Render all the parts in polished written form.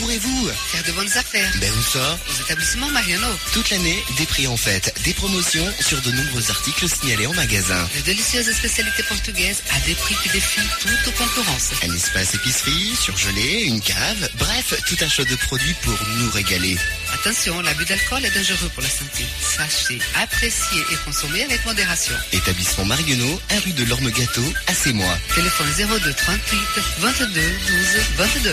pourrez-vous faire de bonnes affaires? Ben où ça? Aux établissements Mariano. Toute l'année, des prix en fête, des promotions sur de nombreux articles signalés en magasin. De délicieuses spécialités portugaises à des prix qui défient toute concurrence. Un espace épicerie, surgelé, une cave, bref, tout un choix de produits pour nous régaler. Attention, l'abus d'alcool est dangereux pour la santé. Sachez, apprécier et consommer avec modération. Établissement Marguenot, 1 rue de l'Orme-Gâteau, à Sémois. Téléphone 02 38 22 12 22.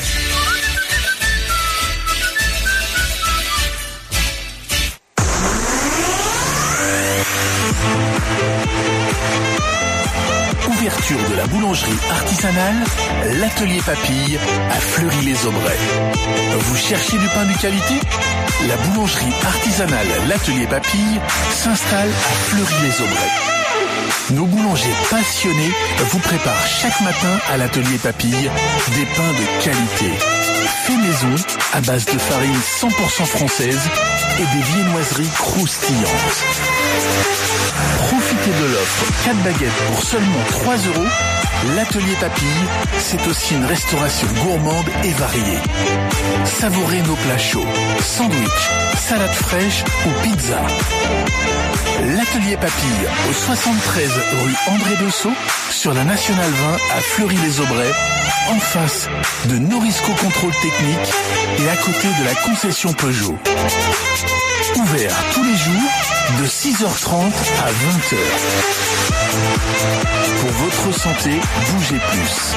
Ouverture de la boulangerie artisanale, l'atelier Papille à Fleury-les-Aubrais. Vous cherchez du pain de qualité? La boulangerie artisanale l'atelier Papille s'installe à Fleury-les-Aubrais. Nos boulangers passionnés vous préparent chaque matin à l'atelier Papille des pains de qualité. Fait maison à base de farine 100% française et des viennoiseries croustillantes. Profitez de l'offre 4 baguettes pour seulement 3 €. L'atelier Papille, c'est aussi une restauration gourmande et variée. Savourez nos plats chauds, sandwich, salade fraîche ou pizza. L'atelier Papille au 73 rue André Bessot sur la Nationale 20 à Fleury-les-Aubrais, en face de Norisco Contrôle Technique et à côté de la concession Peugeot. Ouvert tous les jours de 6h30 à 20h. Pour votre santé, bougez plus.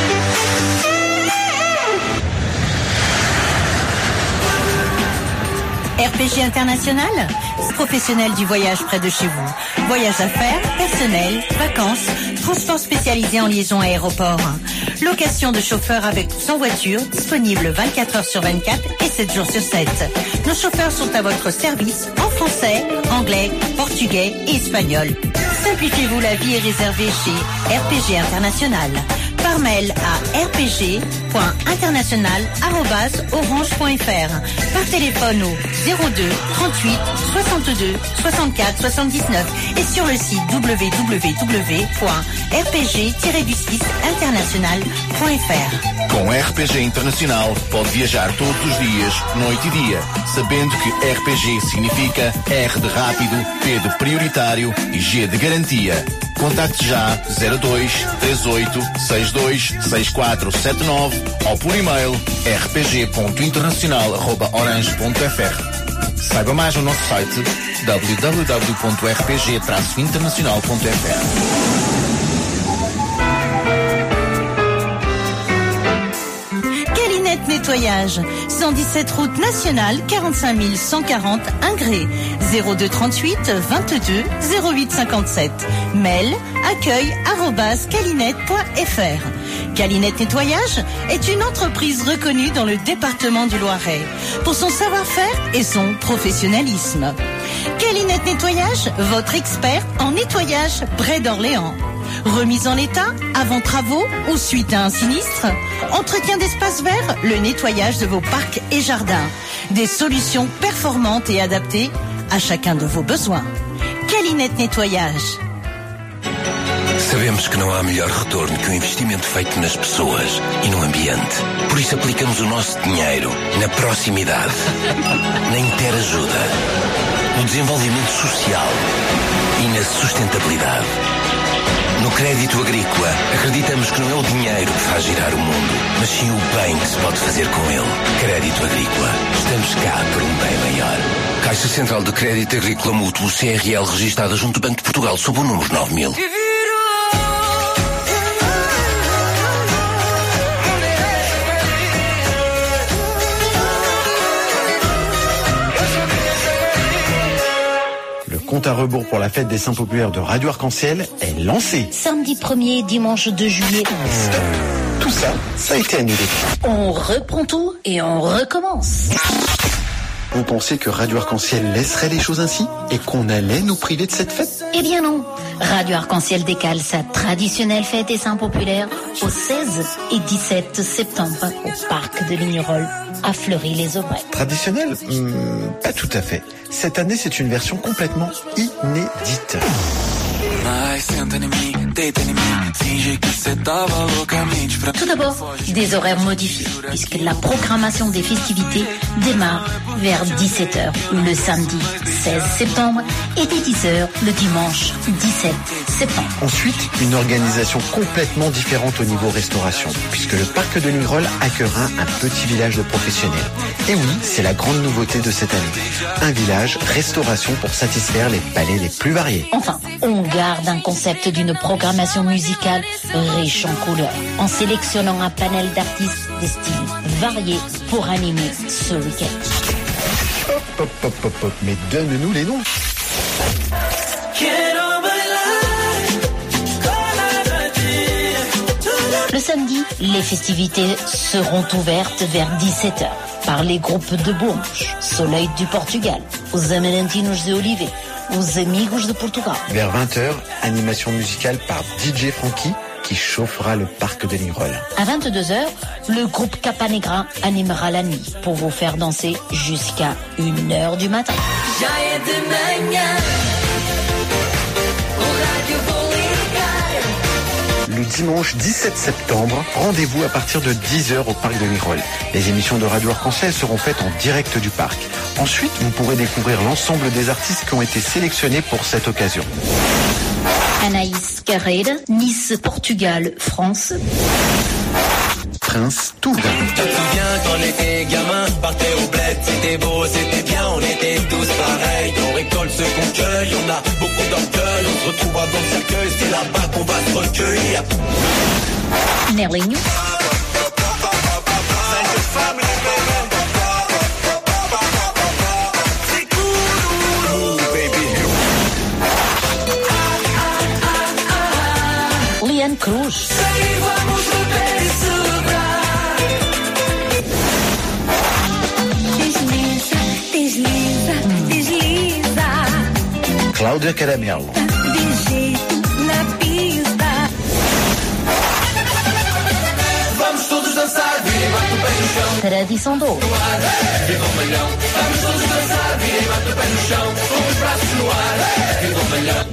RPG International, professionnel du voyage près de chez vous. Voyage d'affaires, personnel, vacances, transport spécialisé en liaison aéroport. Location de chauffeurs avec ou sans voiture, disponible 24 heures sur 24 et 7 jours sur 7. Nos chauffeurs sont à votre service en français, anglais, portugais et espagnol. Simplifiez-vous la vie et réservez chez RPG International. Par mail à rpg.international@orange.fr. Par téléphone au 02 38 62 64 79 et sur le site www.rpg-international.fr. Com RPG Internacional pode viajar todos os dias, noite e dia, sabendo que RPG significa R de rápido, P de prioritário e G de garantia. Contacte já 02 38 62 6479 ou por e-mail rpg.internacional@orange.fr. Saiba mais no nosso site www.rpg-internacional.fr. Nettoyage, 117 route nationale, 45 140 Ingré, 02 38 22 08 57. Mail accueil@calinette.fr. Calinette Nettoyage est une entreprise reconnue dans le département du Loiret pour son savoir-faire et son professionnalisme. Calinette Nettoyage, votre expert en nettoyage près d'Orléans. Remise en état, avant travaux ou suite à un sinistre, entretien d'espaces verts, le nettoyage de vos parcs et jardins. Des solutions performantes et adaptées à chacun de vos besoins. Calinette Nettoyage. Sabemos que não há melhor retorno que o investimento feito nas pessoas e no ambiente. Por isso aplicamos o nosso dinheiro na proximidade, na interajuda, no desenvolvimento social e na sustentabilidade. No crédito agrícola, acreditamos que não é o dinheiro que faz girar o mundo, mas sim o bem que se pode fazer com ele. Crédito agrícola. Estamos cá por um bem maior. Caixa Central de Crédito Agrícola Mútuo, CRL, registada junto do Banco de Portugal, sob o número 9000. Le compte à rebours pour la fête des Saints populaires de Radio Arc-en-Ciel est lancé. Samedi 1er et dimanche 2 juillet. Tout ça a été annulé. On reprend tout et on recommence. Vous pensez que Radio Arc-en-Ciel laisserait les choses ainsi et qu'on allait nous priver de cette fête? Eh bien non. Radio Arc-en-Ciel décale sa traditionnelle fête des Saints populaires au 16 et 17 septembre au parc de Lignerolles à Fleury-les-Aubrais. Traditionnel? Pas tout à fait. Cette année, c'est une version complètement inédite. Tout d'abord, des horaires modifiés, puisque la programmation des festivités démarre vers 17h le samedi 16 septembre et dès 10h le dimanche 17 septembre. Ensuite, une organisation complètement différente au niveau restauration, puisque le parc de Lignerolles accueillera un petit village de professionnels. Et oui, c'est la grande nouveauté de cette année. Un village restauration pour satisfaire les palais les plus variés. Enfin, on garde un concept d'une programmation musicale riche en couleurs, en sélectionnant un panel d'artistes de styles variés pour animer ce week-end. Hop, mais donne-nous les noms. Le samedi, les festivités seront ouvertes vers 17h par les groupes de Bourges, Soleil du Portugal, Os Amarentinos de Olivet, Os Amigos de Portugal. Vers 20h, animation musicale par DJ Frankie qui chauffera le parc de Lignerolles. À 22h, le groupe Capanegra animera la nuit pour vous faire danser jusqu'à 1h du matin. Le dimanche 17 septembre, rendez-vous à partir de 10h au parc de Lignerolles. Les émissions de Radio Arc-en-Ciel seront faites en direct du parc. Ensuite, vous pourrez découvrir l'ensemble des artistes qui ont été sélectionnés pour cette occasion. Anaïs Carreira, Nice, Portugal, France. Prince Touga. Tu te souviens quand on était gamin, partait au bled, c'était beau, c'était bien, on était tous pareils. On récolte ce qu'on cueille, on a beaucoup d'orgueil, on se retrouvera dans le cercueil, c'est là-bas qu'on va se recueillir. Nerlinho. Liane Cruz. Cláudia Caramelo. Vamos todos dançar, vira e bate o pé no chão. Tradição do ouro. Viva o malhão. Vamos todos dançar, vira e bate o pé no chão. Com os braços no ar, viva o malhão.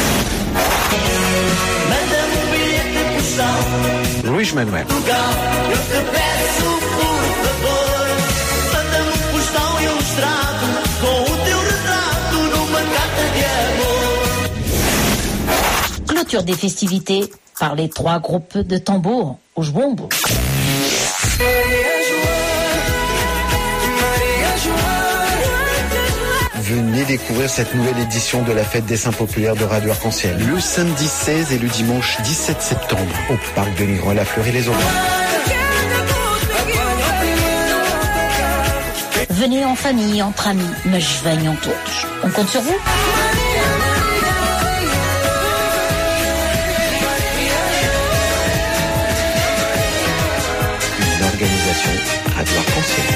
Manda-me um bilhete postal. Luís Manuel. Eu te peço, por favor, manda-me um postal ilustrado com o teu retrato numa carta de amor. Clôture des festivités par les 3 groupes de tambour au Jbombo. Venez découvrir cette nouvelle édition de la fête des Saints populaires de Radio Arc-en-Ciel. Le samedi 16 et le dimanche 17 septembre au parc de Lignerolles à Fleury-les-Aubrais. Venez en famille, entre amis, mas venham todos. On compte sur vous. Une organisation Radio Arc-en-Ciel.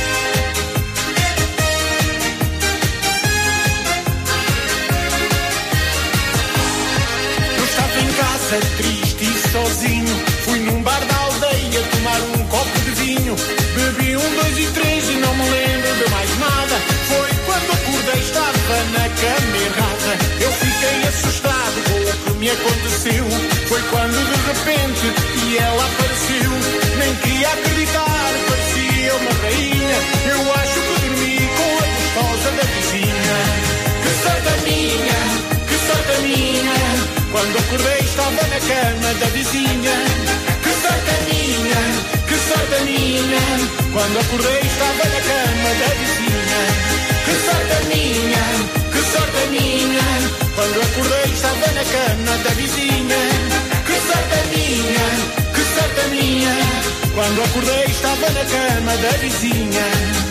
Triste e sozinho, fui num bar da aldeia tomar um copo de vinho. Bebi 1, 2 e 3 e não me lembro de mais nada. Foi quando acordei, estava na cama errada. Eu fiquei assustado com o que me aconteceu. Foi quando de repente e ela apareceu. Nem queria acreditar, parecia uma rainha. Eu acho que dormi com a gostosa da vizinha. Que sorte a minha, que sorte a minha. Quando acordei estava na cama da vizinha. Que sorte a minha, que sorte a minha. Quando acordei estava na cama da vizinha. Que sorte a minha, que sorte a minha. Quando acordei estava na cama da vizinha. Que sorte a minha, que sorte a minha. Quando acordei estava na cama da vizinha.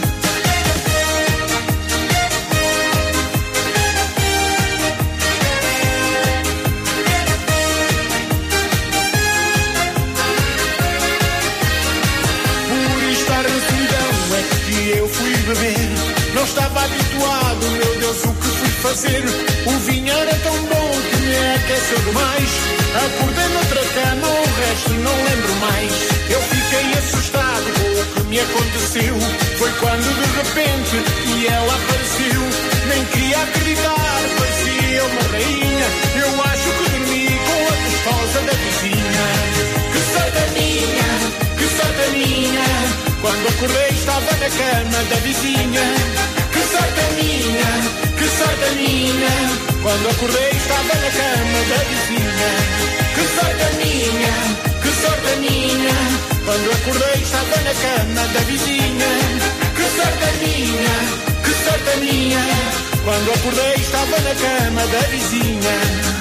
Eu fui beber, não estava habituado, meu Deus, o que fui fazer? O vinho era tão bom que me aqueceu demais. Acordei noutra cama, o resto não lembro mais. Eu fiquei assustado com o que me aconteceu. Foi quando de repente e ela apareceu. Nem queria acreditar, parecia uma rainha. Eu acho que dormi com a gostosa da Quando acordei estava na cama da vizinha. Que sorte a minha, que sorte a minha. Quando acordei estava na cama da vizinha. Que sorte a minha, que sorte a minha. Quando acordei estava na cama da vizinha. Que sorte a minha, que sorte a minha. Quando acordei estava na cama da vizinha.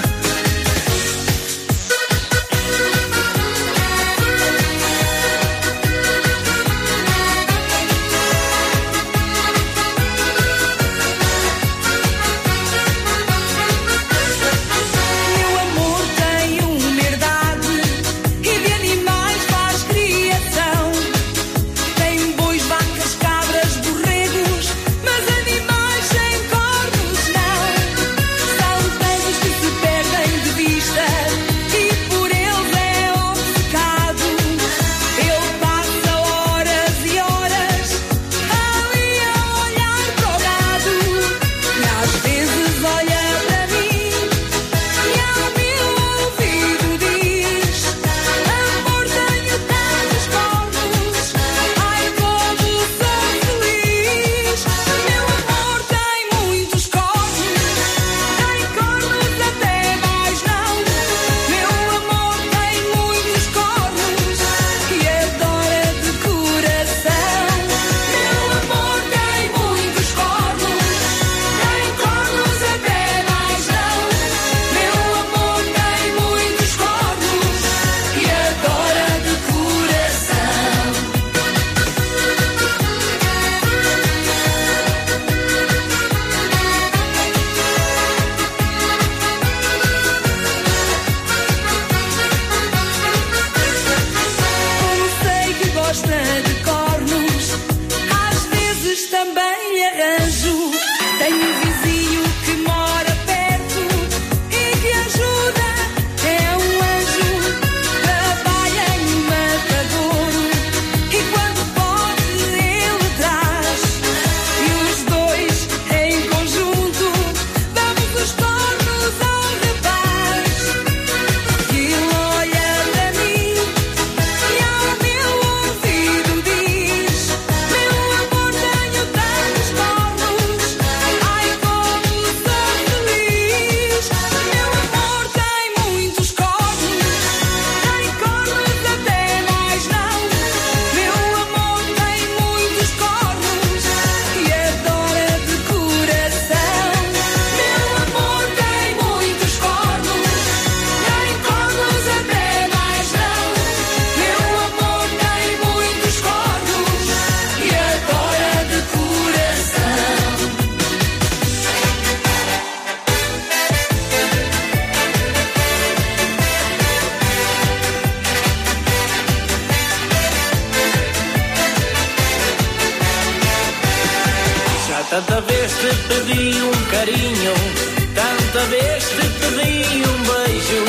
Tanta vez te pedi um carinho, tanta vez te pedi um beijo,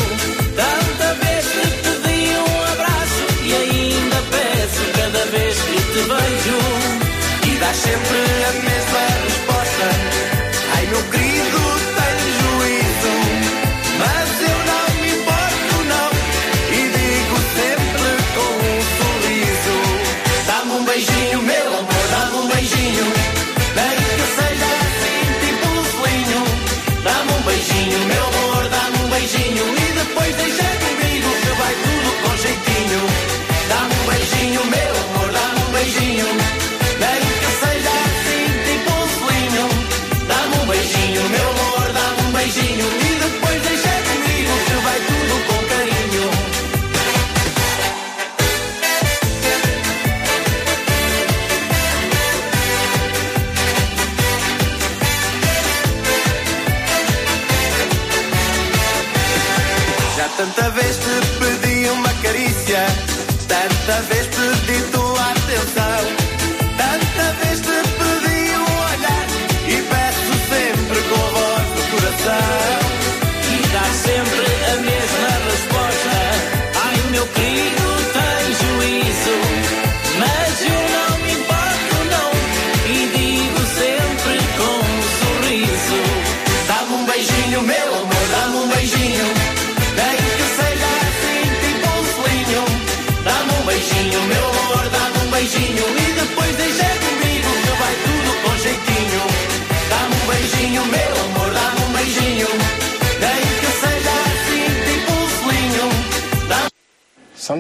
tanta vez te pedi um abraço e ainda peço cada vez que te vejo. E dás sempre a mesma resposta: ai meu querido, tens juízo. Mas eu não me importo não, e digo sempre com um sorriso: dá-me um beijinho meu amor, dá-me um beijinho. Beijinho, meu amor, dá-me um beijinho e depois deixa comigo que vai tudo com jeitinho. Dá-me um beijinho, meu amor, dá-me um beijinho. Nem que seja assim, tipo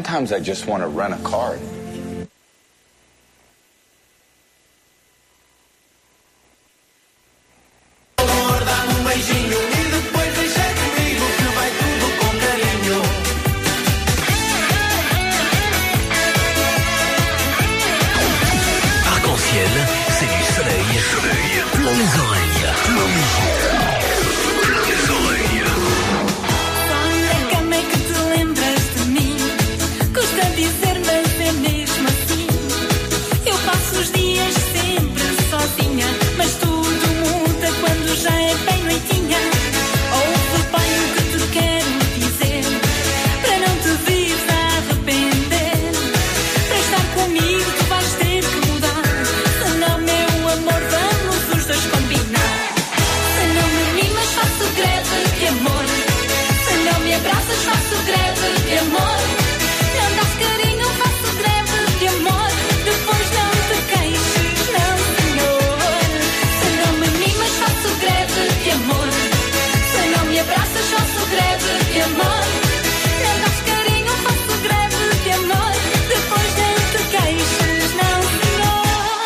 Sometimes I just want to run a card. Arc-en-ciel, c'est du soleil plein les oreilles. Plein les oreilles. Só na cama é que te lembras de mim. Custa dizer, mas é mesmo assim. Eu passo os dias sempre sozinha, mas tudo muda quando já é bem noitinha. Ouve bem o que te quero dizer, para não te vires a arrepender. Para estar comigo tu vais ter que mudar, senão meu amor vamos os dois combinar. Se não me mimas faço greve de amor, se não me abraças faço greve de amor, não dás carinho faço greve de amor, depois não te queixes, não senhor. Se não me mimas faço greve de amor, se não me abraças faço greve de amor, não dás carinho faço greve de amor, depois não te queixes, não senhor.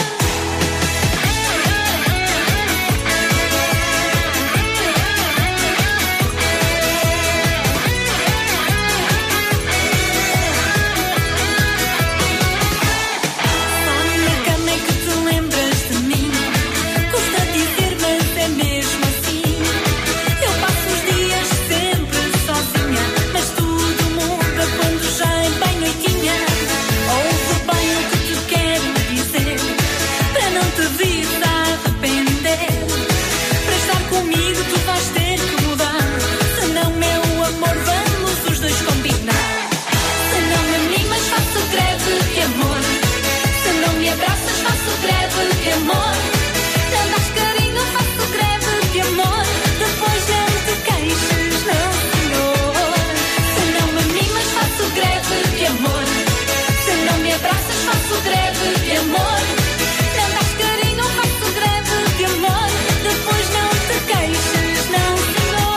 Só na cama é que te lembras de mim. Custa dizer, mas é mesmo assim. Eu passo os dias sempre sozinha, mas tudo muda quando já é bem noitinha. Ouve bem o que te quero dizer, para não te vires a arrepender. Para estar comigo tu vais ter que mudar, senão meu amor vamos os dois combinar. Se não me mimas faço greve de amor, se não me abraças faço greve de amor, não dás carinho faço greve de amor, depois não te queixes, não senhor. Se não me mimas faço greve de amor, se não me abraças faço greve de amor, não dás carinho faço greve de amor, depois não te queixes, não senhor.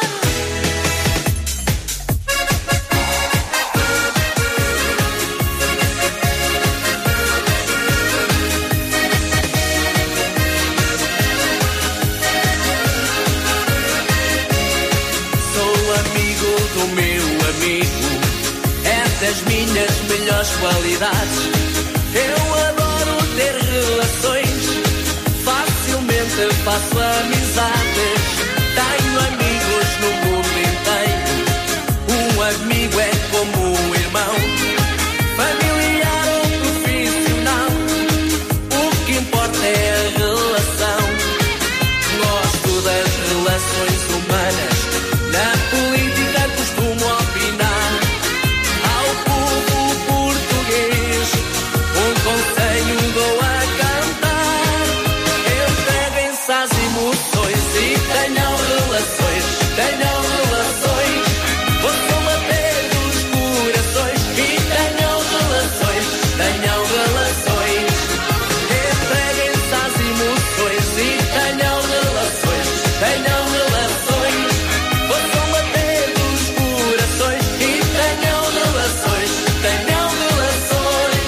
Sou amigo do meu amigo, é das minhas melhores qualidades. Eu adoro ter relações, facilmente faço amizades. Tenho amigos no mundo inteiro, um amigo é como um irmão, familiar ou profissional, o que importa é a relação. Gosto das relações humanas, na política costumo opinar. Ao povo português, um conselho dou a cantar. Entreguem-se às emoções e tenham relações, tenham relações. Ouçam bater dos corações e tenham relações, tenham relações. Entreguem-se às emoções e tenham relações, tenham relações. Ouçam bater dos corações e tenham relações, tenham relações.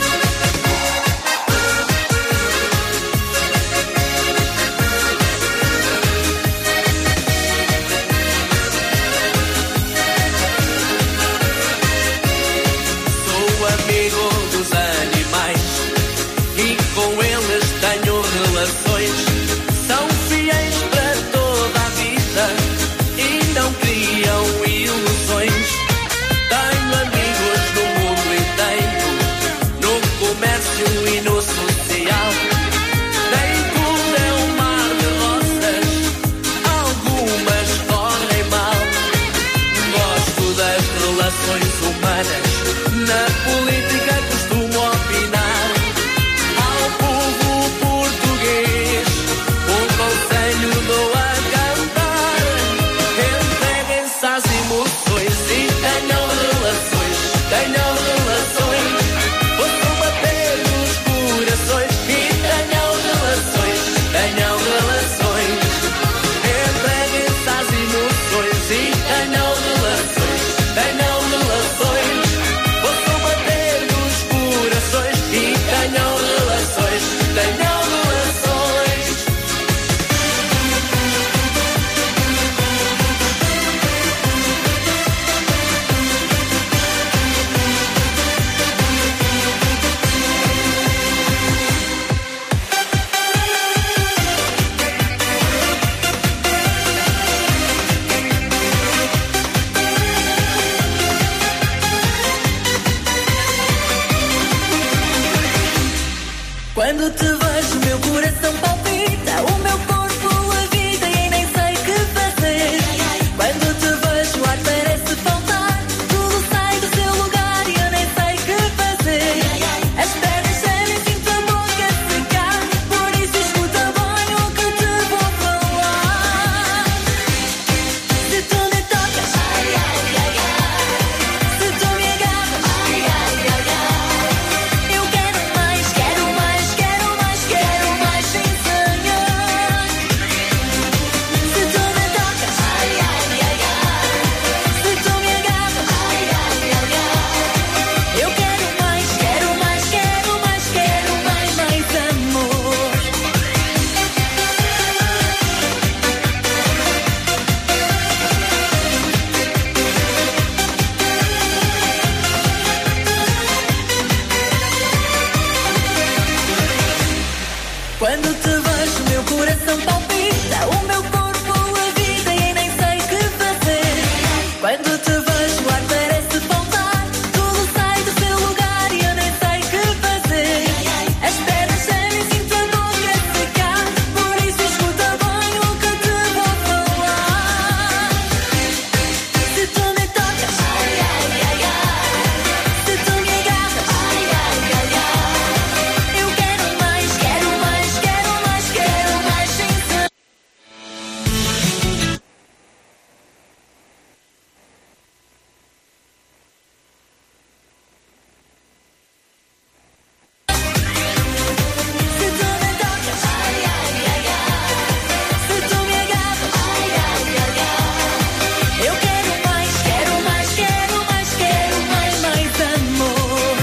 Sou amigo dos animais e com eles tenho relações. São fiéis para toda a vida e não criam ilusões. Tenho amigos no mundo inteiro, no comércio e no social. Nem tudo é um mar de rosas, algumas correm mal. Gosto das relações humanas, na política costumo opinar. Ao povo português, um conselho dou a cantar. Entreguem-se às emoções e tenham relações, tenham relações. Ouçam bater dos Quando te vejo, meu coração palpita, o meu corpo levita e nem sei o que fazer. Quando te vejo, o ar parece faltar, tudo sai do seu lugar e eu nem sei o que fazer. As pernas tremem, sinto a boca secar, por isso escuta bem o que te vou falar. Se tu me tocas, ai, ai, ai, ai. Se tu me agarras, ai, ai, ai, ai. Eu quero mais, quero mais, quero mais, quero mais sem sonhar. Se tu me tocas, ai, ai, ai, ai. Se tu me agarras, ai, ai, ai, ai. Eu quero mais, quero mais, quero mais, quero mais, mais amor. Quando te vejo, meu coração palpita, o meu corpo levita e nem sei o que fazer. Quando te vejo, o ar parece faltar, tudo sai do seu lugar e eu nem sei o que fazer. As pernas tremem, sinto a boca secar, por isso escuta bem o que te vou falar. Se tu me tocas, ai, ai, ai, ai. Se tu me agarras, ai, ai, ai, ai. Eu quero mais, quero mais, quero mais, quero mais sem sonhar. Se tu me tocas, ai, ai, ai, ai. Se tu me agarras, ai, ai, ai, ai. Eu quero mais, quero mais, quero mais, quero mais, mais amor.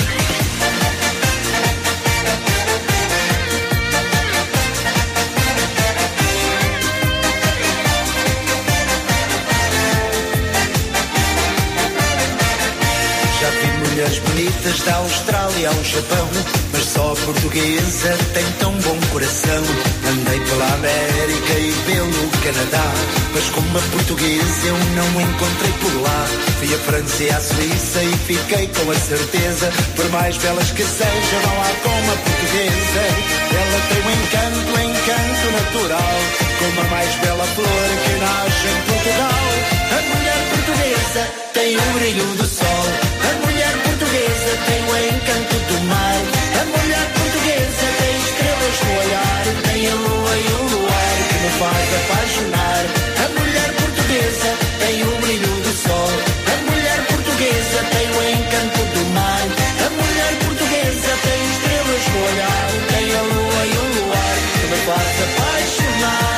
Já vi mulheres bonitas da Austrália ao Japão, mas só a portuguesa tem tão bom coração. Andei pela América e pelo Canadá, mas como a portuguesa eu não encontrei por lá. Fui a França e à Suíça e fiquei com a certeza, por mais belas que sejam, não há como a portuguesa. Ela tem um encanto natural, como a mais bela flor que nasce em Portugal. A mulher portuguesa tem o brilho do sol, a mulher portuguesa tem o encanto do mar. A mulher portuguesa tem estrelas no olhar, tem a lua e o luar que me faz apaixonar. A mulher portuguesa tem o brilho do sol, a mulher portuguesa tem o encanto do mar. A mulher portuguesa tem estrelas no olhar, tem a lua e o luar que me faz apaixonar.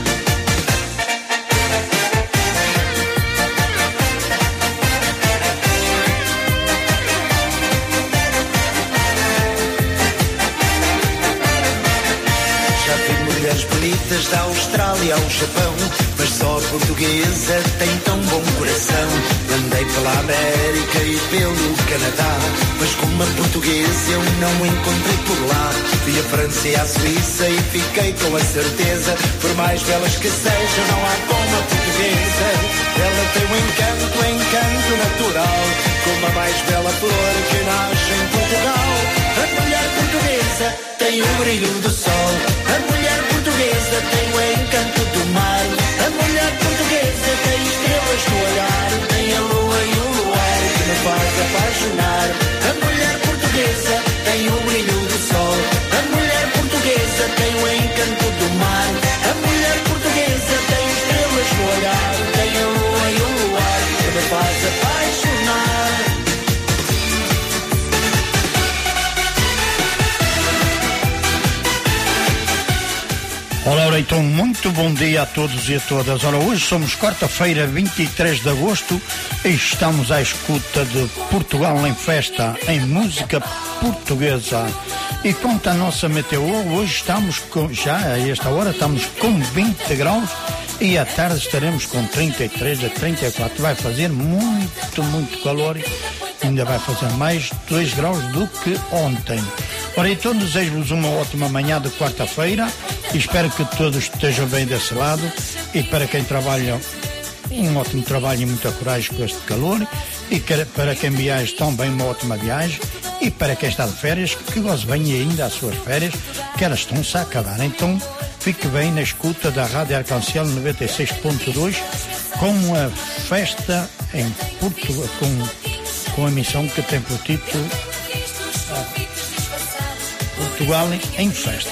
Já vi mulheres bonitas da Austrália ao Japão, mas só a portuguesa tem tão bom coração. Andei pela América e pelo Canadá, mas como a portuguesa eu não encontrei por lá. Fui a França e à Suíça e fiquei com a certeza, por mais belas que sejam, não há como a portuguesa. Ela tem um encanto natural, como a mais bela flor que nasce em Portugal. A mulher portuguesa tem o brilho do sol, a mulher portuguesa tem o encanto do mar. A mulher portuguesa tem estrelas no olhar, tem a lua e o luar que me faz apaixonar. A mulher portuguesa tem o brilho do sol, a mulher portuguesa tem o encanto do mar. A mulher portuguesa tem estrelas no olhar, tem a lua e o luar que me faz apaixonar. Ora, então, muito bom dia a todos e a todas. Ora, hoje somos quarta-feira, 23 de agosto, e estamos à escuta de Portugal em Festa, em música portuguesa. E quanto à nossa meteo, hoje estamos com, já a esta hora, estamos com 20 graus e à tarde estaremos com 33 a 34. Vai fazer muito calor, ainda vai fazer mais 2 graus do que ontem. Ora, então desejo-vos uma ótima manhã de quarta-feira e espero que todos estejam bem desse lado, e para quem trabalha, um ótimo trabalho e muita coragem com este calor, e para quem viaja também uma ótima viagem, E para quem está de férias, que goze bem ainda as suas férias, que elas estão-se a acabar. Então, fique bem na escuta da Rádio Arconcel 96.2 com a festa em Portugal, com a missão que tem por título Portugal em Festa.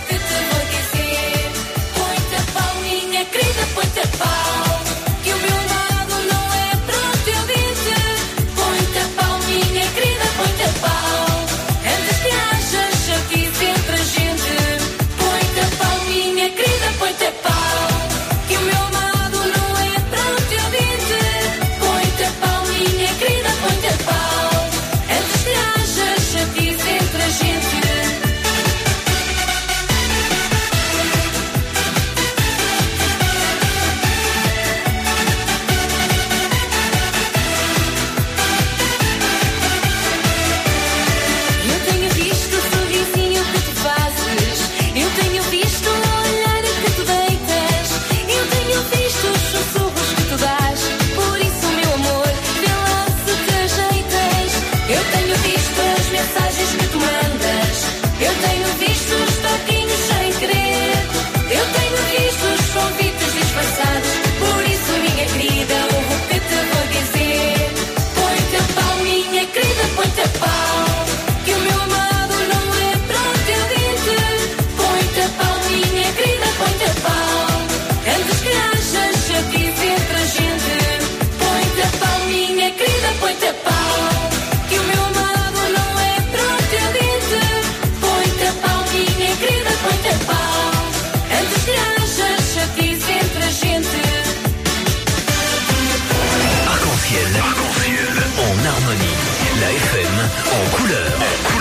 La FM en couleur.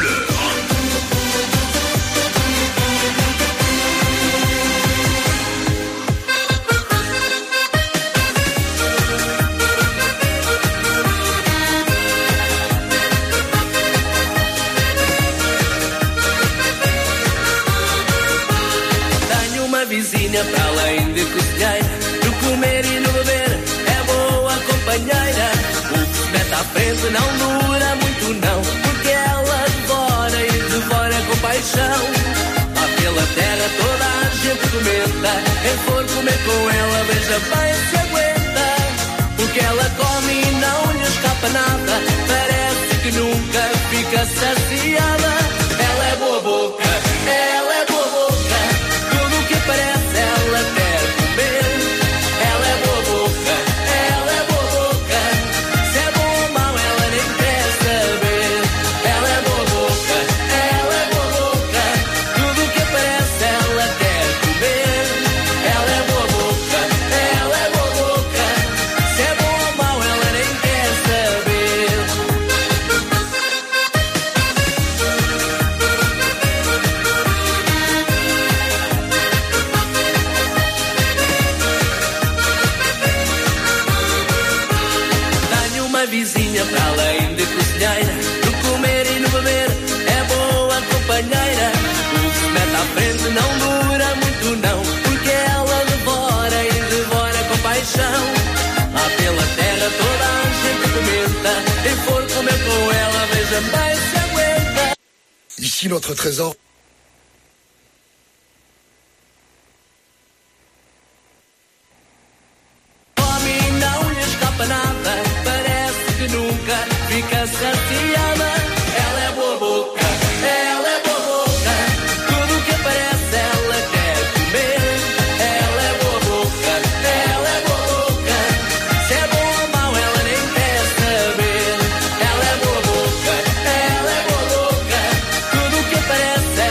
Tenho uma vizinha para além de cozinheira, no comer e no beber é boa companheira. O que se mete à frente não dura muito não, porque ela devora e devora com paixão. Lá pela terra toda a gente comenta, quem for comer com ela veja bem se aguenta. Porque ela come e não lhe escapa nada, parece que nunca fica saciada. Ela é boa boca, ela é boa boca, tudo o que parece ela quer comer. Ela é boa boca, ela é boa boca, se é bom ou mau ela nem quer saber. Ela é boa boca, ela é boa boca, tudo o que parece ela quer comer. Ela é boa boca, ela é boa boca, se é bom ou mau ela nem quer saber. Tenho uma vizinha para além de cozinheira, no comer e no beber é boa companheira. O que se mete à frente não dura muito não, porque ela devora e devora com paixão. Lá pela terra toda a gente comenta, quem for comer com ela veja bem se aguenta. Ici notre trésor. Come e não lhe escapa nada, parece que nunca fica saciada. Ela é boa boca, ela é boa boca, tudo o que parece ela quer comer. Ela é boa boca, ela é boa boca, se é bom ou mau ela nem quer saber. Ela é boa boca, ela é boa boca, tudo o que parece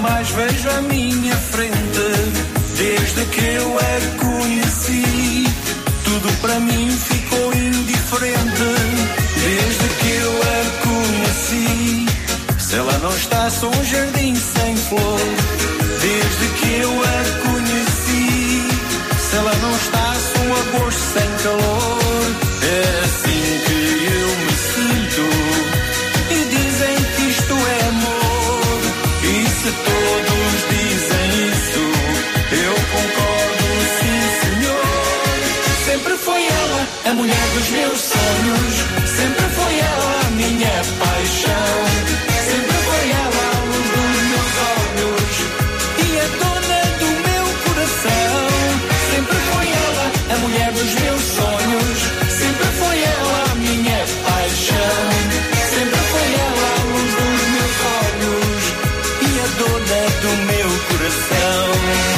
mais vejo à minha frente. Desde que eu a conheci, tudo para mim ficou indiferente. Desde que eu a conheci, se ela não está, sou um jardim sem flor. Desde que eu a conheci, se ela não está, sou um agosto sem calor. É assim que eu me sinto, e dizem que isto é amor. E se todos dizem isso, eu concordo, sim senhor. Sempre foi ela a mulher dos meus sonhos, sempre foi ela a minha paixão, sempre foi ela a luz dos meus olhos e a dona do meu coração. Sempre foi ela a mulher dos meus sonhos, sempre foi ela a minha paixão, sempre foi ela a luz dos meus olhos e a dona do meu coração.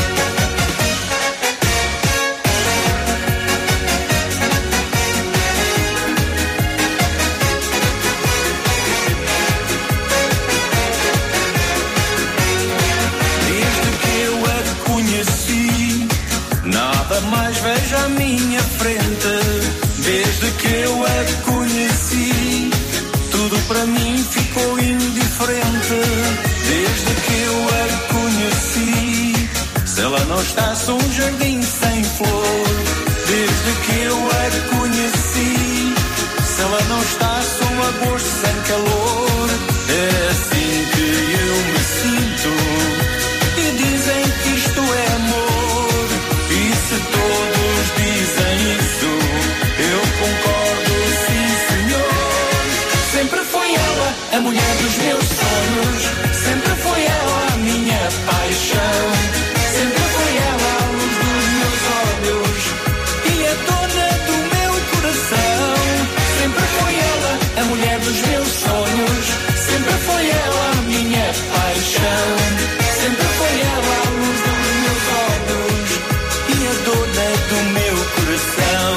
Mais vejo à minha frente. Desde que eu a conheci, tudo para mim ficou indiferente. Desde que eu a conheci, se ela não está, sou um jardim sem flor. Desde que eu a conheci, se ela não está, sou um agosto sem calor. É assim que eu me sinto, e dizem que isto é amor. Se todos dizem isso, eu concordo, sim senhor. Sempre foi ela a mulher dos meus sonhos, sempre foi ela a minha paixão, sempre foi ela a luz dos meus olhos e a dona do meu coração. Sempre foi ela a mulher dos meus sonhos, sempre foi ela a minha paixão, sempre foi ela a luz dos meus olhos e a dona do meu coração.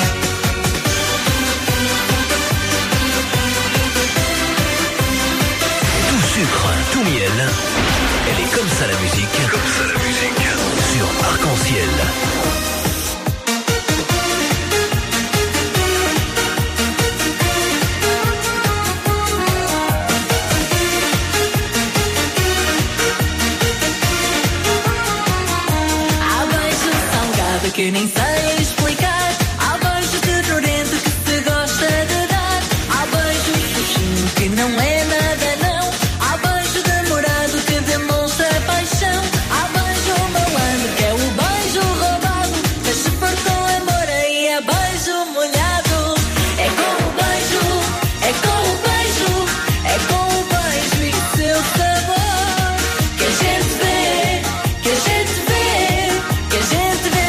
Tout sucre, tout miel. Elle est comme ça la musique. Comme ça la musique. Sur Arc-en-Ciel. Que nem sei explicar. Há beijos de Dorento que se gosta de dar. Há beijos fofinho que não é nada não. Há beijo demorado que demonstra paixão. Há beijo malandro que é o beijo roubado. Mas se for com amor aí é beijo molhado. É com o beijo, é com o beijo, é com o beijo e seu sabor que a gente vê, que a gente vê, que a gente vê.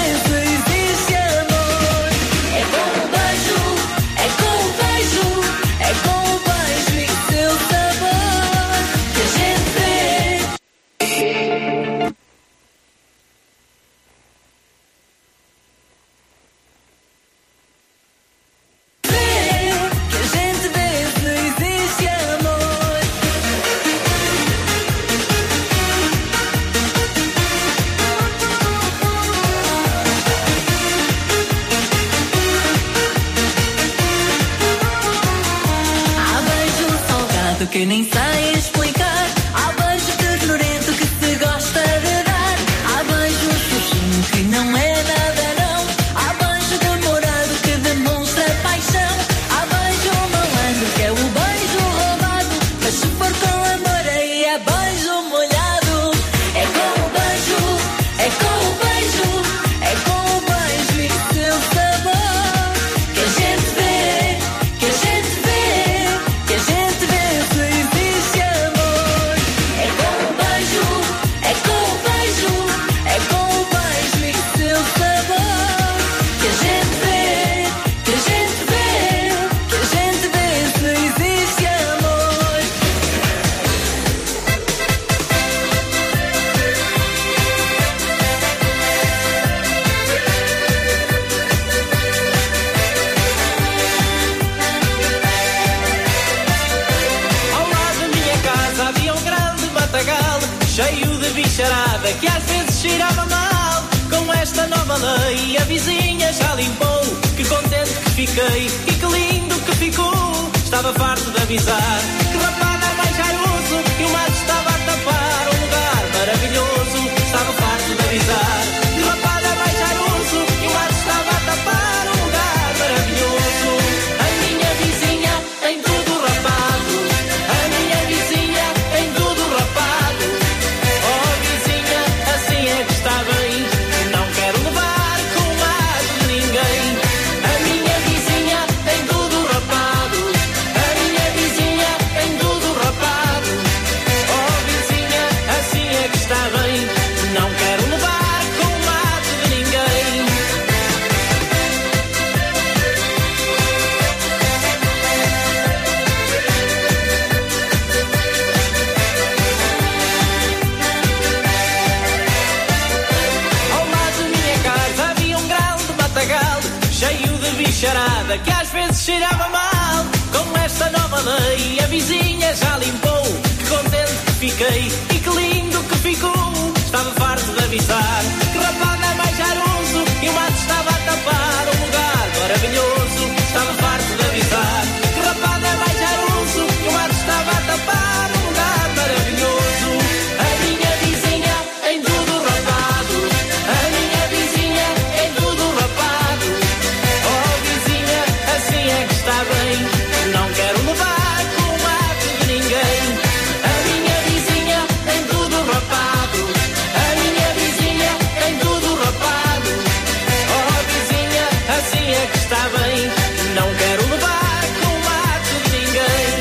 Que nem sei explicar. Há beijo ternurento que se gosta de dar. Há beijo fofinho que não é nada não. Há beijo demorado que demonstra paixão. Há beijo malandro que é o beijo roubado. Mas se for com amor aí é beijo molhado. É com o beijo, é com o beijo, é com o beijo e seu sabor que a gente vê, que a gente vê, que a gente vê. Existe amor. cheirava mal. Com esta nova lei a vizinha já limpou. Que contente que fiquei e que lindo que ficou. Estava farto de avisar que rapada mais cheiroso e o mato estava a tapar um lugar maravilhoso. Estava farto de avisar que rapada mais cheiroso e o mato estava a tapar um lugar maravilhoso. A minha vizinha tem tudo rapado. A minha vizinha tem tudo rapado. Oh vizinha, assim é que está bem. Não quero levar com o mato de ninguém. A minha vizinha tem tudo rapado. A minha vizinha tem tudo rapado. Oh vizinha, assim é que está bem. Não quero levar com o mato de ninguém. Ao lado da minha casa havia um grande matagal cheio de bicharada que às vezes cheirava mal. Com esta nova lei a vizinha já limpou. Que contente que fiquei e que lindo que ficou. Estava farto de avisar que rapada mais cheiroso e o mato estava a tapar um lugar maravilhoso. Estava farto de avisar que rapada mais cheiroso e o mato estava a tapar um lugar maravilhoso. A minha vizinha tem tudo rapado. A minha vizinha tem tudo rapado. Oh vizinha, assim é que está bem. Não quero levar com o mato de ninguém. A minha vizinha tem tudo rapado. A minha vizinha tem tudo rapado. Oh vizinha, assim é que está bem. Não quero levar com o mato de ninguém.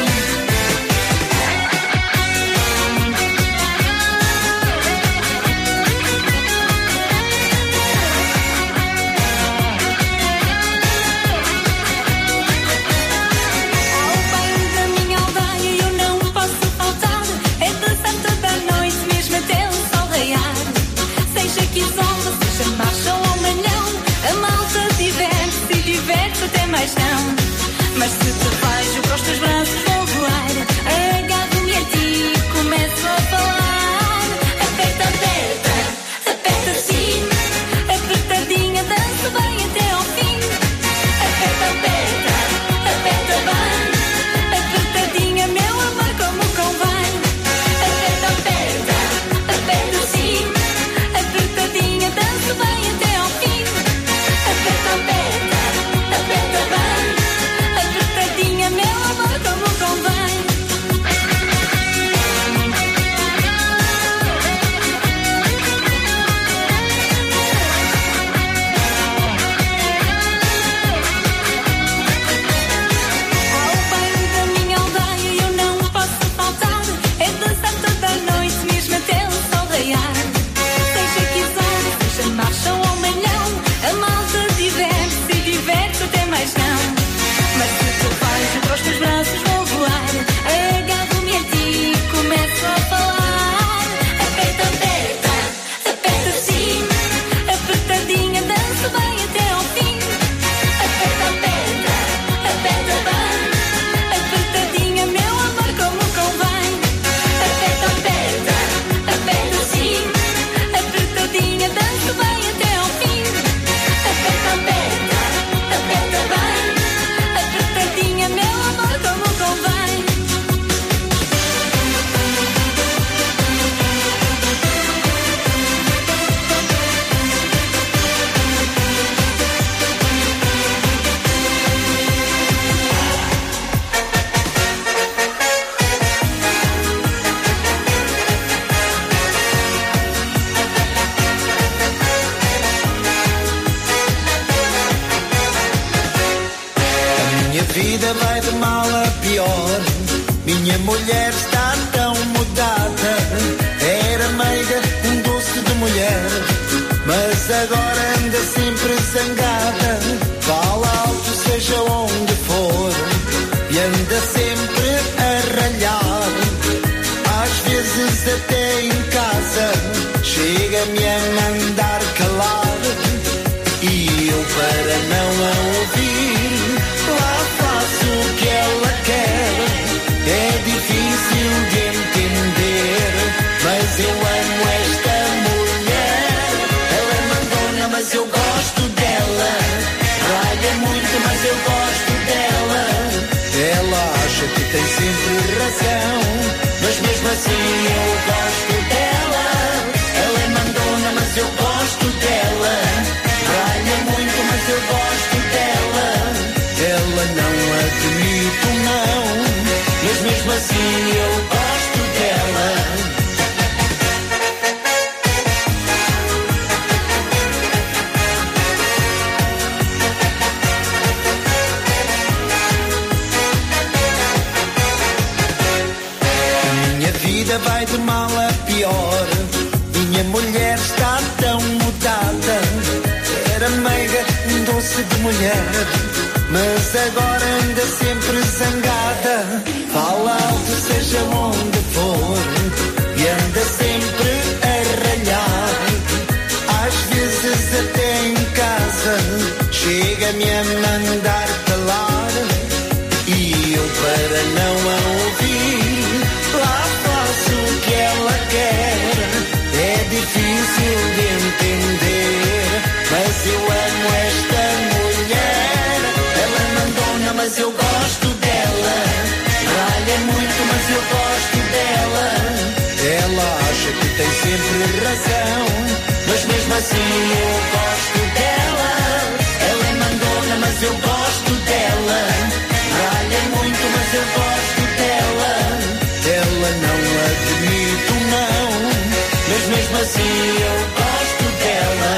Ao baile da minha aldeia eu não posso faltar. É de santa da noite mesmo até o sol raiar. Seja quizomba, seja marcha ou manhão, a malta diverte-se e diverte até mais não. Mas se te vejo com os teus braços vou voar. Agarro-me a ti e começo a falar. Aperta, aperta, aperta sim. Apertadinha, dança bem até ao fim. Aperta, aperta, aperta bem. Apertadinha, meu amor, como convém. Aperta, aperta, aperta sim. Apertadinha, dança bem até ao fim. Aperta, aperta, aperta bem. Apertadinha, meu amor, como convém. Ao baile da minha aldeia eu não posso faltar. É de santa da noite mesmo até o sol raiar. Seja quizomba, seja marcha ou manhão, a malta diverte-se e diverte até mais não. Mas se te vejo para os teus braços vou voar. Agarro-me a ti e começo a falar. Aperta, aperta, aperta sim. Apertadinha, dança bem até ao fim. Aperta, aperta, aperta bem. Apertadinha, meu amor, como convém. Aperta, aperta, aperta sim. Apertadinha, dança bem até ao fim. Aperta, aperta, aperta bem. Apertadinha, meu amor, como convém. A minha vida vai de mal a pior. Minha mulher está tão mudada. Era meiga, um doce de mulher, mas agora anda sempre zangada. Fala alto, seja onde for, e anda sempre a ralhar. Às vezes até em casa chega-me a mandar calar. E eu, para não a ouvir, lá faço o que ela quer. É difícil de entender, mas eu amo esta mulher. sempre razão. Mas mesmo assim eu gosto dela. Ela é mandona, mas eu gosto dela. Ralha muito, mas eu gosto dela. Ela não admito, não. Mas mesmo assim eu gosto dela. Vai de mal a pior. Minha mulher está tão mudada. Era meiga, doce de mulher, mas agora anda sempre zangada. Fala alto seja onde for e anda sempre a ralhar. Às vezes até em casa chega-me a mandar calar. E eu para não a ouvir lá faço o que ela quer. É difícil de entender, mas eu amo esta mulher. Ela é mandona, mas eu gosto dela. Ralha muito, mas eu gosto dela. Ela acha que tem sempre razão, mas mesmo assim eu gosto dela. Ela é mandona, mas eu gosto dela. Ralha muito, mas eu gosto dela. Ela não admito, não, mas mesmo assim eu gosto dela.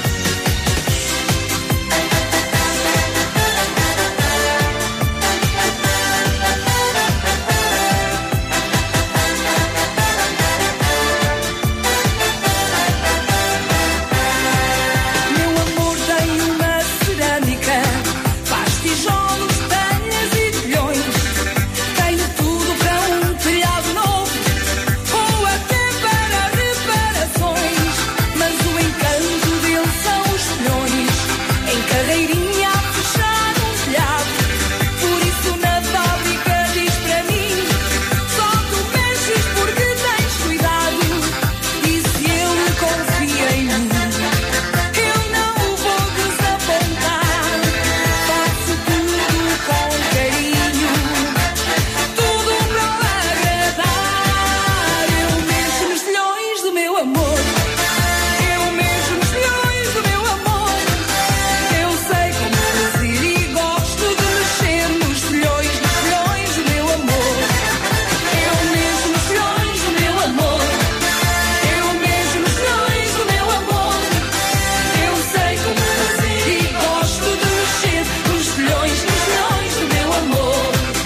Meu amor tem uma cerâmica, faz tijolos, telhas e telhões. Tenho tudo para um telhado novo, ou até para reparações. Mas o encanto dele são os telhões, em carreirinha a fechar um telhado. Por isso na fábrica diz para mim: só tu mexes porque tens cuidado. E se ele confia em mim, eu não o vou desapontar. Faço tudo com carinho, tudo para o agradar. Eu mexo nos telhões do meu amor. Eu mexo nos telhões do meu amor. Eu sei como fazer e gosto de mexer nos telhões do meu amor. Eu mexo nos telhões do meu amor. Eu mexo nos telhões do meu amor. Eu sei como fazer e gosto de mexer nos telhões do meu amor.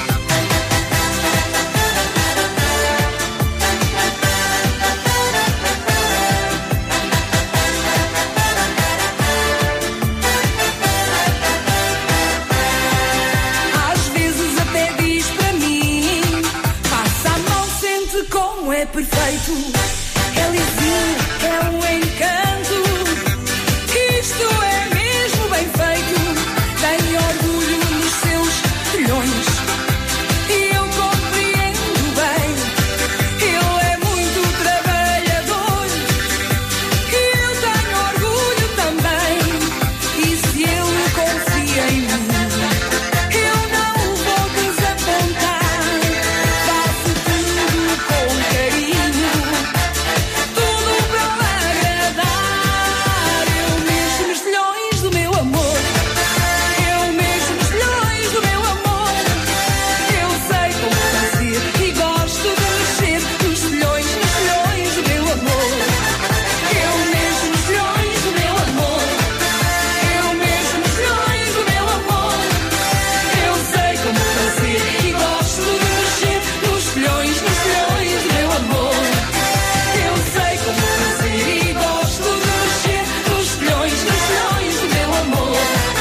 Às vezes até diz para mim: passa a mão, sente como é perfeito. É lisinho, é um encanto. Isto é mesmo bem feito. Tem orgulho nos seus telhões e eu compreendo bem. Ele é muito trabalhador e eu tenho orgulho também. E se ele confia em mim, eu não o vou desapontar. Faço tudo com carinho, tudo para o agradar. Eu mexo nos telhões do meu amor. Eu mexo nos telhões do meu amor. Eu sei como fazer e gosto de mexer nos telhões do meu amor. Eu mexo nos telhões do meu amor. Eu mexo nos telhões do meu amor. Eu sei como fazer e gosto de mexer nos telhões do meu amor. Eu sei como fazer e gosto de mexer nos telhões do meu amor.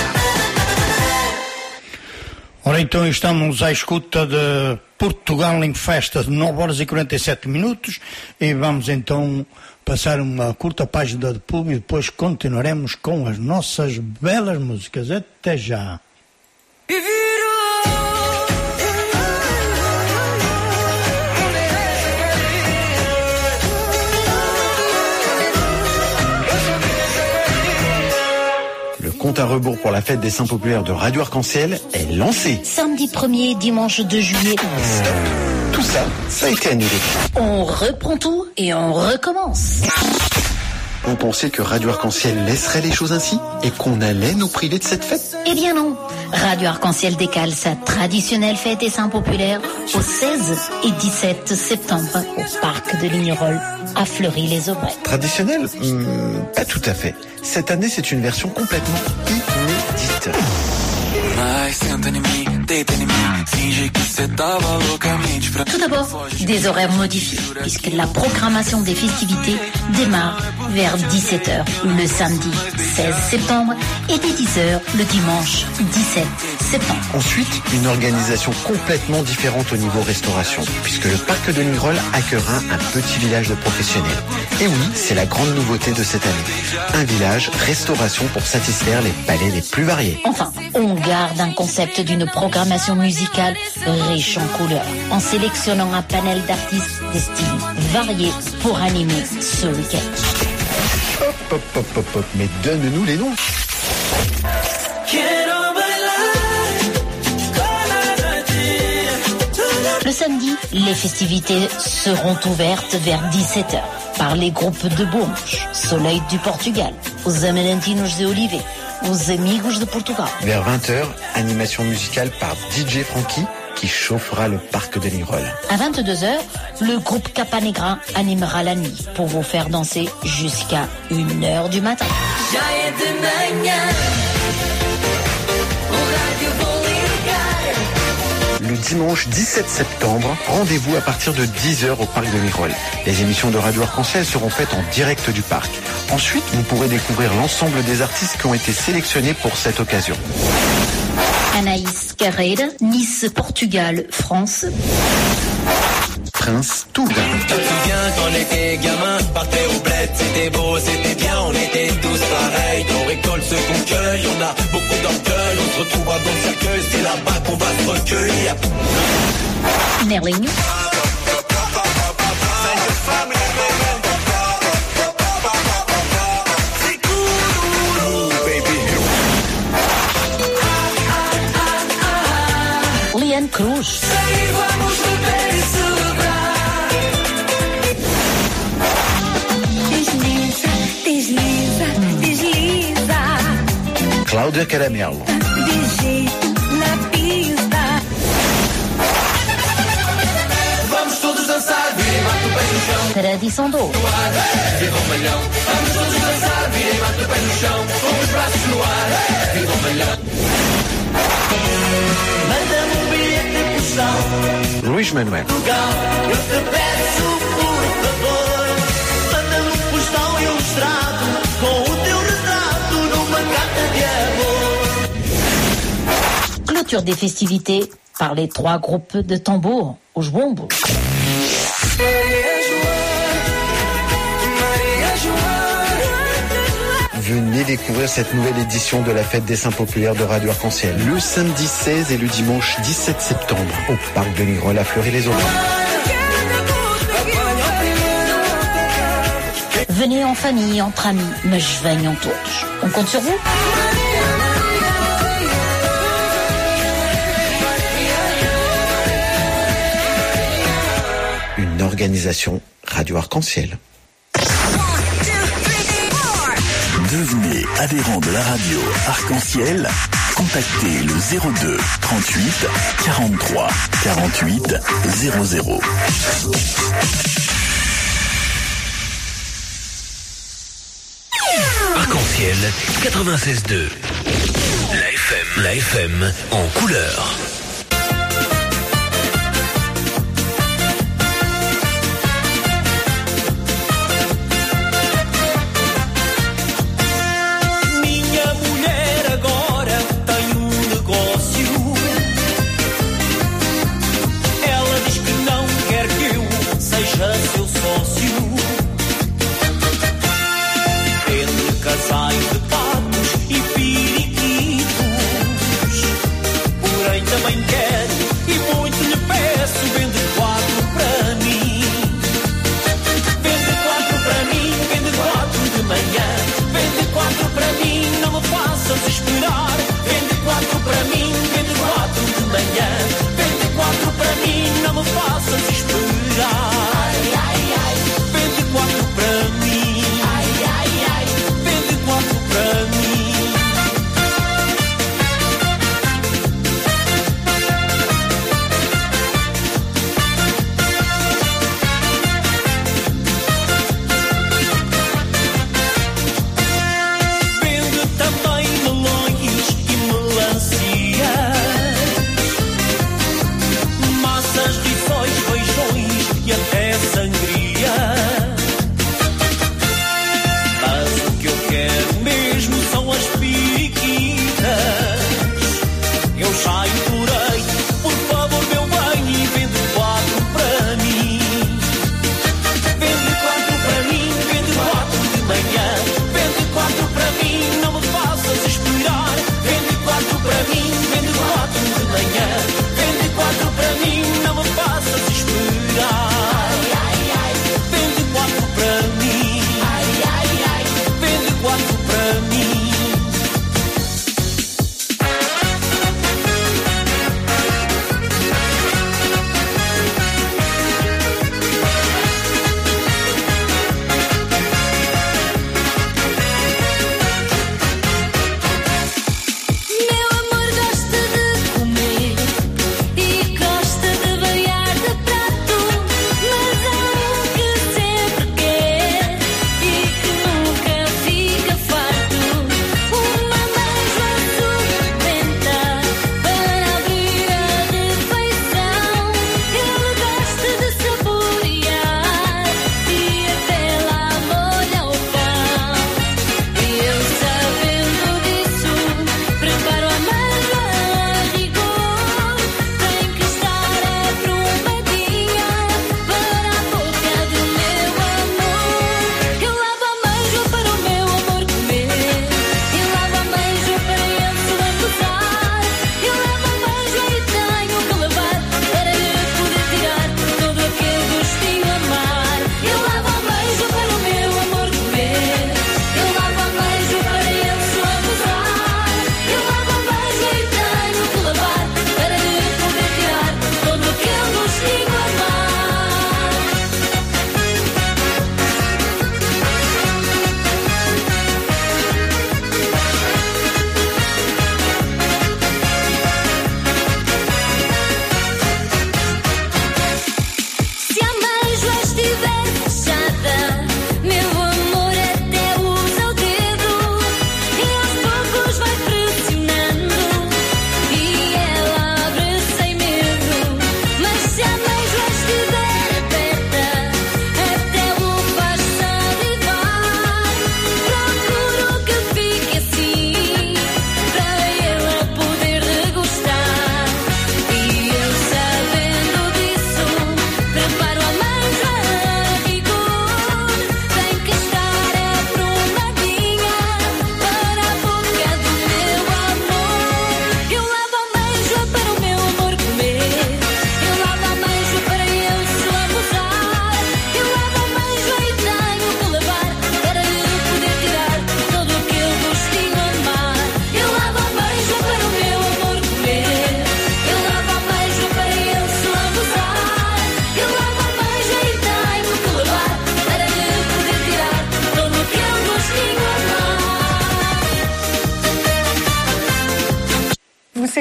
Ora, então estamos à escuta de Portugal em Festa, de 9h47, e vamos então passar uma curta página de pub e depois continuaremos com as nossas belas músicas. Até já. Le compte à rebours pour la fête des Saints populaires de Radio Arc-en-Ciel est lancé. Samedi 1er et dimanche 2 juillet. Tout ça, ça a été annulé. On reprend tout et on recommence. On pensait que Radio Arc-en-Ciel laisserait les choses ainsi et qu'on allait nous priver de cette fête. Eh bien non. Radio Arc-en-Ciel décale sa traditionnelle fête des Saints populaires au 16 et 17 septembre au parc de Lignerolles à Fleury-les-Aubrais. Traditionnel pas tout à fait. Cette année, c'est une version complètement inédite. Tout d'abord, des horaires modifiés, puisque la programmation des festivités démarre vers 17h le samedi 16 septembre et dès 10h le dimanche 17 septembre. Ensuite, une organisation complètement différente au niveau restauration, puisque le parc de Lignerolles accueillera un petit village de professionnels. Et oui, c'est la grande nouveauté de cette année. Un village restauration pour satisfaire les palais les plus variés. Enfin, on garde un concept d'une programmation musicale riche en couleurs, en sélectionnant un panel d'artistes de styles variés pour animer ce week-end. Hop, mais donne-nous les noms. Le samedi, les festivités seront ouvertes vers 17h par les groupes de Bourges, Soleil du Portugal, Os Amarantins de Olivet, Os Amigos de Portugal. Vers 20h, animation musicale par DJ Frankie qui chauffera le parc de Lignerolles. À 22h, le groupe Capanegra animera la nuit pour vous faire danser jusqu'à 1h du matin. Le dimanche 17 septembre, rendez-vous à partir de 10h au parc de Lignerolles. Les émissions de Radio Arc-en-Ciel seront faites en direct du parc. Ensuite, vous pourrez découvrir l'ensemble des artistes qui ont été sélectionnés pour cette occasion. Anaïs Carreira, Nice, Portugal, France. Prince Touga. Tu te souviens quand on était gamin, partait au bled, c'était beau, c'était bien, on était tous pareils. On récolte ce qu'on cueille, on a beaucoup d'orgueil, on se retrouvera dans le cercueil, c'est là-bas qu'on va se recueillir. Nerling. Liane Cruz. Cláudia Caramelo. Na pista. Vamos todos dançar, virem, bate o pé no chão. Tradição do Viva o malhão. Vamos todos dançar, virem, bate o pé no chão. Com os braços no ar, viva o malhão. Manda-me um bilhete postal. Luís Manuel. Eu te peço, por favor, manda-me um postal ilustrado com o teu retrato numa carta de amor. Clôture des festivités par les 3 groupes de tambour au Jwombo. Venez découvrir cette nouvelle édition de la fête des Saints populaires de Radio Arc-en-Ciel. Le samedi 16 et le dimanche 17 septembre au parc de Lignerolles à Fleury-les-Aubrais. Venez en famille, entre amis, mas venham todos. On compte sur vous. Une organisation Radio Arc-en-Ciel. Devenez adhérent de la radio Arc-en-Ciel. Contactez le 02 38 43 48 00. Arc-en-Ciel 96.2. La FM en couleur. Minha mulher agora tem negócio. Ela diz que não quer que eu seja seu sócio. Entre casais de patos e periquitos, porém também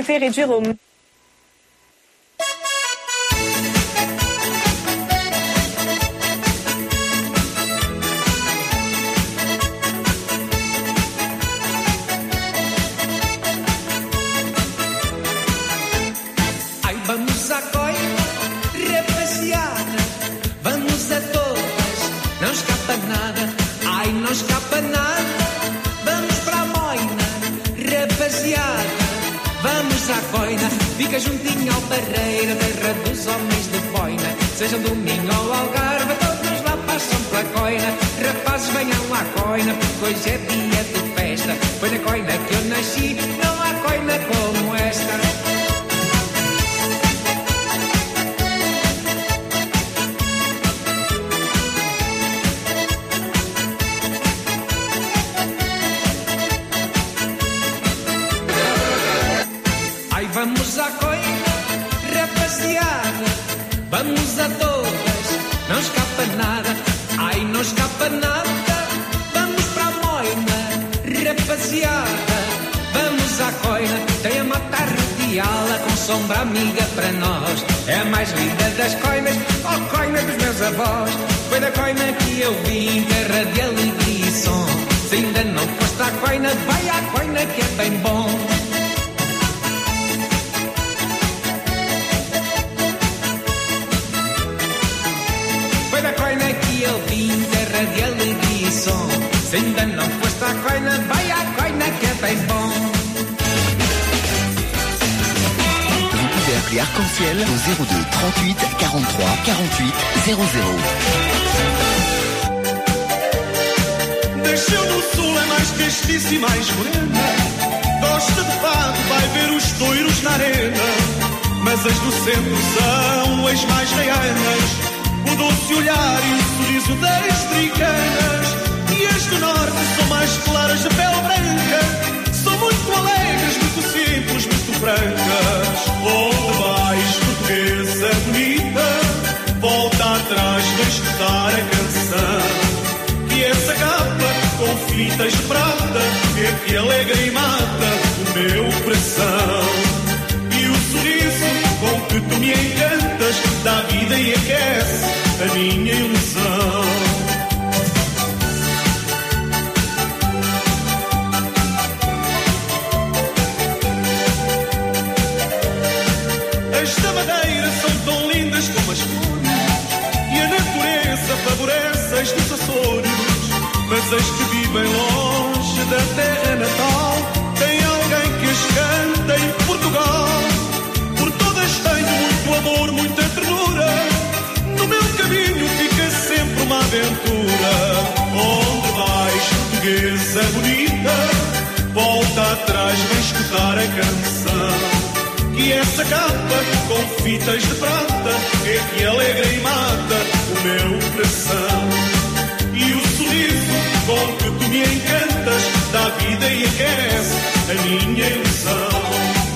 souhaitez réduire au Vamos à coina, rapaziada, vamos a todas, não escapa nada, ai não escapa nada, vamos para a moina, rapaziada, vamos à coina, fica juntinho ao Barreira, terra dos homens de boina, sejam do Minho ou Algarve, todos lá passam pela coina, rapazes venham à coina, porque hoje é dia de festa, foi na coina que eu nasci, não há coina como esta. Vamos à coina, rapaziada, vamos a todas, não escapa nada, ai não escapa nada, vamos para a moina, rapaziada, vamos à coina, tem a mata arrediala com sombra amiga para nós, é a mais linda das coinas, oh coina dos meus avós, foi da coina que eu vim, terra de alegria e som, se ainda não foste à coina, vai à coina que é bem bom. Da coina que eu vim, terra de alegria e som. Se ainda não foste à coina, vai à coina que é bem bom. Vous pouvez appeler Arc-en-Ciel au 02 38 43 48 00. Nasceu no sul, é mais castiça e mais morena. Gosta de fado, vai ver os touros na arena. Mas as do centro são as mais reianas. O doce olhar e o sorriso das tricanas. E as do norte são mais claras de pele branca. São muito alegres, muito simples, muito francas. Onde vais, portuguesa bonita, volta atrás, vai escutar a canção. Que essa capa com fitas de prata é que alegra e mata o meu coração. E o sorriso com que tu me encantas dá vida e aquece a minha ilusão. As da Madeira são tão lindas como as flores e a natureza favorece as dos Açores. Mas as que vivem longe da terra natal têm alguém que as canta em Portugal. Por todas tenho muito amor, muita ternura. No meu caminho fica sempre uma aventura. Onde vais, portuguesa bonita, volta atrás, vem escutar a canção. Que essa capa com fitas de prata é que alegra e mata o meu coração. E o sorriso com que tu me encantas dá vida e aquece a minha ilusão.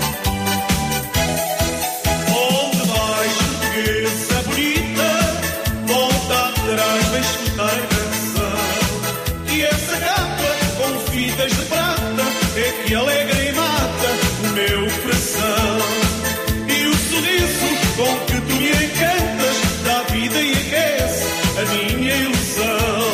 Onde vais, portuguesa bonita, volta atrás, vem escutar a canção. Que essa capa com fitas de prata é que alegra e mata o meu coração. E o sorriso com que tu me encantas dá vida e aquece a minha ilusão.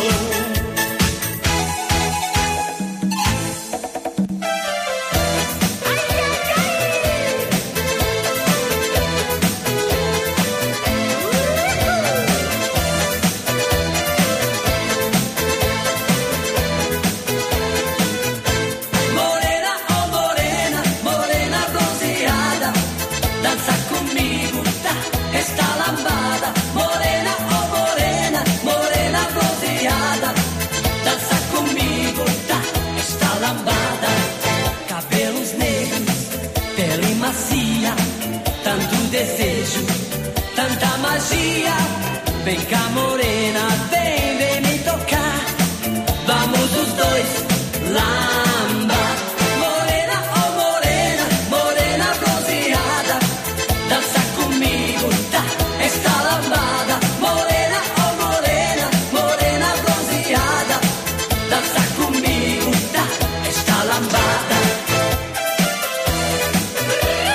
Desejo, tanta magia. Vem cá, morena, vem me tocar. Vamos os dois lamba. Morena, oh morena, morena bronzeada, dança comigo, tá? Esta lambada. Morena, oh morena, morena bronzeada, dança comigo, tá? Esta lambada.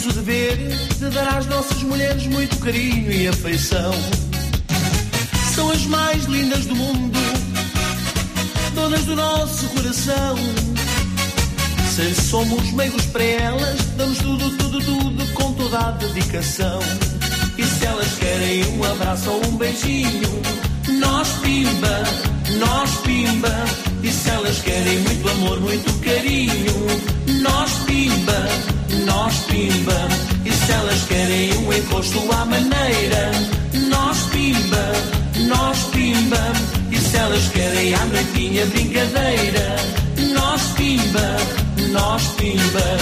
o dever de dar às nossas mulheres muito carinho e afeição. São as mais lindas do mundo, donas do nosso coração. Se somos meigos para elas, damos tudo, tudo, tudo com toda a dedicação. E se elas querem um abraço ou um beijinho, nós pimba, nós pimba. E se elas querem muito amor, muito carinho, nós pimba, nós pimba. E se elas querem um encosto à maneira, nós pimba, nós pimba. E se elas querem à noitinha brincadeira, nós pimba, nós pimba.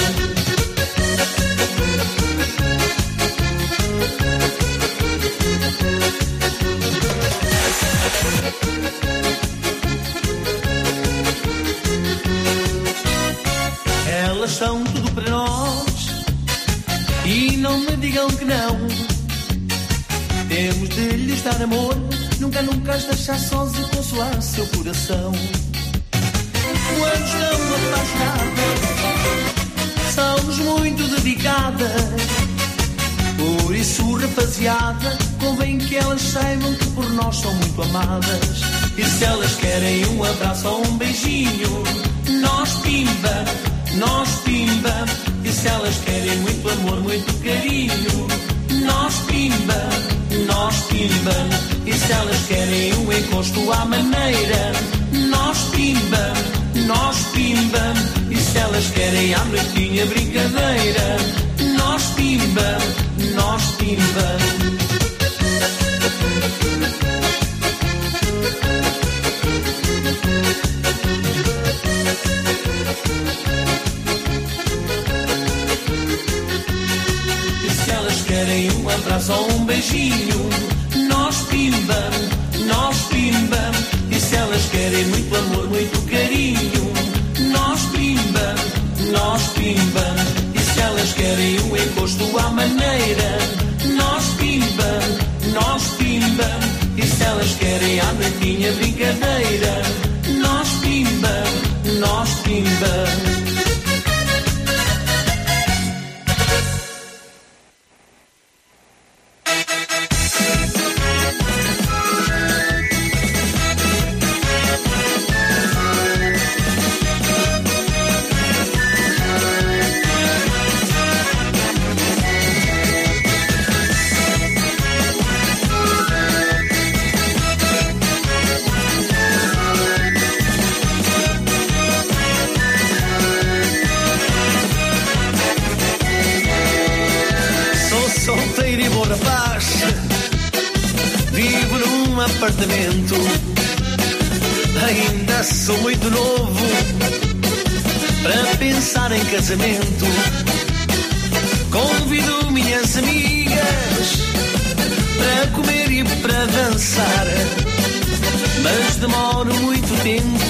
Elas são tudo para nós e não me digam que não. Temos de lhes dar amor, nunca, nunca as deixar sós e consolar seu coração. Quando estão apaixonadas, somos muito dedicadas. Por isso, rapaziada, convém que elas saibam que por nós são muito amadas. E se elas querem um abraço ou um beijinho, nós pimba, nós pimba. E se elas querem muito amor, muito carinho, nós pimba, nós pimba. E se elas querem um encosto à maneira, nós pimba, nós pimba. E se elas querem à noitinha brincadeira, nós pimba, nós pimba. E se elas querem um abraço ou um beijinho, nós pimba, nós pimba. E se elas querem muito amor, muito carinho, nós pimba, nós pimba. E se elas querem um encosto à maneira, nós pimba, nós pimba. E se elas querem à noitinha brincadeira, nós pimba, nós pimba. Apartamento. Ainda sou muito novo para pensar em casamento. Convido minhas amigas para comer e para dançar, mas demoro muito tempo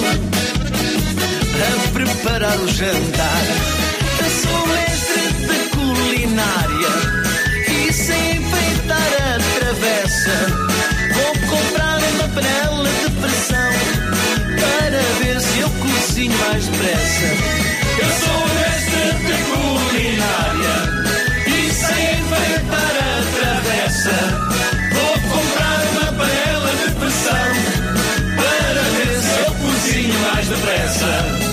a preparar o jantar. Eu sou mestre de culinária e sei enfeitar a travessa. Vou comprar uma panela de pressão para ver se eu cozinho mais depressa. Eu sou mestre de culinária e sei enfeitar a travessa. Vou comprar uma panela de pressão para ver se eu cozinho mais depressa.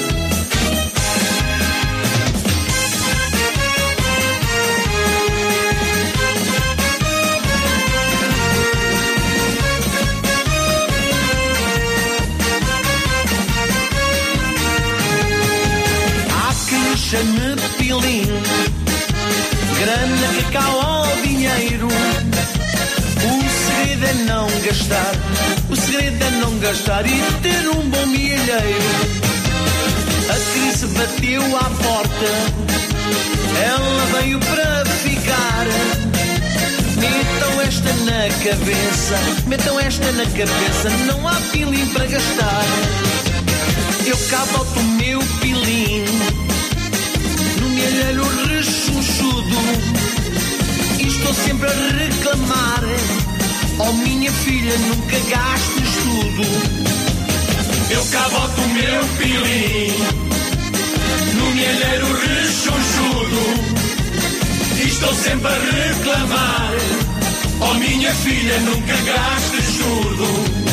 Chame pilim, grana, cacau ou dinheiro. O segredo é não gastar, o segredo é não gastar e ter um bom milheiro. A crise bateu à porta, ela veio para ficar. Metam esta na cabeça, metam esta na cabeça, não há pilim para gastar. Eu cá boto o meu pilim no milheiro rechonchudo e estou sempre a reclamar: oh minha filha, nunca gastes tudo. Eu cá boto o meu pilim no milheiro rechonchudo e estou sempre a reclamar. Oh minha filha, nunca gastes tudo.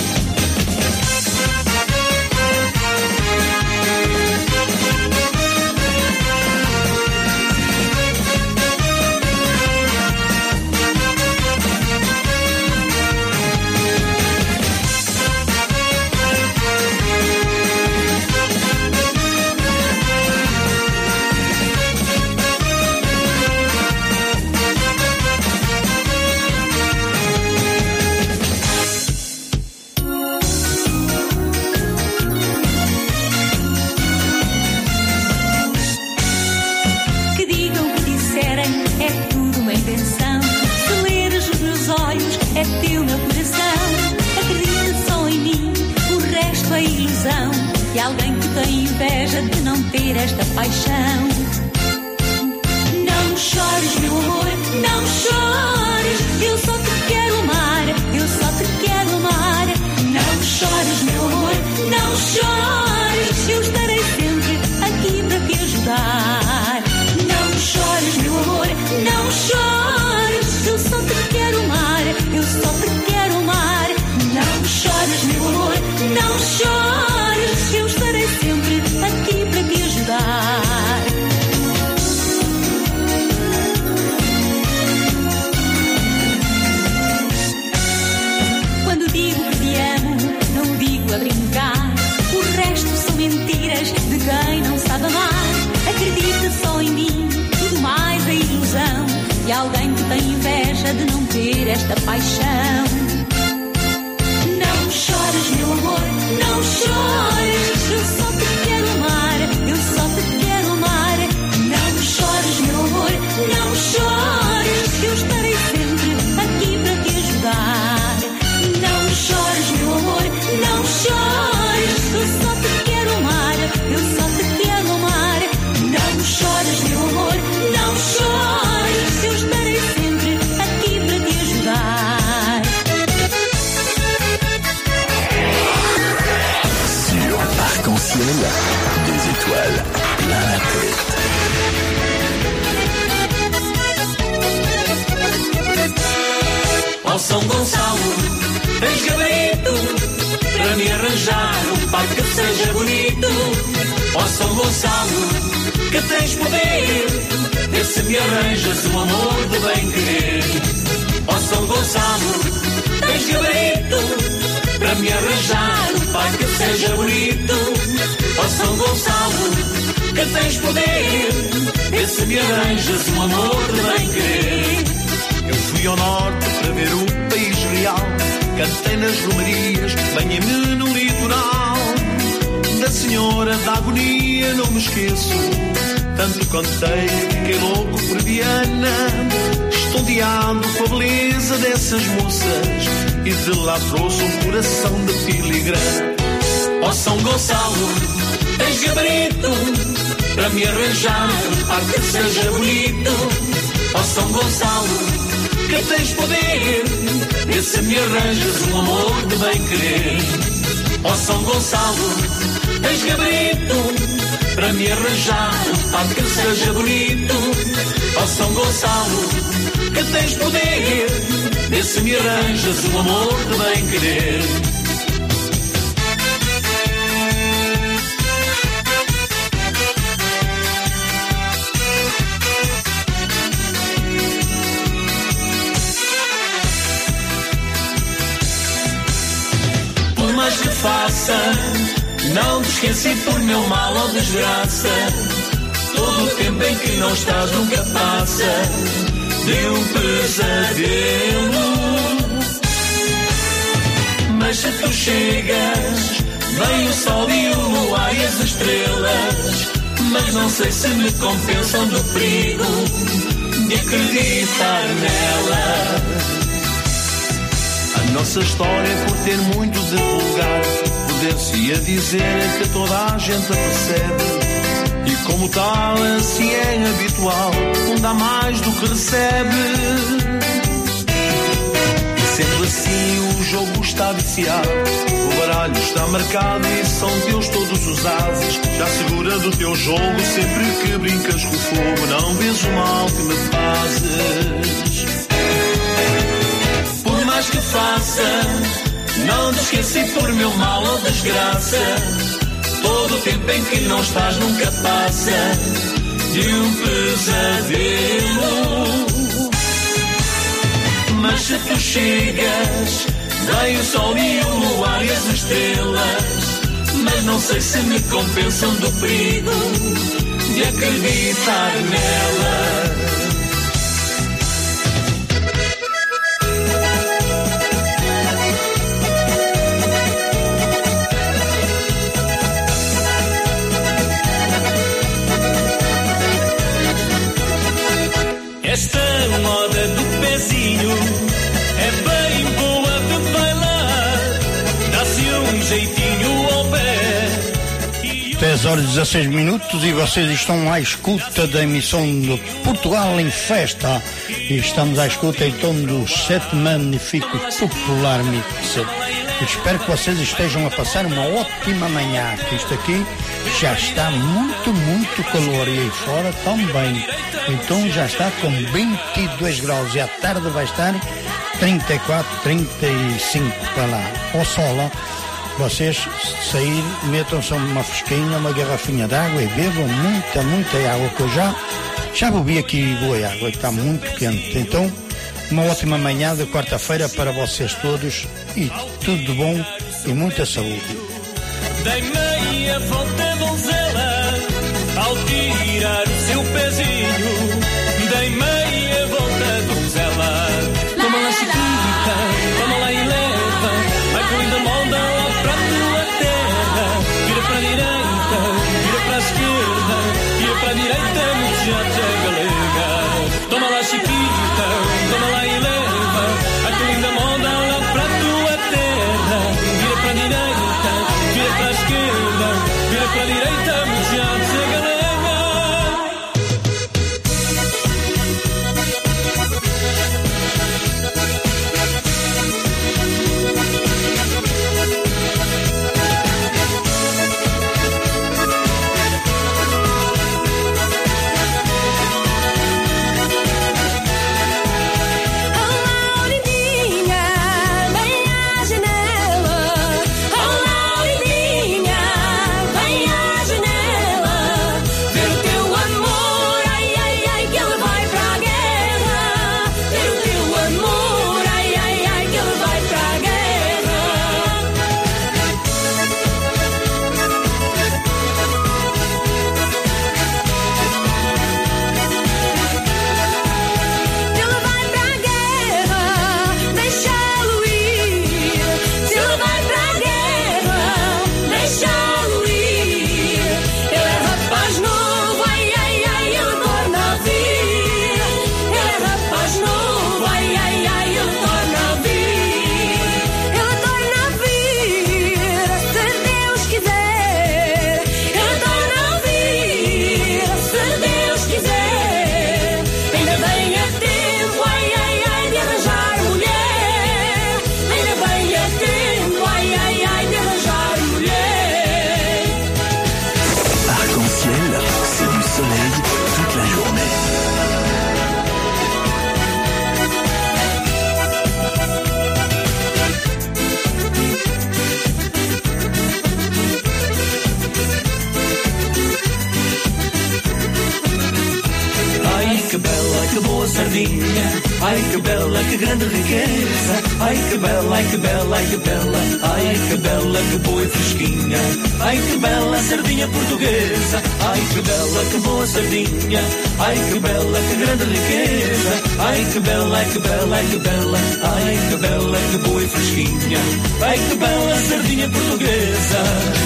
E alguém que tem inveja de não ter esta paixão. Não chores, meu amor, não chores. Eu só te quero amar, eu só te quero amar. Não chores, meu amor, não chores. Eu estarei sempre aqui para te ajudar. Não chores, meu amor, não chores. Eu só te quero amar, eu só te quero amar. Não chores, meu amor, não chores. Eu estarei sempre aqui para te ajudar. Quando digo que te amo, não digo a brincar. O resto são mentiras de quem não sabe amar. Acredita só em mim, tudo mais é ilusão. E alguém que tem inveja de não ter esta paixão. Não chores, meu amor, não chores. Eu só te quero amar, eu só te quero amar. Não chores, meu amor, não chores. Eu estarei sempre aqui para te ajudar. Não chores, meu amor, não chores. Eu só te quero amar, eu só te quero amar. Não chores, meu amor, não chores. Eu estarei sempre aqui para te ajudar. Arc-en-ciel, des étoiles plein la tête. Ó São Gonçalo, tens gabarito para me arranjar um pai que seja bonito. Ó São Gonçalo, que tens poder, vê se me arranjas um amor de bem querer. Ó São Gonçalo, tens gabarito para me arranjar um pai que seja bonito. Ó São Gonçalo, que tens poder, vê se me arranjas um amor de bem querer. Eu fui ao norte para ver o país real, cantei nas romarias, banhei-me no litoral. Da senhora da agonia não me esqueço, tanto cantei, fiquei louco por Viana. Estonteado com a beleza dessas moças, e de lá trouxe um coração de filigrana. Ó São Gonçalo, tens gabarito para me arranjar um par que seja bonito. Ó São Gonçalo, que tens poder, vê se me arranjas um amor de bem querer. Ó São Gonçalo, tens gabarito para me arranjar um par que seja bonito. Ó São Gonçalo, que tens poder, vê se me arranjas um amor de bem querer. Por mais que faça, não te esqueci por meu mal ou desgraça. Todo o tempo em que não estás nunca passa de um pesadelo. Mas se tu chegas, vem o sol e o luar e as estrelas. Mas não sei se me compensam do perigo de acreditar nela. A nossa história, por ter muito de vulgar, poder-se-ia dizer que toda a gente percebe. E como tal, assim é habitual, não dá mais do que recebe. E sendo assim, o jogo está viciado. O baralho está marcado e são teus todos os ases. Já segura do teu jogo sempre que brincas com o fogo. Não vês o mal que me fazes. Por mais que faça, não te esqueci por meu mal ou desgraça. Todo o tempo em que não estás nunca passa de um pesadelo. Mas se tu chegas, vem o sol e o luar e as estrelas. Mas não sei se me compensam do perigo de acreditar nela. Esta moda do pezinho é bem boa de bailar. Dá-se um jeitinho ao pé. 10 horas e 16 minutos e vocês estão à escuta da emissão de Portugal em Festa. E estamos à escuta então do 7 Magnífico Popular Mix. Espero que vocês estejam a passar uma ótima manhã, que isto aqui já está muito, muito calor e aí fora também. Então já está com 22 graus e à tarde vai estar 34, 35 para lá. Ao sol, ó, vocês sair, metam-se uma fresquinha, uma garrafinha de água e bebam muita, muita água, que eu já bebi aqui boa água, está muito quente. Então, uma ótima manhã de quarta-feira para vocês todos e tudo de bom e muita saúde. Dei meia volta donzela ao tirar o seu pezinho. Dei meia volta donzela. Toma lá chiquita, toma lá e leva. Vai com linda molda lá para a tua terra. Vira para a direita, vira para a esquerda. Vira para a direita, muito já galega. Toma lá chiquita, toma lá e leva. Vai com linda molda lá para a tua terra. Vira para a direita, vira para a esquerda, vira para a direita, muito já galega. Ai que bela, que grande riqueza. Ai que bela, ai que bela, ai que bela. Ai que bela, que boa e fresquinha. Ai que bela sardinha portuguesa. Ai que bela, que boa sardinha. Ai que bela, que grande riqueza. Ai que bela, ai que bela, ai que bela. Ai que bela, que boa e fresquinha. Ai que bela sardinha portuguesa.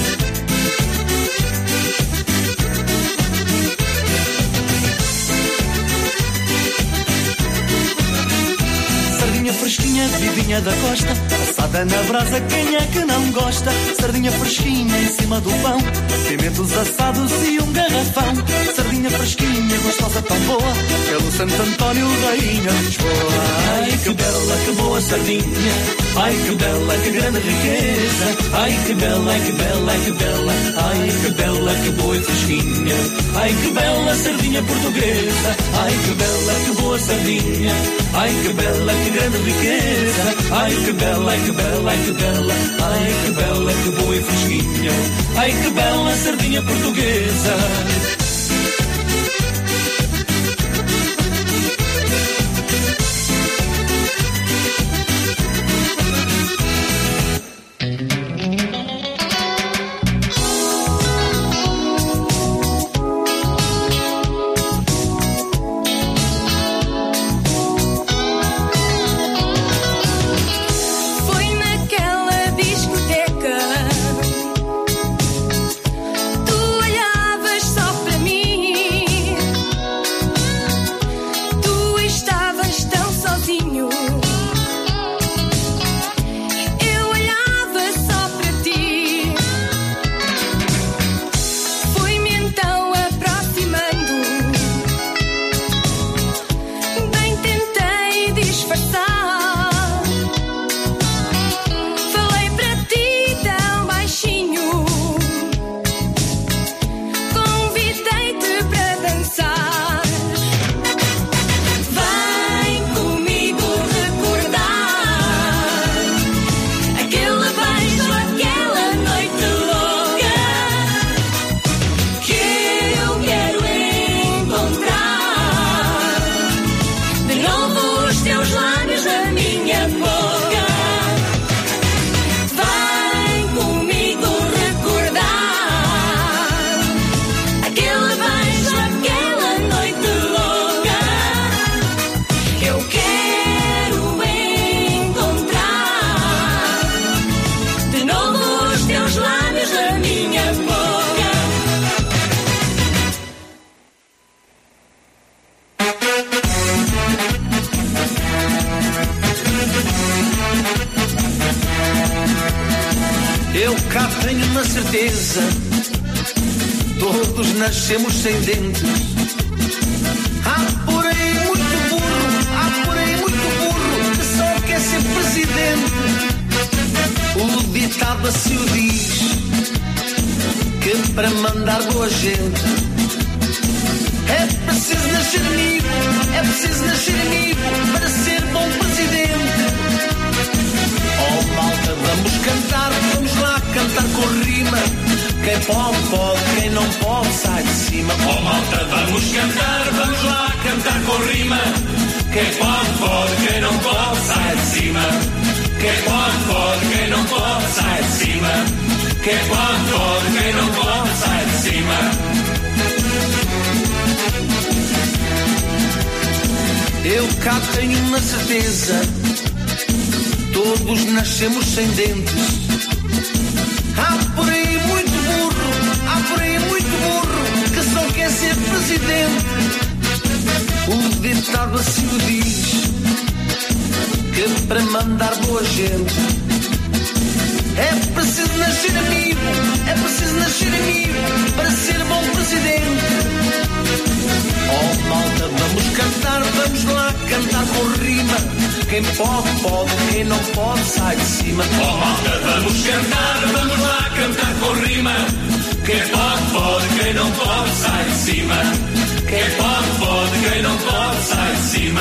Fresquinha, vivinha da costa, assada na brasa, quem é que não gosta? Sardinha fresquinha em cima do pão, pimentos assados e um garrafão. Sardinha fresquinha, gostosa tão boa, pelo Santo António, rainha de Lisboa. Ai que bela, bela, que boa sardinha. Ai que bela, que grande riqueza. Ai que bela, que bela, que bela. Ai que bela, que boa e fresquinha. Ai que bela sardinha portuguesa. Ai que bela, que boa sardinha. Ai que bela, que grande riqueza. Ai que bela, que bela, que bela. Ai que bela, que boa e fresquinha. Ai que bela sardinha portuguesa. Todos nascemos sem dentes. Há por aí muito burro, que só quer ser presidente. O ditado assim o diz, que para mandar boa gente é preciso nascer amigo para ser bom presidente. Oh malta, vamos cantar, vamos lá cantar com rima. Quem pode, pode, quem não pode, sai de cima. Oh malta, vamos cantar, vamos lá cantar com rima. Quem pode, pode, quem não pode, sai de cima. Quem pode, pode, quem não pode, sai de cima. Quem pode, pode, quem não pode, sai de cima. Eu cá tenho uma certeza, todos nascemos sem dentes. Há por aí muito burro, que só quer ser presidente. O ditado assim o diz, que para mandar boa gente é preciso nascer amigo para ser bom presidente. Oh malta, vamos cantar, vamos lá cantar com rima. Quem pode, pode, quem não pode, sai de cima. Oh malta, vamos cantar, vamos lá cantar com rima. Quem pode, pode, quem não pode, sai de cima. Quem pode, pode, quem não pode, sai de cima.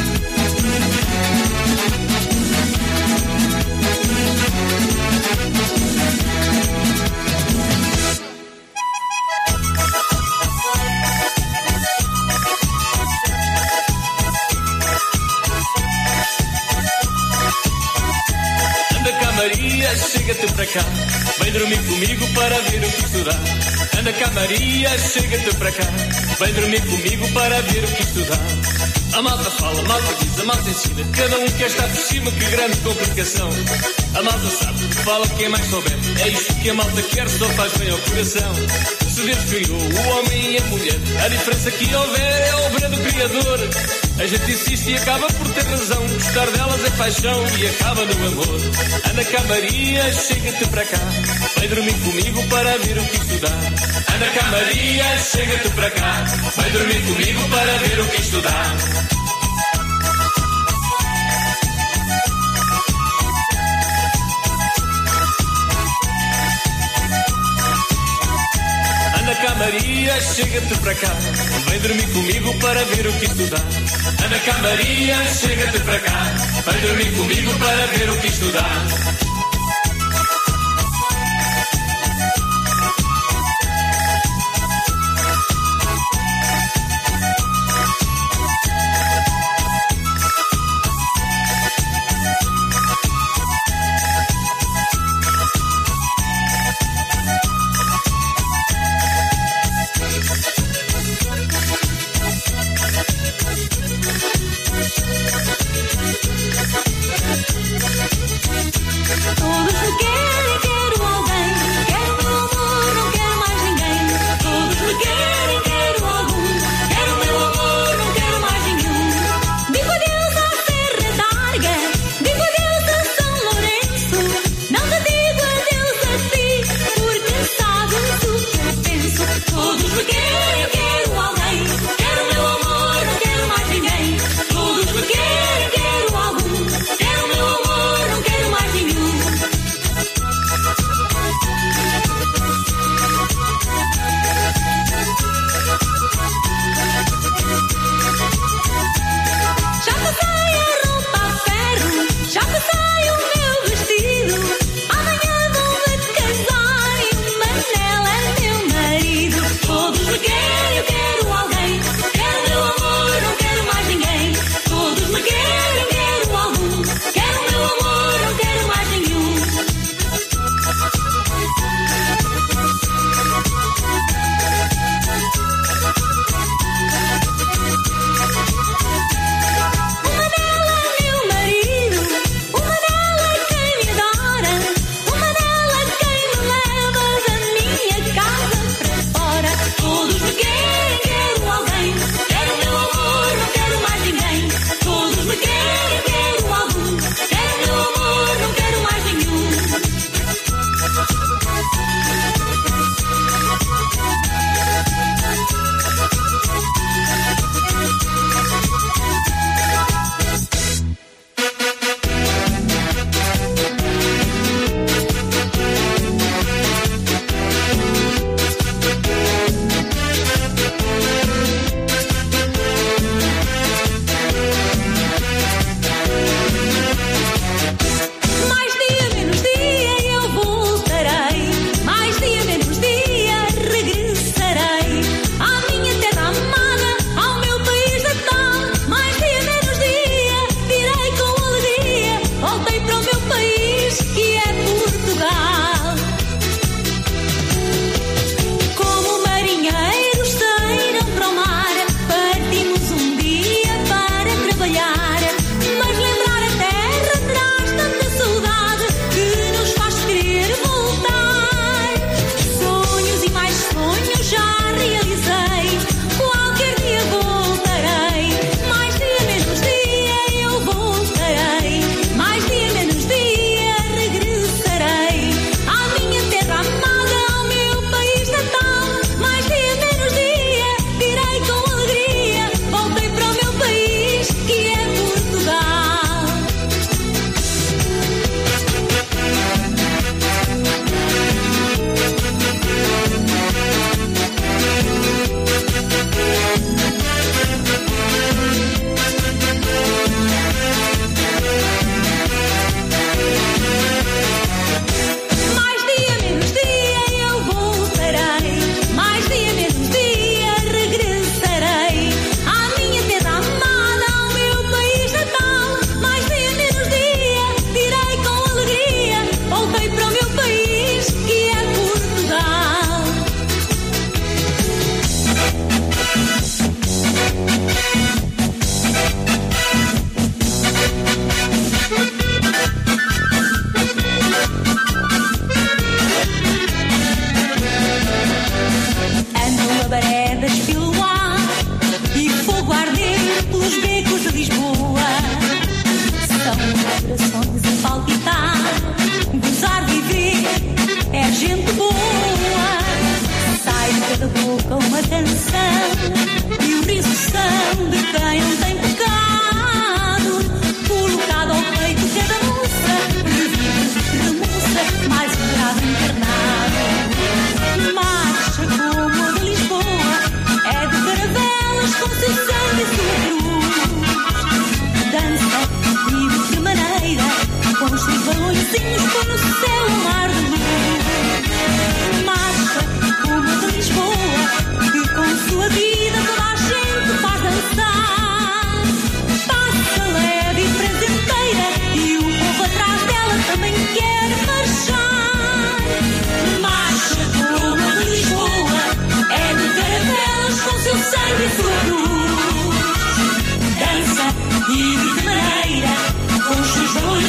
Maria, chega-te para cá, vem dormir comigo para ver o que estudar. Anda cá Maria, chega-te para cá, vem dormir comigo para ver o que estudar. A malta fala, a malta diz, a malta ensina, cada um quer estar por cima, que grande complicação. A malta sabe, fala quem mais souber, é isto que a malta quer, só faz bem ao coração. Se Deus criou o homem e a mulher, a diferença que houver é a obra do Criador. A gente insiste e acaba por ter razão, gostar delas é paixão e acaba no amor. Anda cá Maria, chega-te para cá, vem dormir comigo para ver o que estudar. Anda cá Maria, chega-te para cá, vem dormir comigo para ver o que estudar. Maria, chega-te para cá. Vem dormir comigo para ver o que isto dá. Anda cá, Maria, chega-te para cá. Vem dormir comigo para ver o que isto dá.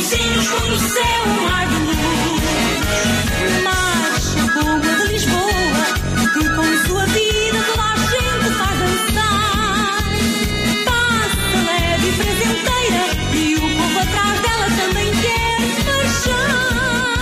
vizinhos por o céu um ar de luz. Marcha boa de Lisboa, que com sua vida toda a gente faz dançar. Passa leve e presenteira, e o povo atrás dela também quer marchar.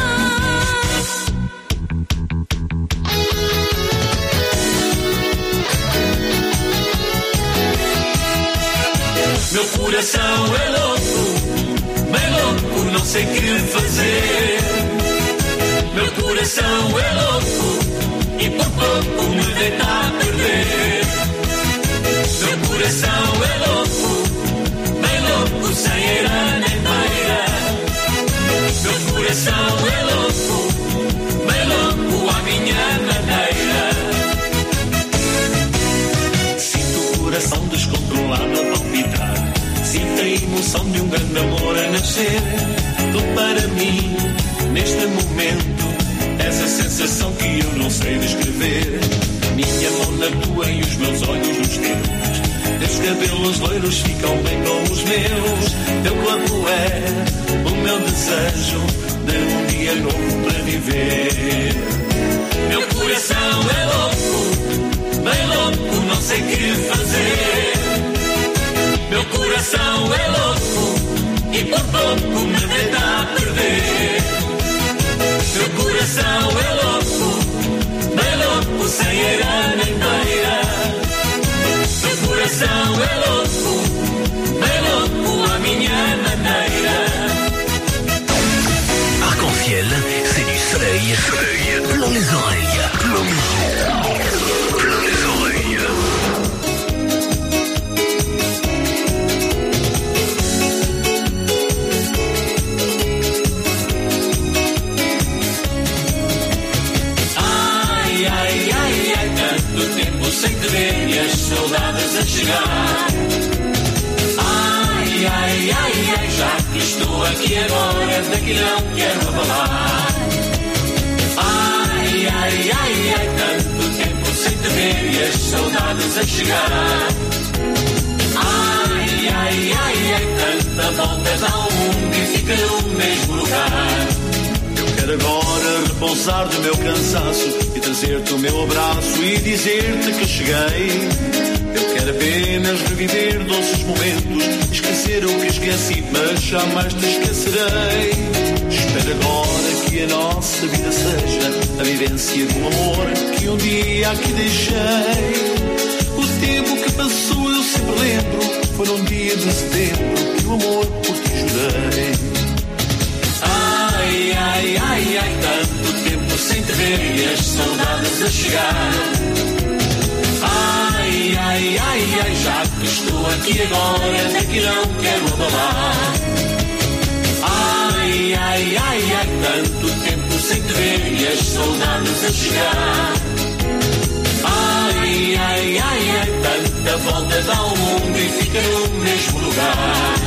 Meu coração é louco, bem louco, não sei que fazer. Meu coração é louco e por pouco me deita a perder. Meu coração é louco, bem louco, sem eira nem beira. Meu coração é louco, bem louco, à minha maneira. Sinto o coração descontrolado a palpitar. Sinto a emoção de um grande amor a nascer. Tu para mim, neste momento, és a sensação que eu não sei descrever. Minha mão na tua e os meus olhos nos teus. Teus cabelos loiros ficam bem com os meus. Teu corpo é o meu desejo de um dia novo para viver. Meu coração é louco, bem louco, não sei que fazer. Meu coração é louco e por pouco me deita a perder. Meu coração é louco, bem louco, sem eira nem beira. Meu coração é louco, bem louco, à minha maneira. Arc-en-ciel, c'est du soleil plein les oreilles. Plein les oreilles. Sem te ver e as saudades a chegar. Ai, ai, ai, ai, já que estou aqui agora, daqui não quero abalar. Ai, ai, ai, ai, tanto tempo sem te ver e as saudades a chegar. Ai, ai, ai, ai, tanta volta dá ao mundo e fica no mesmo lugar. Quero agora repousar do meu cansaço e trazer-te o meu abraço e dizer-te que cheguei. Eu quero apenas reviver doces momentos, esquecer o que esqueci, mas jamais te esquecerei. Espero agora que a nossa vida seja a vivência do amor que um dia aqui deixei. O tempo que passou eu sempre lembro, foi num dia de setembro que o amor por ti jurei. Ai, ai, ai, ai, tanto tempo sem te ver e as saudades a chegar. Ai, ai, ai, ai, já que estou aqui agora, daqui não quero abalar. Ai, ai, ai, ai, tanto tempo sem te ver e as saudades a chegar. Ai, ai, ai, ai, tanta volta dá ao mundo e fica no mesmo lugar.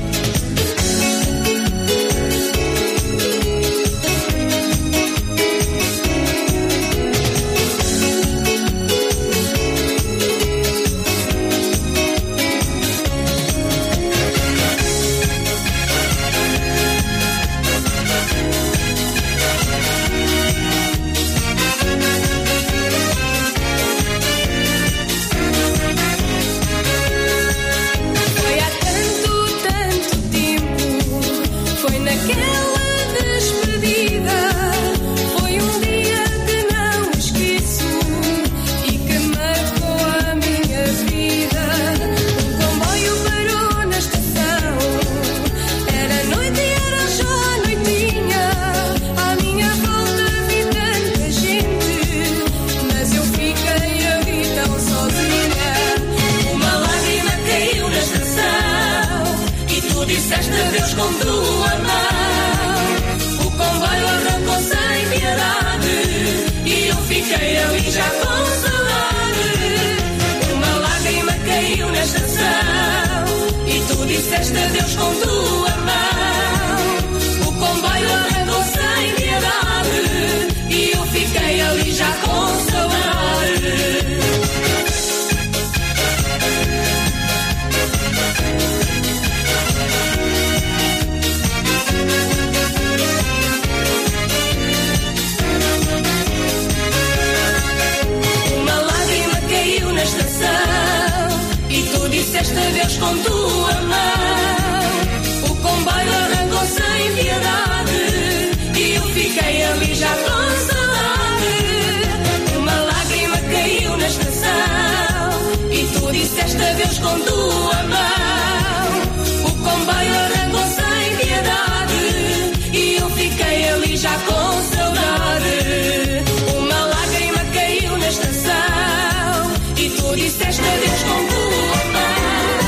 Disseste adeus com tua mão. O comboio arrancou sem piedade e eu fiquei ali já com saudade. disseste adeus com tua mão.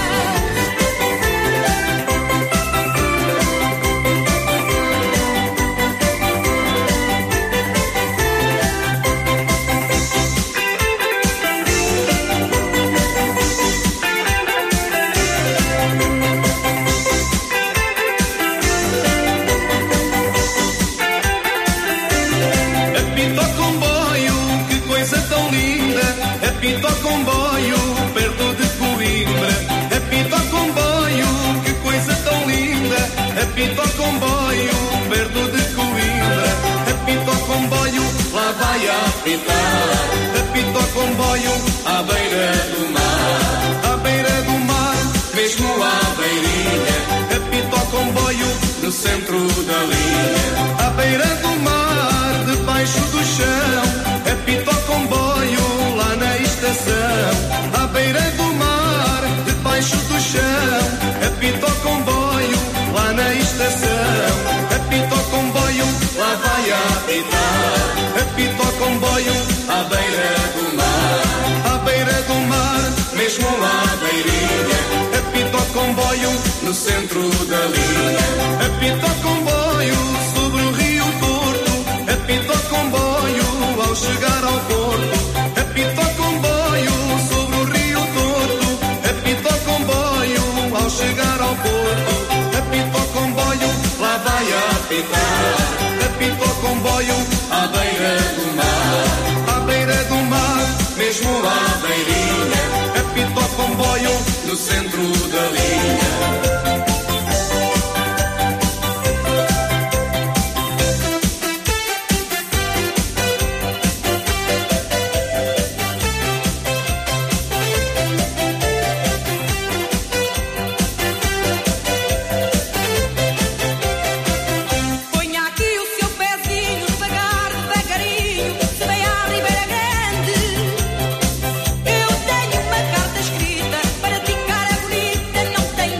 Apita o comboio, que coisa tão linda. Apita o comboio, perto de Coimbra. Apita o comboio, que coisa tão linda. Apita o comboio, perto de Coimbra. Apita o comboio, lá vai a apitar. Apita o comboio, à beira do mar. À beira do mar, mesmo à beirinha. Apita o comboio, no centro da linha. À beira do mar, debaixo do chão. Apita o comboio, lá na estação. À beira do mar, debaixo do chão. Apita o comboio, lá na estação. Apita o comboio, lá vai a apitar. Apita o comboio, à beira do mar. À beira do mar, mesmo à beirinha. Apita o comboio, no centro da linha. Apita o comboio, sobre o rio Torto. Apita o comboio, ao chegar ao porto. Apita o comboio, sobre o rio Torto. Apita o comboio, ao chegar ao porto. Apita o comboio, lá vai a apitar. Apita o comboio, à beira do mar. À beira do mar, mesmo à beirinha. Apita o comboio, no centro da linha. Ponha aqui o seu pezinho, devagar, devagarinho, se vem à Ribeira Grande. Eu tenho uma carta escrita para ti, cara bonita, não tem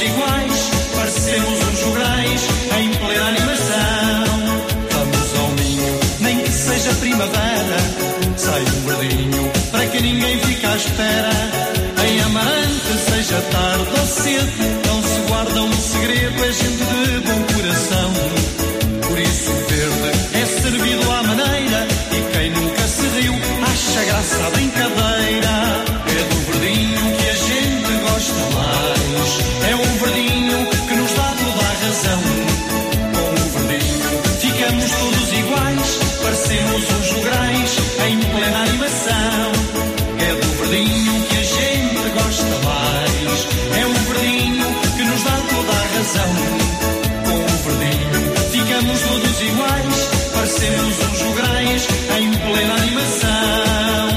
iguais, parecemos uns jograis em plena animação. Vamos ao ninho, nem que seja primavera, sai um verdinho para que ninguém fique à espera. Em Amarante, seja tarde ou cedo, não se guarda um segredo, é gente de bom coração. Por isso o verde é servido à maneira, e quem nunca se riu acha graça à brincadeira. É do verdinho que a gente gosta mais, é um verdinho que nos dá toda a razão. Com o verdinho ficamos todos iguais, parecemos uns jograis em plena animação. É do verdinho que a gente gosta mais, é um verdinho que nos dá toda a razão. Com o verdinho ficamos todos iguais, parecemos uns jograis em plena animação.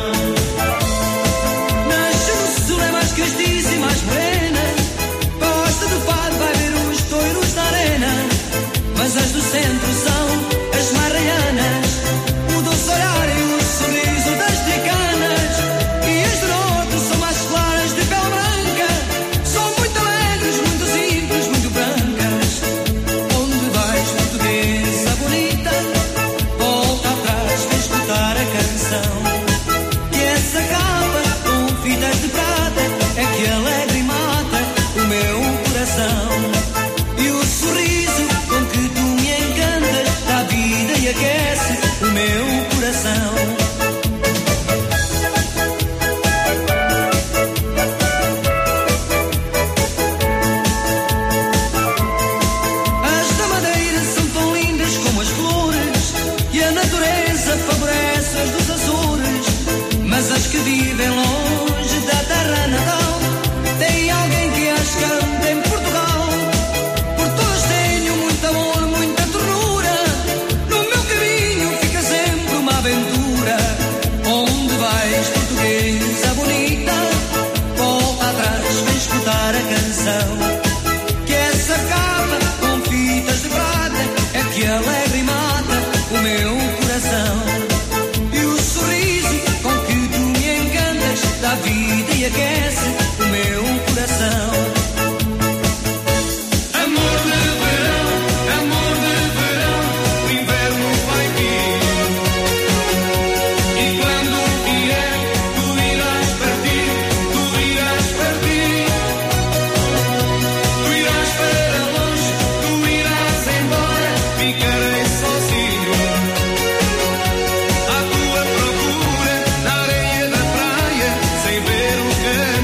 Nasce no sul, é mais castiça e mais morena, gosta de fado, vai ver os touros na arena. Mas as do centro são as mais raianas, o doce olhar e o sorriso das tricanas. E as do norte são mais claras de pele branca, são muito alegres, muito simples, muito brancas. Onde vais, portuguesa bonita, volta atrás, vem escutar a canção. Que essa capa com fitas de prata é que alegra e mata o meu coração. E o sorriso com que tu me encantas dá vida e aquece o meu coração. As da Madeira são tão lindas como as flores, e a natureza favorece as dos Açores. Mas as que vivem longe da terra natal têm alguém que as canta em Portugal. Por todas tenho muito amor, muita ternura, no meu caminho fica sempre uma aventura. Onde vais, portuguesa bonita, volta atrás, vem escutar a canção. Que essa capa com fitas de prata é que alegra e mata o meu coração. E o sorriso com que tu me encantas dá vida e aquece o meu coração. Amor de verão, o inverno vai vir. E quando vier, tu irás partir, tu irás partir. Tu irás para longe, tu irás embora, ficarei sozinho à tua procura, na areia da praia, sem ver o que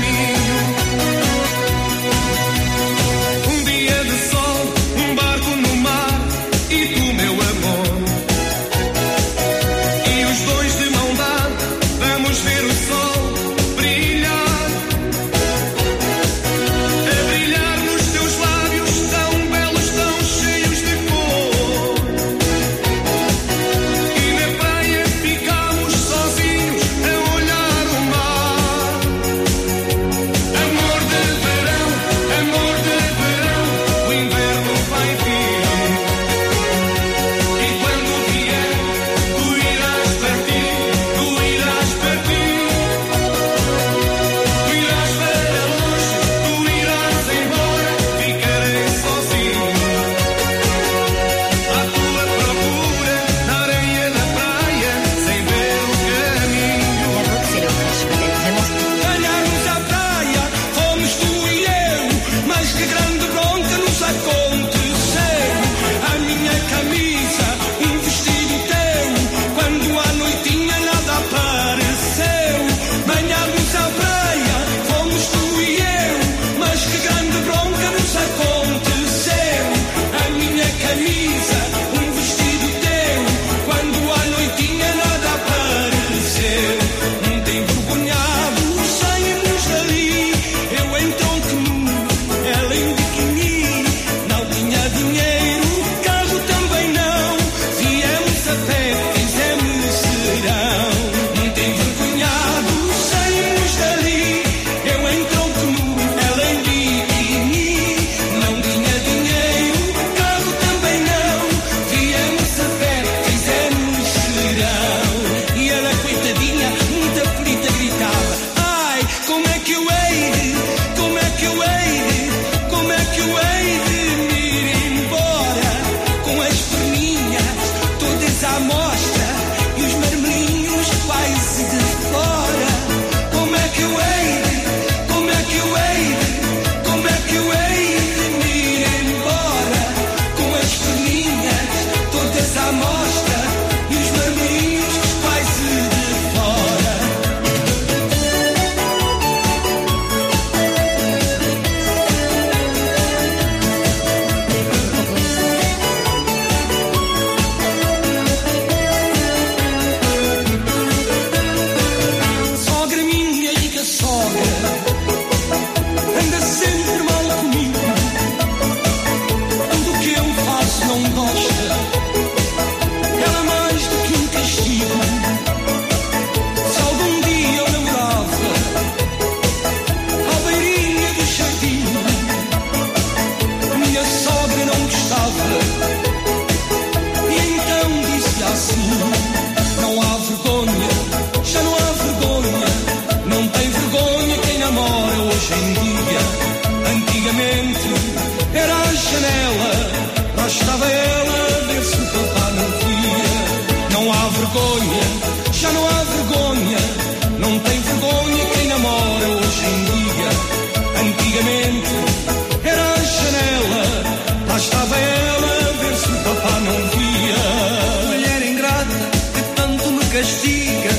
Antigamente era a janela, lá estava ela a ver se o papá não via. Não há vergonha, já não há vergonha, não tem vergonha quem namora hoje em dia. Antigamente era a janela, lá estava ela a ver se o papá não via. Mulher ingrata que tanto me castiga,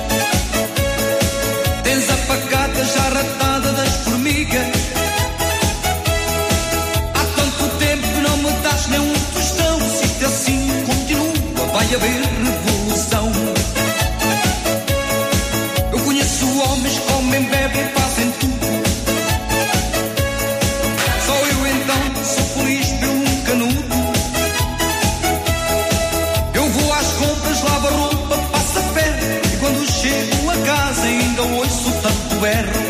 tens a pacata já ratada das formigas. Há tanto tempo que não me das nem um tostão. Se isto assim continua, vai haver revolução. Eu conheço homens que comem, bebem e fazem tudo. Só eu então sou feliz pelo canudo. Eu vou às compras, lavo a roupa, passo a pé, e quando chego a casa ainda ouço tanto berro.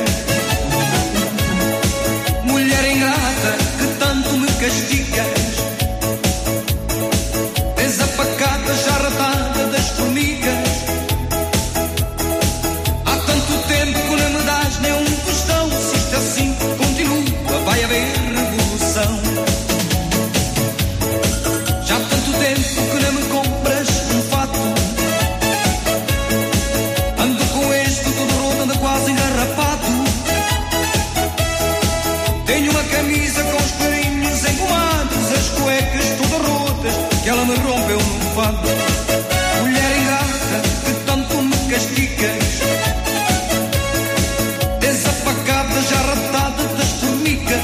Mulher ingrata que tanto me castigas, tens a pacata já ratada das formigas. Há tanto tempo que não me dás nem um tostão. Se isto assim continua, vai haver revolução. Já há tanto tempo que não me compras um fato. Ando com este todo roto, ando quase engarrapado. Tenho uma camisa com os carinhos engomados, as cuecas todas rotas que ela me rompeu no fado. Mulher ingrata que tanto me castigas, tens a pacata já ratada das formigas.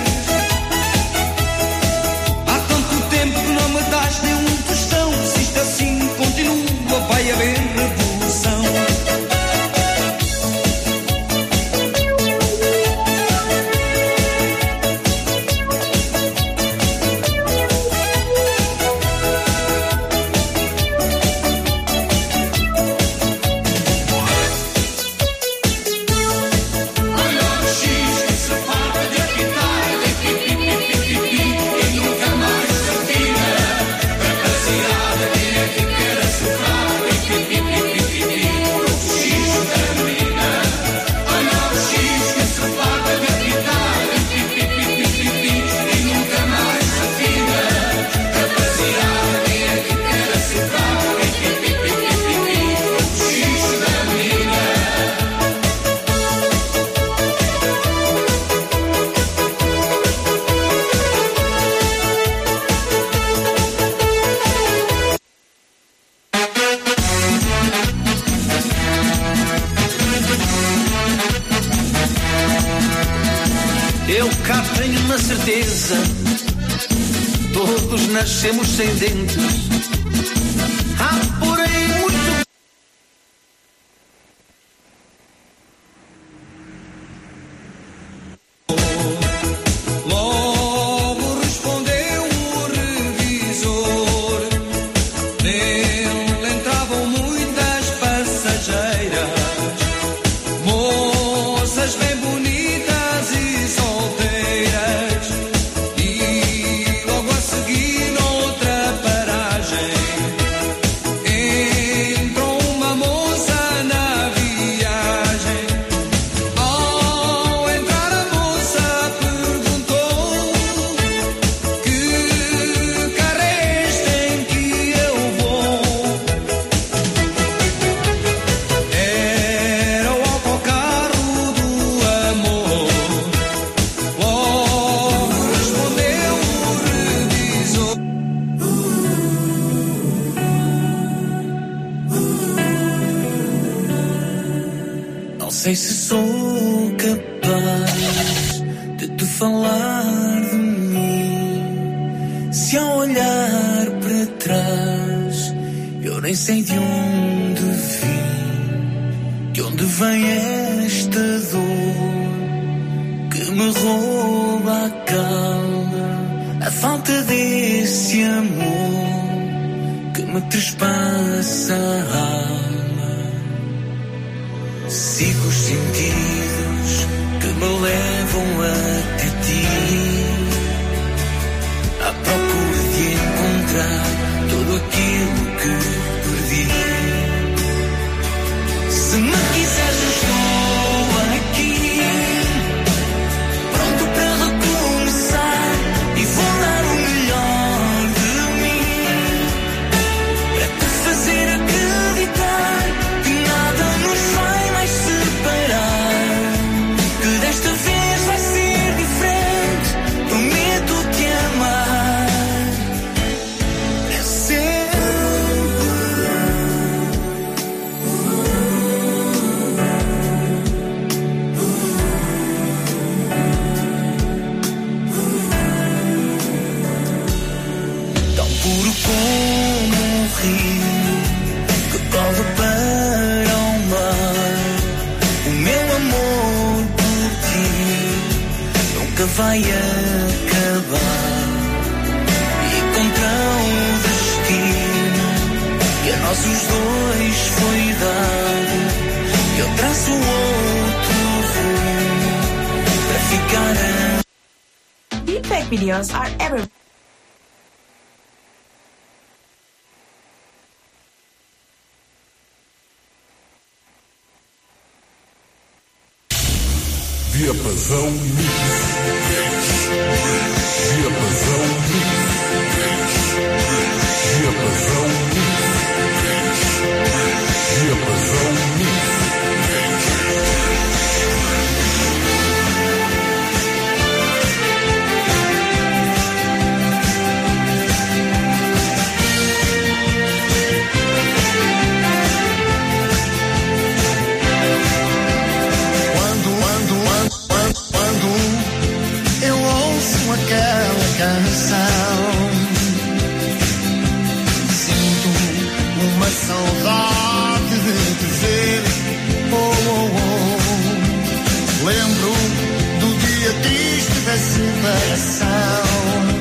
Há tanto tempo que não me dás nem um tostão. Se isto assim continua, vai haver revolução. Eu cá tenho uma certeza, todos nascemos sem dentes. Há por aí muito. Logo respondeu o revisor, nele entravam muitas passageiras, moças bem bonitas e solteiras, e logo a seguir noutra paragem entrou uma moça na viagem. Ao entrar a moça perguntou: que carro é este em que eu vou? Era o autocarro do amor. Logo respondeu o revisor. Não sei se sou capaz de te falar de mim, se ao olhar para trás eu nem sei de onde vim, de onde vem esta dor que me rouba a calma, a falta desse amor que me trespassa a alma. Sigo os sentidos que me levam até ti, à procura de encontrar tudo aquilo que perdi. Se me quiseres, estou aqui, pronto para recuperar. vai acabar e contra o destino que a nós os dois foi dado, eu traço outro rumo para ficar a... Deepfake videos are everywhere. Diapasão Mix. Diapasão Mix. Diapasão Mix. Diapasão Mix. Aquela canção, sinto uma saudade de dizer oh, oh, oh. Lembro do dia triste da separação.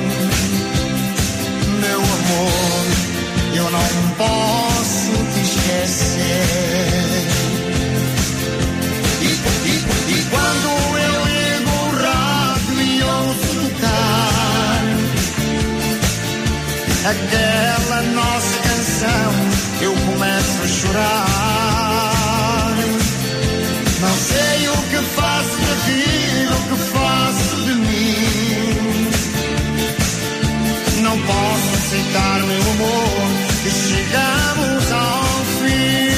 Meu amor, eu não posso te esquecer. E quando eu ligo o rádio e ouço aquela nossa canção, eu começo a chorar. Não sei o que faço de ti, o que faço de mim. Não posso aceitar, meu amor, que chegamos ao fim.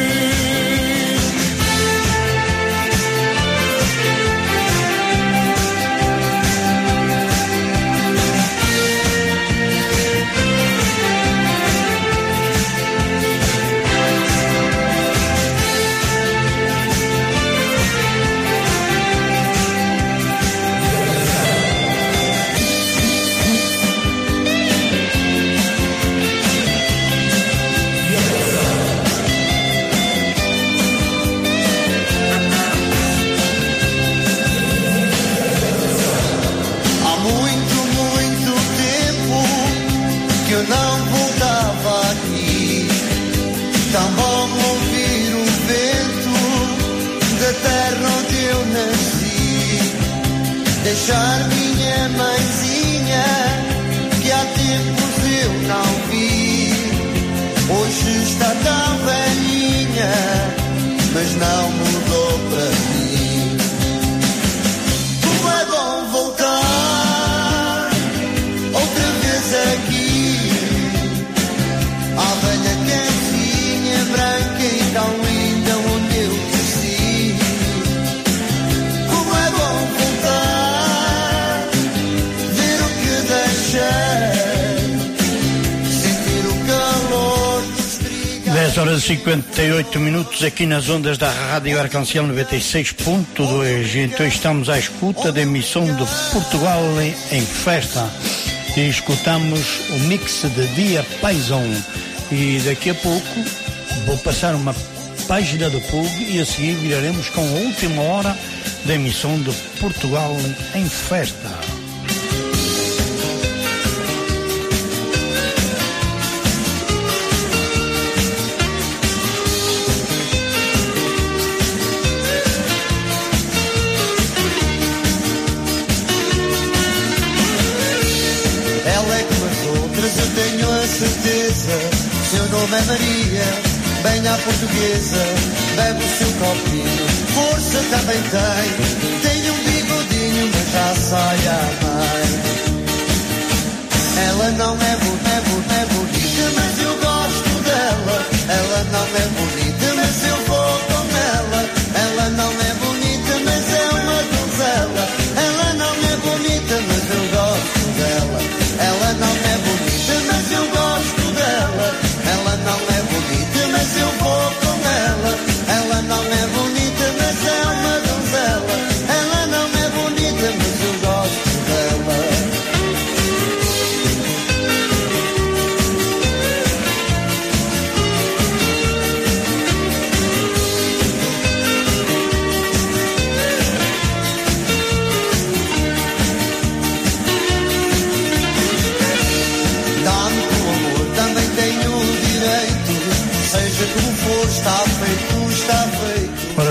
Deixar minha mãezinha, que há tempos eu não vi. Hoje está tão velhinha, mas não mudou para mim. Como é bom voltar outra vez aqui à velha cantinha branca e tão linda onde eu cresci. Como é bom voltar 10 horas e 58 minutos aqui nas ondas da Rádio Arcanciel 96.2. Então estamos à escuta da emissão de Portugal em Festa e escutamos o mix de Dia Paisão. E daqui a pouco vou passar uma página do PUG e a seguir viraremos com a última hora da emissão de Portugal em Festa. Eu tenho a certeza, seu nome é Maria, bem à portuguesa, bebe o seu copinho, força também tem um bigodinho, mas já sai a mãe. Ela não é bonita, mas eu gosto dela. Ela não é bonita, mas eu vou com ela. Ela não é bonita, mas é uma donzela. Ela não é bonita, mas eu gosto dela. Ela não é bonita, mas eu gosto dela. Ela não é bonita, mas eu vou com ela. Ela não é bonita, mas é uma donzela. Ela não é bonita, mas eu gosto dela.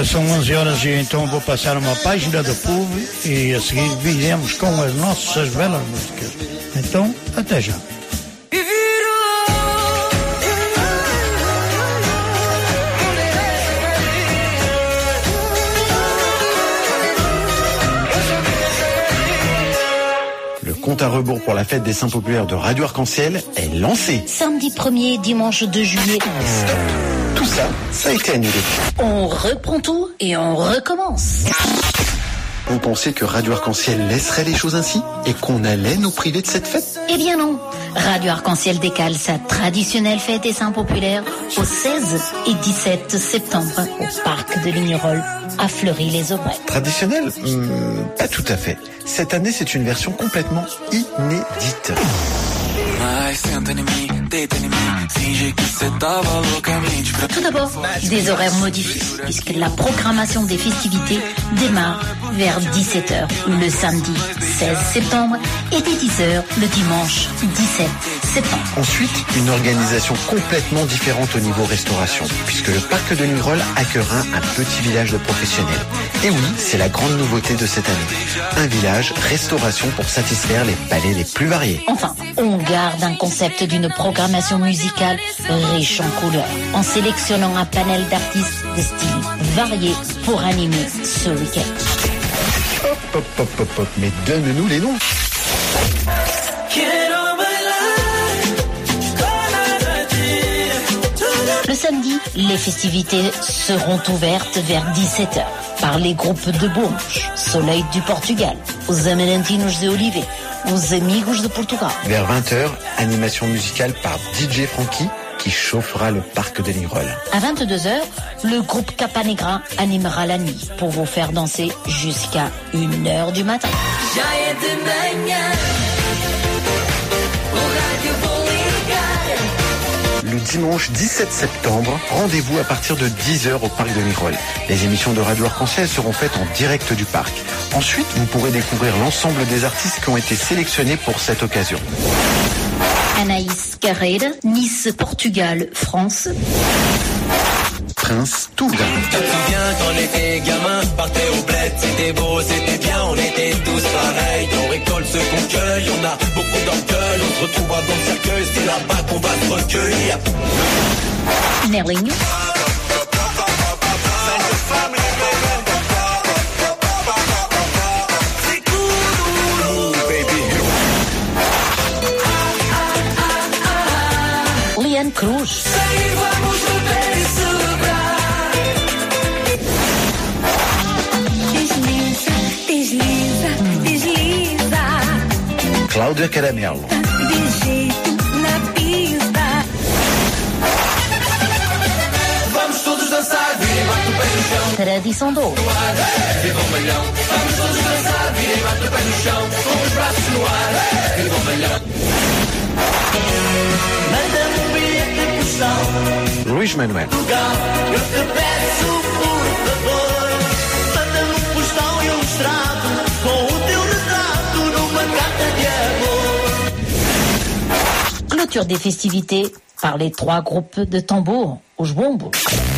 são 11 horas e então vou passar uma página do povo e a seguir viremos com as nossas belas músicas. Então, até já. Le compte à rebours pour la fête des Saints populaires de Radio Arc-en-Ciel est lancé. Samedi 1er et dimanche 2 juillet. Tout ça, ça a été annulé. On reprend tout et on recommence. Vous pensez que Radio Arc-en-Ciel laisserait les choses ainsi et qu'on allait nous priver de cette fête? Eh bien non. Radio Arc-en-Ciel décale sa traditionnelle fête des Saints populaires au 16 et 17 septembre au parc de Lignerolles à Fleury-les-Aubrais. Traditionnel? Pas tout à fait. Cette année, c'est une version complètement inédite. Tout d'abord, des horaires modifiés, puisque la programmation des festivités démarre vers 17h le samedi 16 septembre et dès 10h le dimanche 17 septembre. Ensuite, une organisation complètement différente au niveau restauration, puisque le parc de Lignerolles accueillera un petit village de professionnels. Et oui, c'est la grande nouveauté de cette année. Un village restauration pour satisfaire les palais les plus variés. Enfin, on garde un concept d'une programmation musicale riche en couleurs, en sélectionnant un panel d'artistes de styles variés pour animer ce week-end. Hop, mais donne-nous les noms. Le samedi, les festivités seront ouvertes vers 17h par les groupes de Bourges, Soleil du Portugal, Os Amarantins de Olivet, Os Amigos de Portugal. Vers 20h, animation musicale par DJ Frankie qui chauffera le parc de Lignerolles. À 22h, le groupe Capanegra animera la nuit pour vous faire danser jusqu'à 1h du matin. Le dimanche 17 septembre, rendez-vous à partir de 10h au parc de Lignerolles. Les émissions de Radio Arc-en-Ciel seront faites en direct du parc. Ensuite, vous pourrez découvrir l'ensemble des artistes qui ont été sélectionnés pour cette occasion. Anaïs Carrera, Nice, Portugal, France. Prince Touga. Tu te souviens quand on était gamin, partait au bled, c'était beau, c'était bien, on était tous pareils. On récolte ce qu'on cueille, on a beaucoup d'orgueil, on se retrouvera dans le cercueil, c'est là-bas qu'on va se recueillir. Nerling. Liane Cruz. Cláudia Caramelo. Vamos todos dançar, virem, bate o pé no chão. Tradição do ouro. Viva o malhão. Vamos todos dançar, virem, bate o pé no chão. Com os braços no ar, viva o malhão. Manda-me um bilhete postal. Luís Manuel. Eu te peço, por favor, manda-me um postal ilustrado com o teu retrato numa carta de amor. Clôture des festivités par les 3 groupes de tambour aux bombos.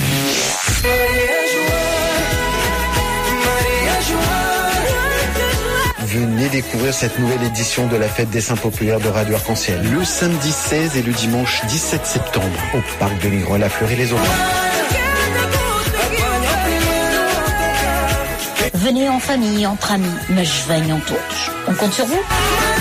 Venez découvrir cette nouvelle édition de la fête des Saints populaires de Radio Arc-en-Ciel. Le samedi 16 et le dimanche 17 septembre au parc de Lignerolles à Fleury-les-Aubrais. Venez en famille, entre amis, mas venham todos. On compte sur vous.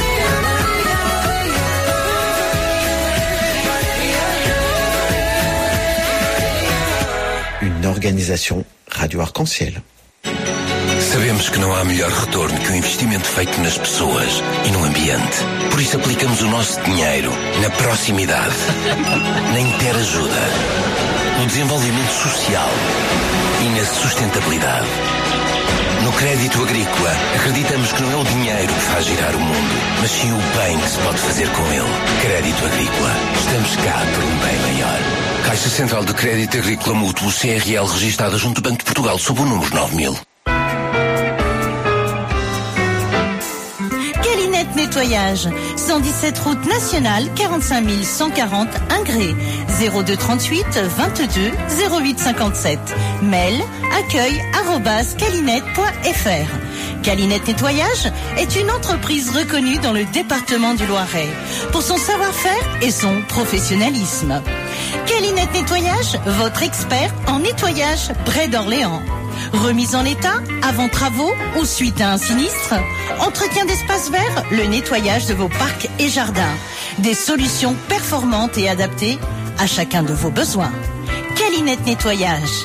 Une organisation Radio Arc-en-Ciel. Sabemos que não há melhor retorno que o investimento feito nas pessoas e no ambiente. Por isso aplicamos o nosso dinheiro na proximidade, na interajuda, no desenvolvimento social e na sustentabilidade. No crédito agrícola, acreditamos que não é o dinheiro que faz girar o mundo, mas sim o bem que se pode fazer com ele. Crédito agrícola. Estamos cá por um bem maior. Caixa Central de Crédito Agrícola Mútuo, CRL, registada junto ao Banco de Portugal, sob o número 9000. Nettoyage. 117 route nationale 45 140 Ingré. 02 38 22 08 57. Mail accueil@calinette.fr. Calinette Nettoyage est une entreprise reconnue dans le département du Loiret pour son savoir-faire et son professionnalisme. Calinette Nettoyage, votre expert en nettoyage près d'Orléans. Remise en état, avant travaux ou suite à un sinistre. Entretien d'espaces verts, le nettoyage de vos parcs et jardins. Des solutions performantes et adaptées à chacun de vos besoins. Calinette Nettoyage.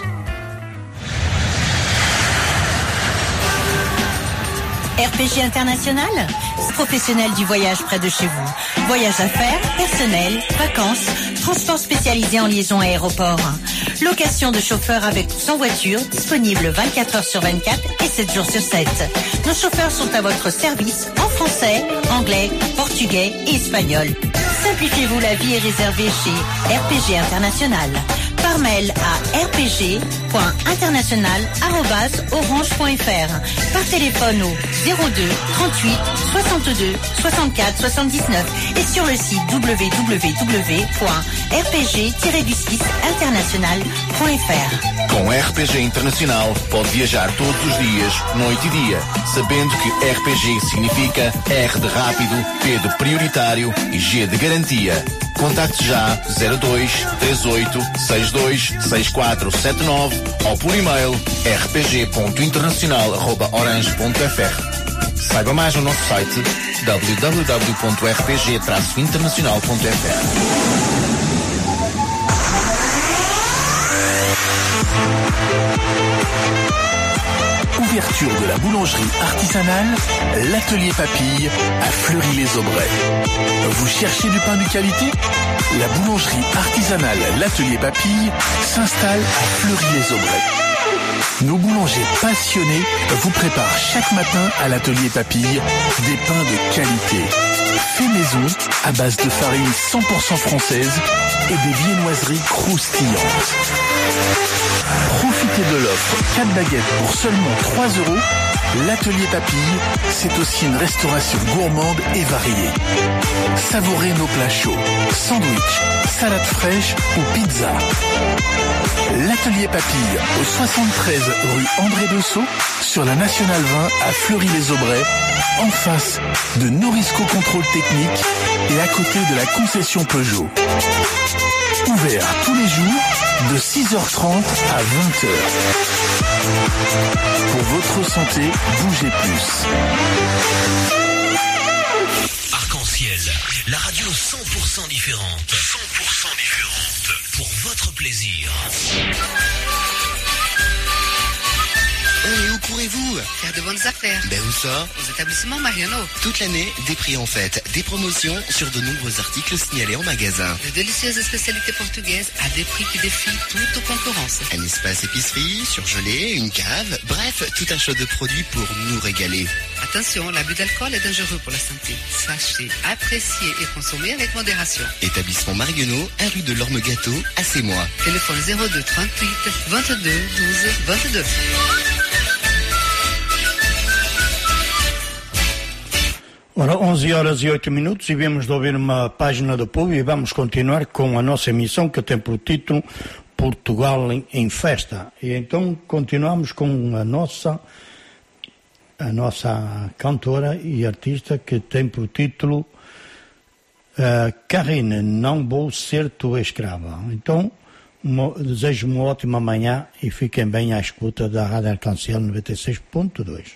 RPG International, professionnel du voyage près de chez vous. Voyage d'affaires, personnel, vacances, transport spécialisé en liaison aéroport. Location de chauffeurs avec ou sans voiture, disponible 24 heures sur 24 et 7 jours sur 7. Nos chauffeurs sont à votre service en français, anglais, portugais et espagnol. Simplifiez-vous la vie et réservez chez RPG International. Par mail à rpg.international@orange.fr. Par téléphone au 02 38 62 64 79 et sur le site www.rpg-international.fr. Com RPG Internacional pode viajar todos os dias, noite e dia, sabendo que RPG significa R de rápido, P de prioritário e G de garantia. Contacte já 02 38 62 6479 ou por e-mail rpg.internacional@orange.fr. Saiba mais no nosso site www.rpg-internacional.fr. Ouverture de la boulangerie artisanale, l'atelier Papille à Fleury-les-Aubrais. Vous cherchez du pain de qualité? La boulangerie artisanale l'atelier Papille s'installe à Fleury-les-Aubrais. Nos boulangers passionnés vous préparent chaque matin à l'atelier Papille des pains de qualité. Fait maison à base de farine 100% française et des viennoiseries croustillantes. Profitez de l'offre 4 baguettes pour seulement 3 €. L'atelier Papille, c'est aussi une restauration gourmande et variée. Savourez nos plats chauds, sandwich, salade fraîche ou pizza. L'atelier Papille au 73 rue André Dessau sur la Nationale 20 à Fleury-les-Aubrais, en face de Norisco Contrôle Technique et à côté de la concession Peugeot. Ouvert tous les jours de 6h30 à 20h. Pour votre santé, bougez plus. Arc-en-ciel, la radio 100% différente. 100% différente. Pour votre plaisir. Et où courez-vous? Faire de bonnes affaires. Ben où ça? Aux établissements Mariano. Toute l'année, des prix en fête, des promotions sur de nombreux articles signalés en magasin. De délicieuses spécialités portugaises à des prix qui défient toute concurrence. Un espace épicerie, surgelé, une cave, bref, tout un choix de produits pour nous régaler. Attention, l'abus d'alcool est dangereux pour la santé. Sachez apprécier et consommer avec modération. Établissement Marguenot, 1 rue de l'Orme-Gâteau, à Sémois. Téléphone 02 38 22 12 22. Ora, 11h08 e viemos de ouvir uma página do povo e vamos continuar com a nossa emissão que tem por título Portugal em Festa. E então continuamos com a nossa cantora e artista que tem por título Karine, não vou ser tua escrava. Então, desejo uma ótima manhã e fiquem bem à escuta da Rádio Arc-en-Ciel 96.2.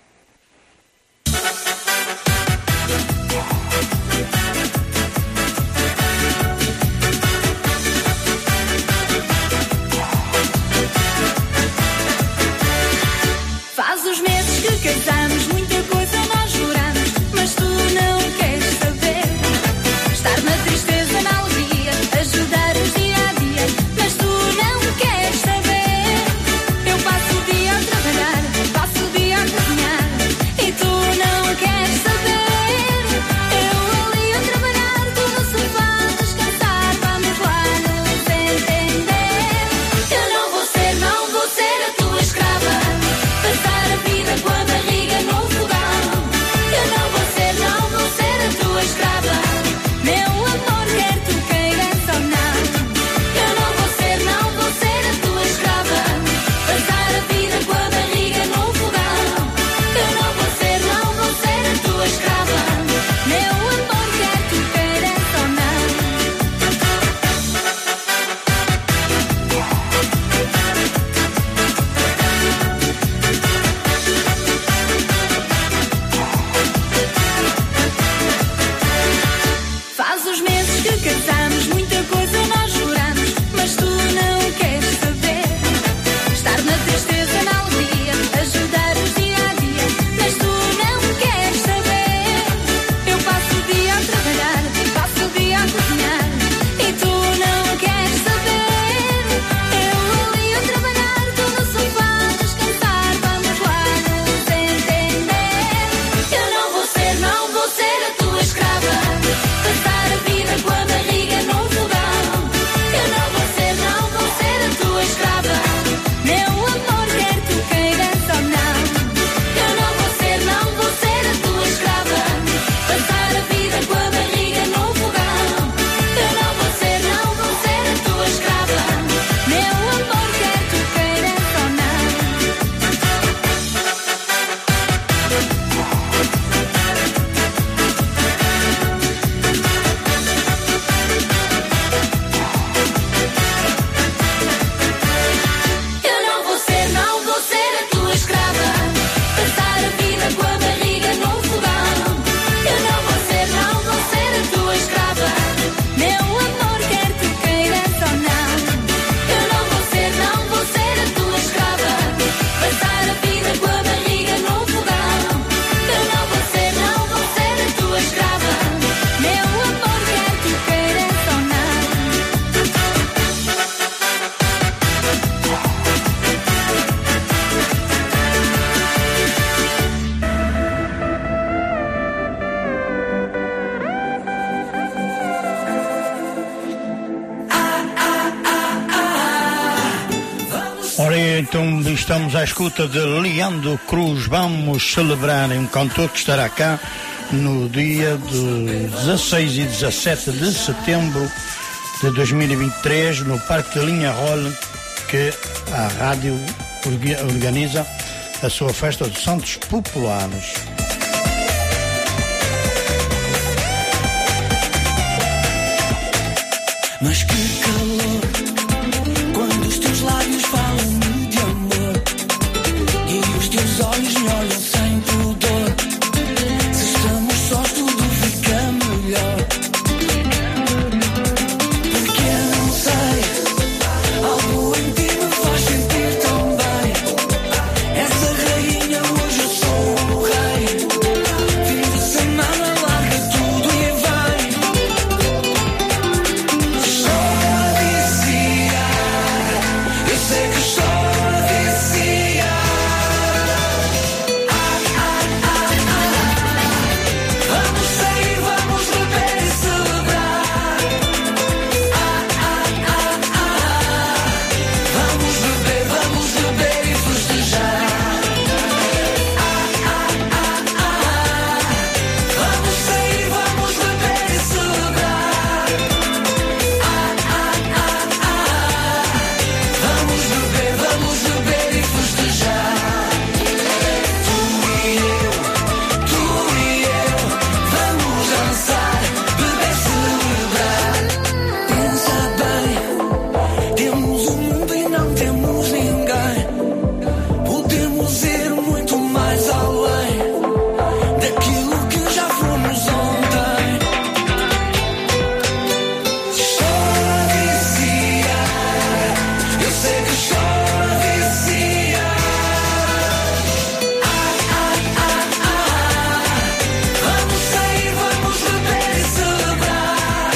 Faz os meses que casamos, muita coisa nós juramos, mas tu não queres saber. Estar na tristeza, na alegria, ajudar o dia a dia, mas tu não queres saber. Eu passo o dia a trabalhar, passo o dia a então estamos à escuta de Leandro Cruz. Vamos celebrar um cantor que estará cá no dia de 16 e 17 de setembro de 2023 no Parque de Linha Roll, que a rádio organiza a sua festa dos Santos Populares. Mas que calor, quando os teus lábios falam-me de amor e os teus olhos me olham sem pudor. Se estamos sós tudo fica melhor. Porque eu não sei, algo em ti me faz sentir tão bem. Essa rainha hoje eu sou o rei. Fim de semana larga tudo e vem. Eu sei que estou a viciar. Vamos sair, vamos beber e celebrar. Vamos beber e festejar. Vamos sair, vamos beber e celebrar. Vamos beber e festejar. Tu e eu, vamos dançar, beber, celebrar. Pensa bem, temos o mundo e não temos ninguém. Podemos ir muito mais além daquilo que já fomos ontem. Estou a viciar, eu sei que estou a viciar. Vamos sair, vamos beber e celebrar.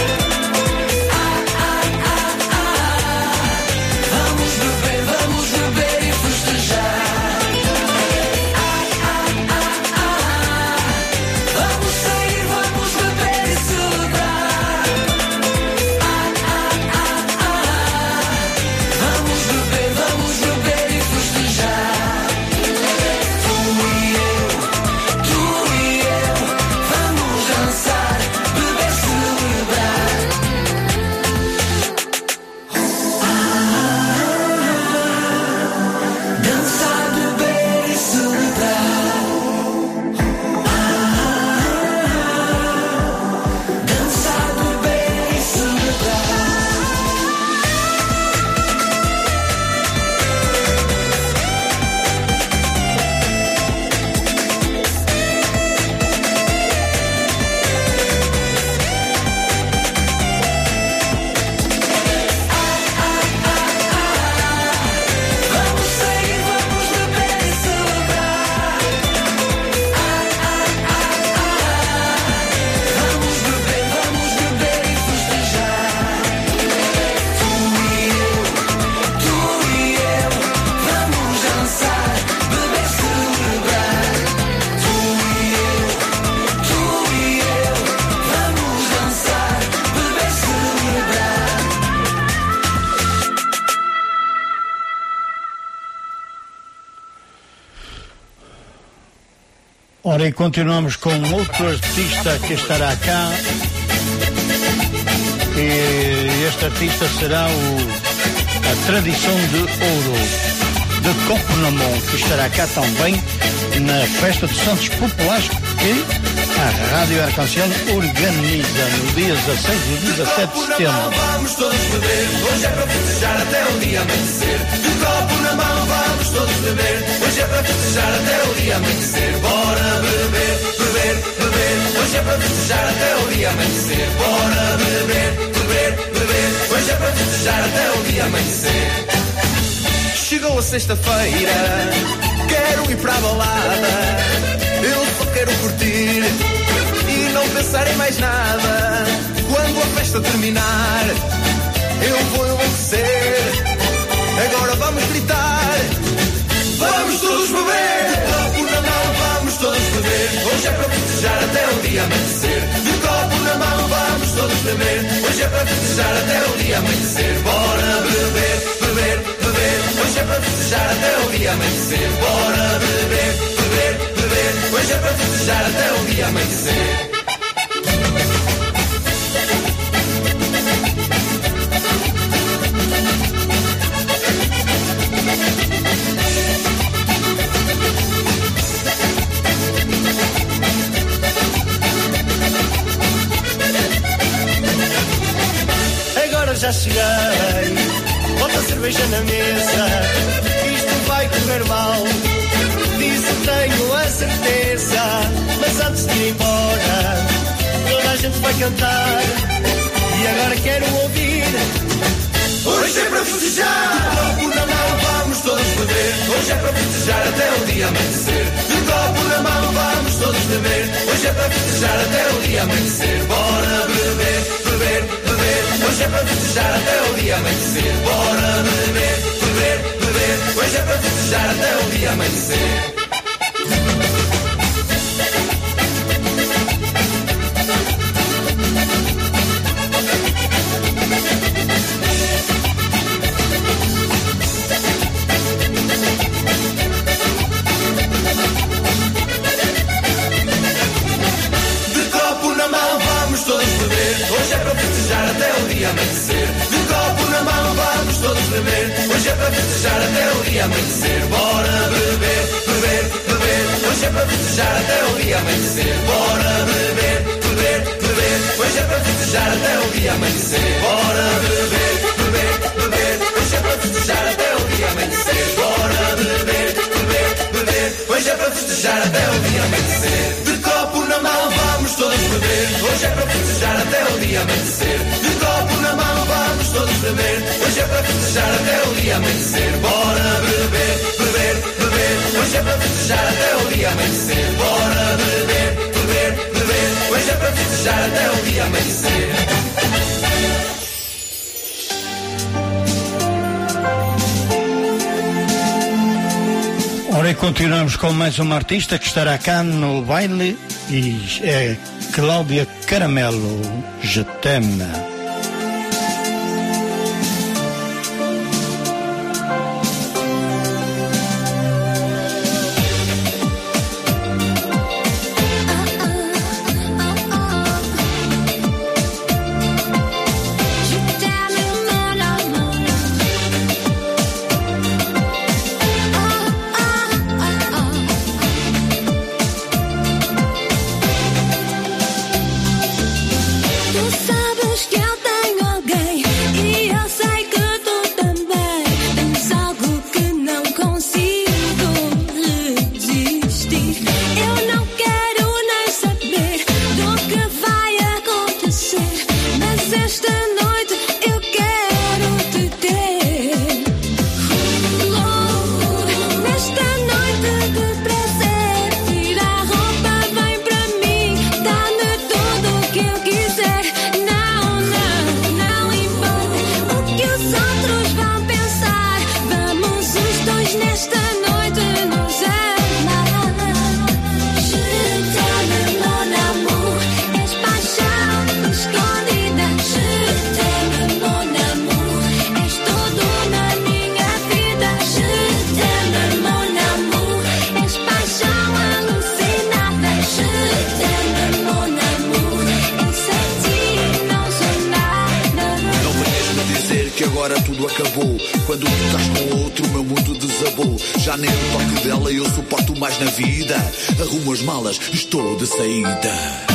Vamos beber e festejar. Vamos sair, vamos beber e celebrar. Vamos beber e festejar. Tu e eu, vamos dançar, beber, celebrar. Dançar, beber e celebrar. Dançar, beber e celebrar. Vamos sair, vamos beber e celebrar. Vamos beber e festejar. Tu e eu, vamos dançar, beber, celebrar. Tu e eu, vamos dançar, beber, celebrar. Ora, e continuamos com outro artista que estará cá. E este artista será a Tradição de Ouro, de Copo na Mão, que estará cá também na Festa dos Santos Populares que a Rádio Arconciel organiza no dia 16 e 17 de setembro. Vamos todos beber, hoje é para festejar até o dia amanhecer. De copo na mão vamos todos beber, hoje é para festejar até o dia amanhecer. Bora beber, beber, beber, hoje é para festejar até o dia amanhecer. Bora beber, beber, beber, hoje é para festejar até o dia amanhecer. Chegou a sexta-feira, quero ir para a balada, eu só quero curtir e não pensar em mais nada. Quando a festa terminar, eu vou enlouquecer. Agora vamos gritar, vamos todos beber. De copo na mão, vamos todos beber. Hoje é para festejar até o dia amanhecer. De copo na mão, vamos todos beber. Hoje é para festejar até o dia amanhecer. Bora beber, beber, beber. Hoje é para festejar até dia amanhecer. Bora beber, beber, beber, hoje é para festejar até o dia amanhecer. Agora já cheguei, bota a cerveja na mesa, isto vai correr mal, disso tenho a certeza. Mas antes de ir embora, toda a gente vai cantar, e agora quero ouvir. Hoje é para festejar, de copo na mão vamos todos beber. Hoje é para festejar até o dia amanhecer. De copo na mão vamos todos beber. Hoje é para festejar até o dia amanhecer. Bora beber, beber, beber. Hoje é para festejar até o dia amanhecer. Bora beber, beber, beber. Hoje é para festejar até o dia amanhecer. Hoje é para festejar até o dia amanhecer. De copo na mão vamos todos beber. Hoje é para festejar até o dia amanhecer. Bora beber, beber, beber. Hoje é para festejar até o dia amanhecer. Bora beber, beber, beber. Hoje é para festejar até o dia amanhecer. Bora beber, beber, beber. Hoje é para festejar até o dia amanhecer. Bora beber, beber, beber. Hoje é para festejar até o dia amanhecer. De copo na mão vamos todos beber. Hoje é para festejar até o dia amanhecer. De copo na mão vamos todos beber. Hoje é para festejar até o dia amanhecer. Bora beber, beber, beber. Hoje é para festejar até o dia amanhecer. Bora beber, beber, beber. Hoje é para festejar até o dia amanhecer. Ora, e continuamos com mais uma artista que estará cá no baile, e é Cláudia Caramelo, Je t'aime. agora tudo acabou. Quando tu estás com outro, o meu mundo desabou. Já nem o toque dela eu suporto mais na vida. Arrumo as malas, estou de saída.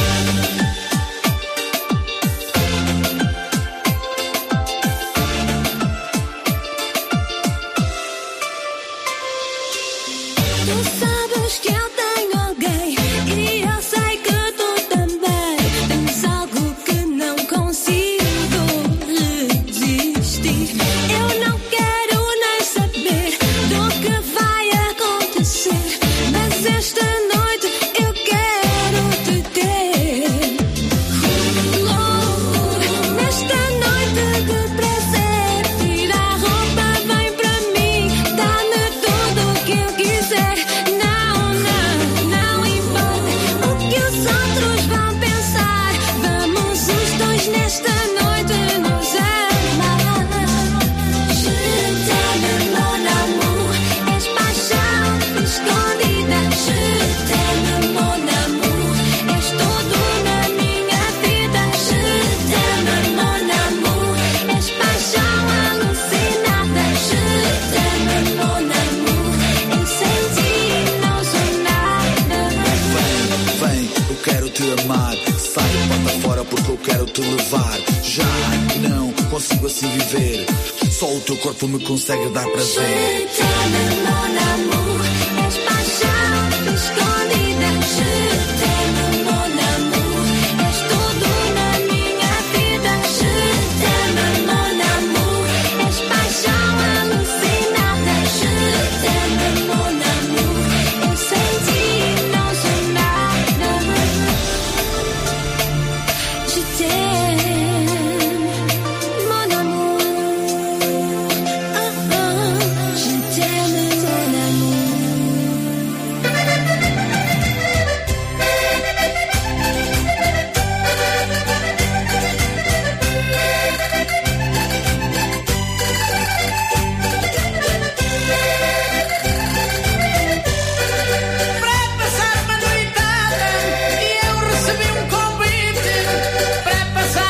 Esta noite eu quero te ter. fora porque eu quero te levar. Já não consigo assim viver, só o teu corpo me consegue dar prazer. Para passar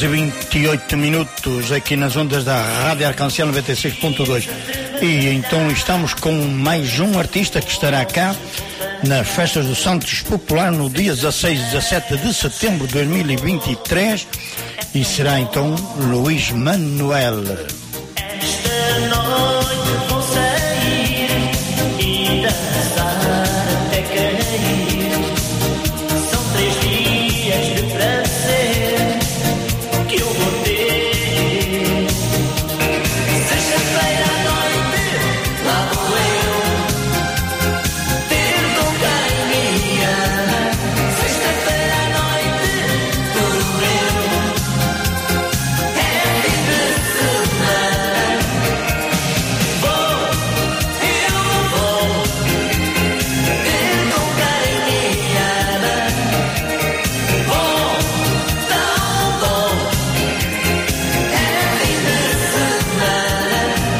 11h28 aqui nas ondas da Rádio Arcanciel 96.2. E então estamos com mais um artista que estará cá nas Festas do Santos Popular no dia 16 e 17 de setembro de 2023 e será então Luís Manuel. Esta noite vou sair e dançar até cair. São 3 dias de prazer que eu vou ter. Sexta-feira à noite, lá vou eu ter com quem me ama. Sexta-feira à noite, tudo meu. É fim de semana. Vou, eu vou ter com quem me ama. Bom, tão bom. É fim de semana.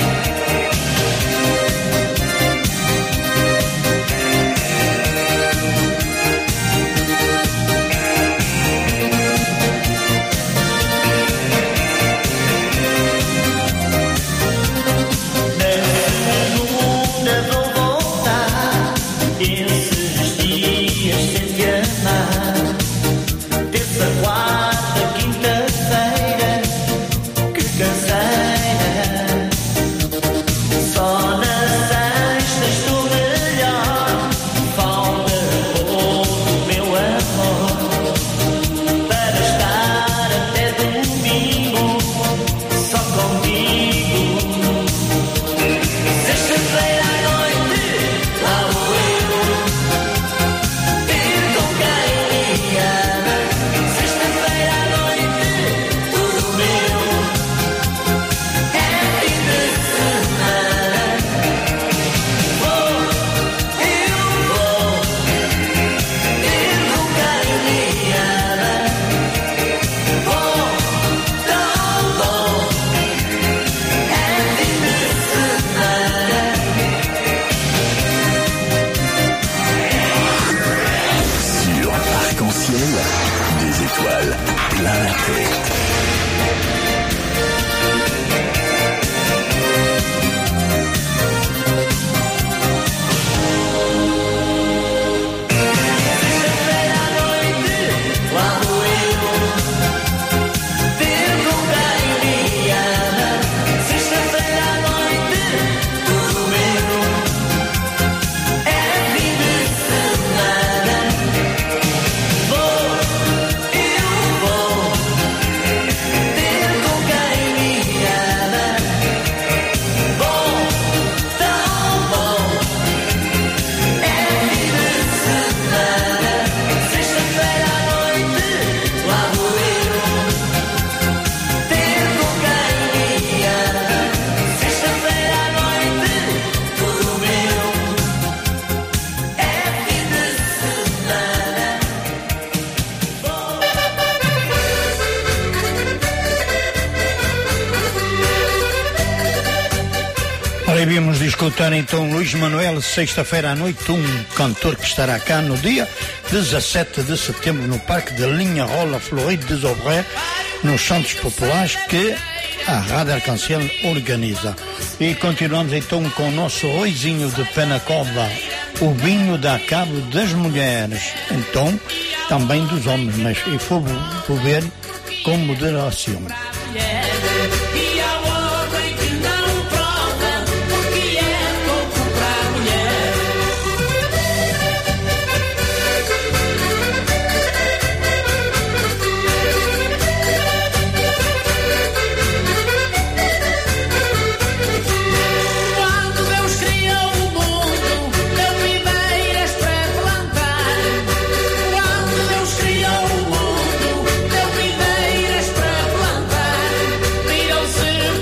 Na segunda vou voltar, esses dias sem te amar. Terça, quarta, quinta-feira, que canseira. Só na sexta estou melhor. Falta pouco, meu amor, para estar até domingo só contigo. Sexta-feira à noite, lá vou eu ter com quem me ama. Sexta-feira à noite, tudo meu. É fim de semana. Vou, eu vou ter com quem me ama. Bom, tão bom. É fim de semana. Sur Arc-en-Ciel, des étoiles plein la tête. Sexta-feira à noite, lá vou eu ter com quem me ama. Sexta-feira à noite, tudo meu. É fim de semana. Vou, eu vou ter com quem me ama. Bom, tão bom. É fim de semana. Sexta-feira à noite, lá vou eu ter com quem me ama. Sexta-feira à noite, tudo meu. É fim de semana. Ora, e vimos de escutar então Luís Manuel, sexta-feira à noite, um cantor que estará cá no dia 17 de setembro no Parque de Linha Rola Floride des Aubrais, nos Santos Populares, que a Rádio Arcanciel organiza. E continuamos então com o nosso Roizinho de Penacova. O vinho dá cabo das mulheres, então também dos homens, mas e for beber com moderação. E ao homem que não prova, porque é pouco para a mulher. Quando Deus criou o mundo, deu primeiras para plantar. Quando Deus criou o mundo, deu primeiras para plantar. Virou-se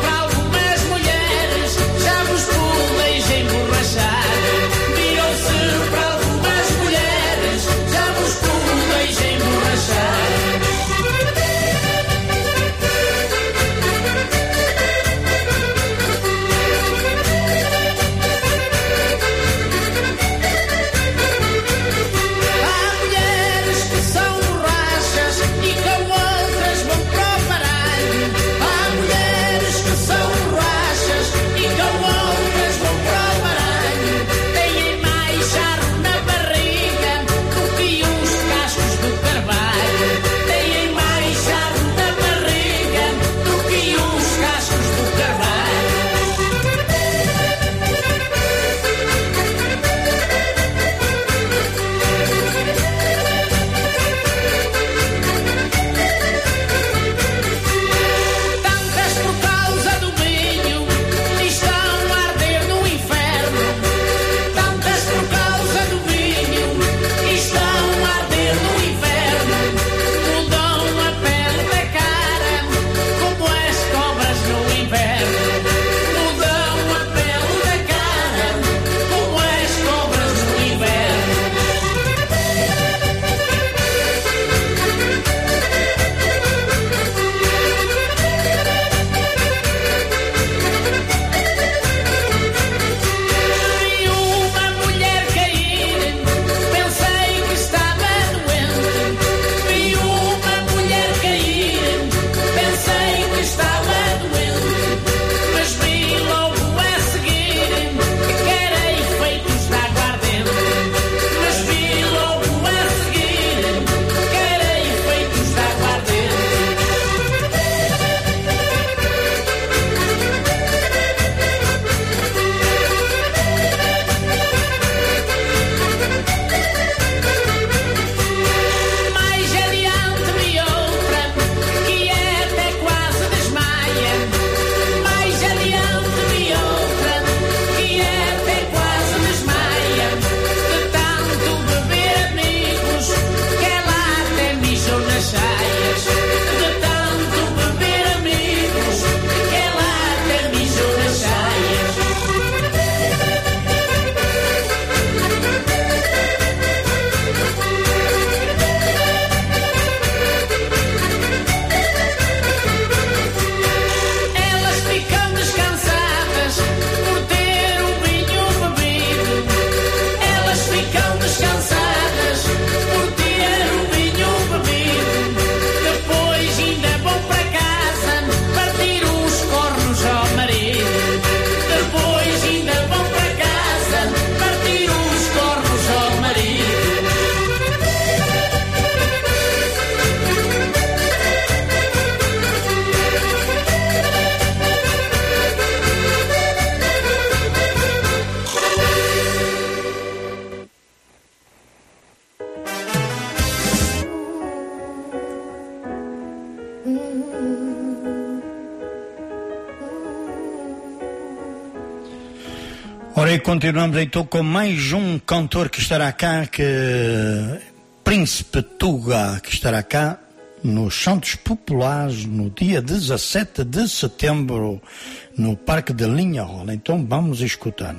Ora, e continuamos então com mais um cantor que estará cá, Príncipe Tuga, que estará cá nos Santos Populares no dia 17 de setembro no Parque de Linharola. Então vamos escutar.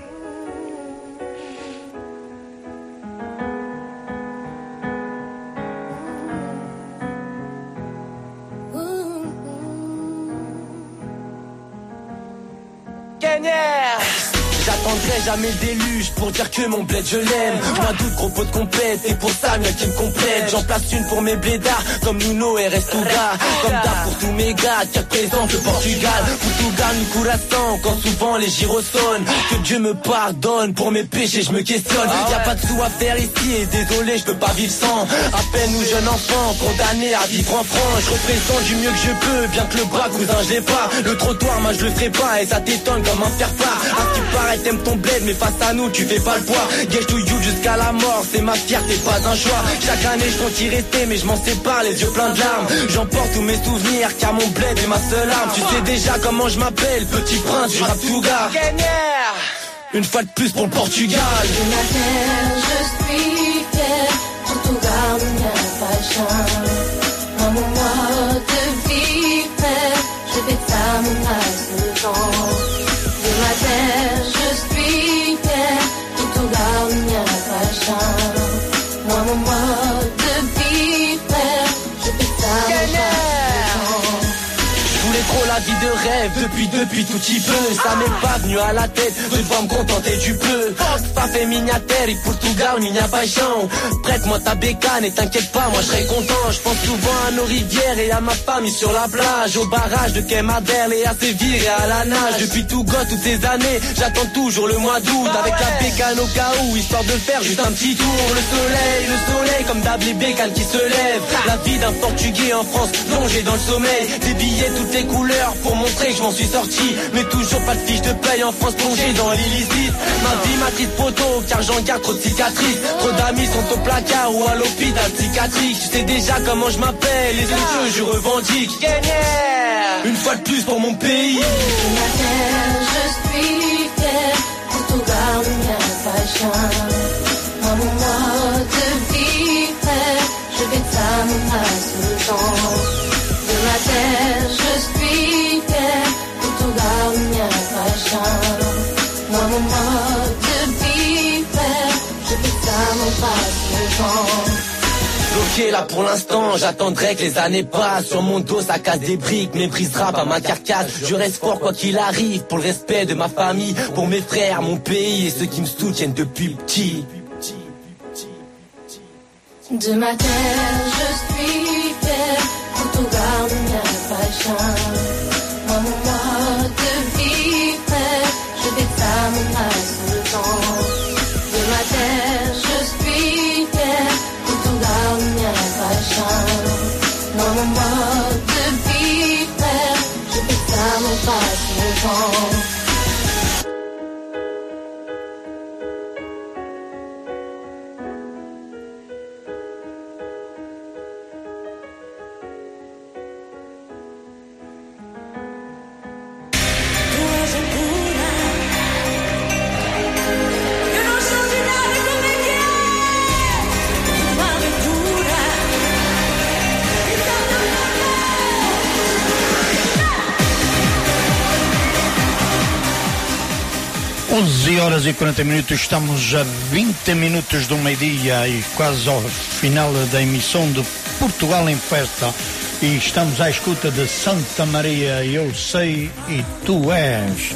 J'attendrai jamais le déluge pour dire que mon bled je l'aime. Moins d'août, gros pot de compète, et pour ça mieux qui me complète. J'en place une pour mes blédards, comme Nuno et Restuga. Comme d'hab pour tous mes gars qui représentent le Portugal. Portugal, nous courassant quand souvent les gyros sonnent. Que Dieu me pardonne pour mes péchés, je me questionne. Y'a pas de sous à faire ici et désolé, je peux pas vivre sans. À peine nous jeunes enfants, condamnés à vivre en France. Je représente du mieux que je peux, bien que le bras cousin je l'ai pas. Le trottoir, moi je le ferai pas et ça t'étonne comme un faire-part. À ce qui paraît t'aimes ton bled mais face à nous tu fais pas le poids. Gage to you jusqu'à la mort, c'est ma fierté, pas un choix. Chaque année je compte y rester mais je m'en sépare, les yeux pleins de larmes. J'emporte tous mes souvenirs car mon bled est ma seule arme. Tu sais déjà comment je m'appelle, petit prince du rap Tuga. Une fois de plus pour le Portugal. De ma terre je suis fier, Portugal minha paixão. Amo-moi de vivre, je vais t'amener mais le temps. De ma terre je suis fier, Portugal minha paixão. Amo-moi de vivre, je vais t'amener mais le temps. Trop la vie de rêve depuis tout petit peu. Ça m'est pas venu à la tête de devoir me contenter du peu. Pas fait miniatere et Portugal minha paixão. Prête-moi ta bécane et t'inquiète pas, moi je serai content. Je pense souvent à nos rivières et à ma famille sur la plage. Au barrage de Queimaderle et à Séville et à la nage. Depuis tout gosse toutes ces années, j'attends toujours le mois d'août. Avec la bécane au cas où, histoire de faire juste un petit tour. Le soleil, comme d'hab les bécanes qui se lèvent. La vie d'un Portugais en France, plongé dans le sommeil. Des billets toutes les couleurs pour montrer que je m'en suis sorti. Mais toujours pas de fiche de paye en France, plongé dans l'illicite. Ma vie m'a triste poteau car j'en garde trop de cicatrices. Trop d'amis sont au placard ou à l'hôpital psychiatrique. Tu sais déjà comment je m'appelle et ce que je revendique. Une fois de plus pour mon pays. De ma terre je suis fier, Portugal minha paixão. Amo-moi de vivre, je vais t'amener mais le temps. De ma terre je suis fier, Portugal minha paixão. Amo-moi de vivre, je vais t'amener mais le temps. Bloqué là pour l'instant, j'attendrai que les années passent. Sur mon dos ça casse des briques, mais brisera pas ma carcasse. Je reste fort quoi qu'il arrive, pour le respect de ma famille, pour mes frères, mon pays et ceux qui me soutiennent depuis petit. De ma terre je suis fier, Portugal minha paixão. Amo-moi de vivre, je vais t'amener mais le temps. De ma terre je suis fier, Portugal minha paixão. Amo-moi de vivre, je vais t'amener mais le temps. Horas e 40 minutos, estamos a 20 minutos do meio-dia e quase ao final da emissão de Portugal em Festa. E estamos à escuta de Santa Maria, eu sei e tu és.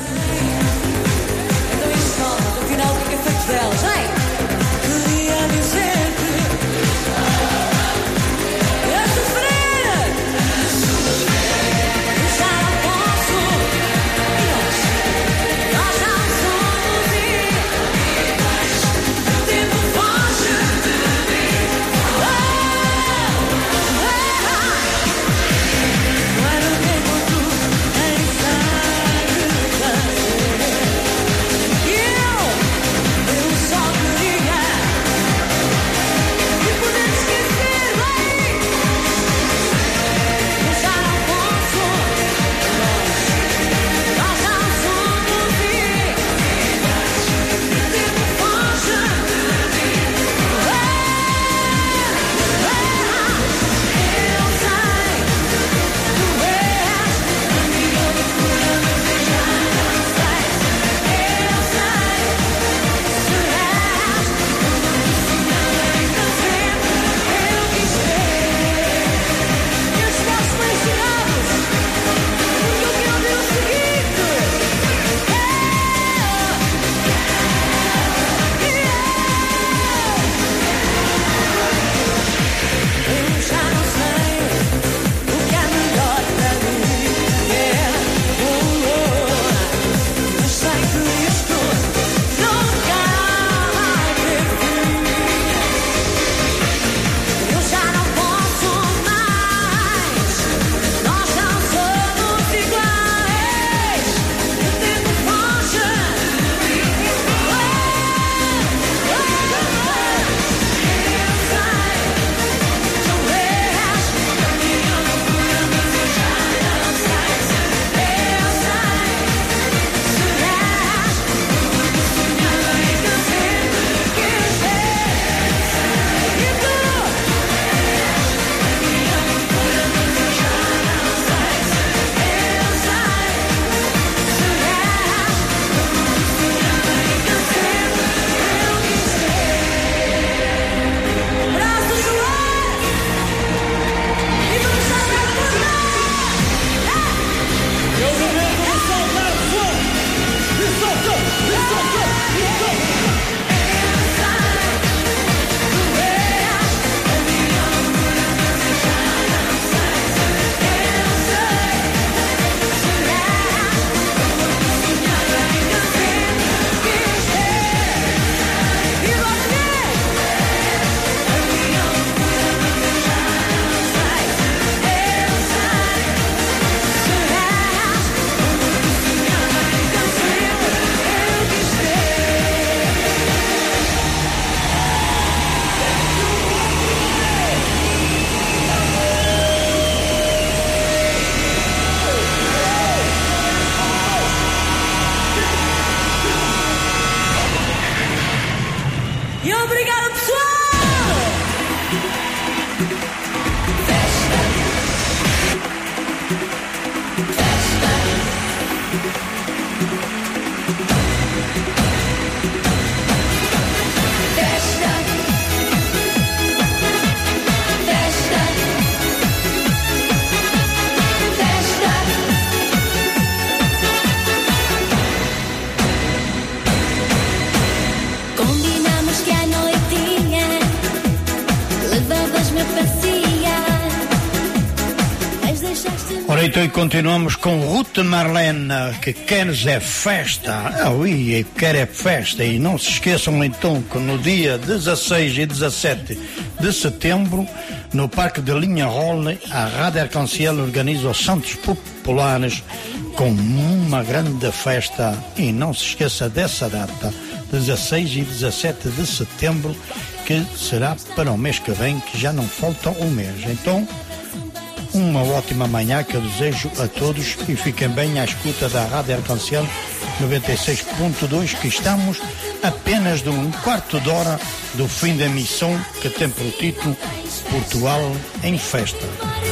Ora, então, e continuamos com Ruth Marlene, que queres é festa. Oui, quer é festa. E não se esqueçam então que no dia 16 e 17 de setembro, no Parque de Linha-Rolle, a Rádio Arconciel organiza os Santos Populares com uma grande festa. E não se esqueça dessa data, 16 e 17 de setembro, que será para o mês que vem, que já não falta um mês. Então, uma ótima manhã que eu desejo a todos e fiquem bem à escuta da Rádio Arconciel 96.2, que estamos apenas de um quarto de hora do fim da emissão, que tem por título Portugal em Festa.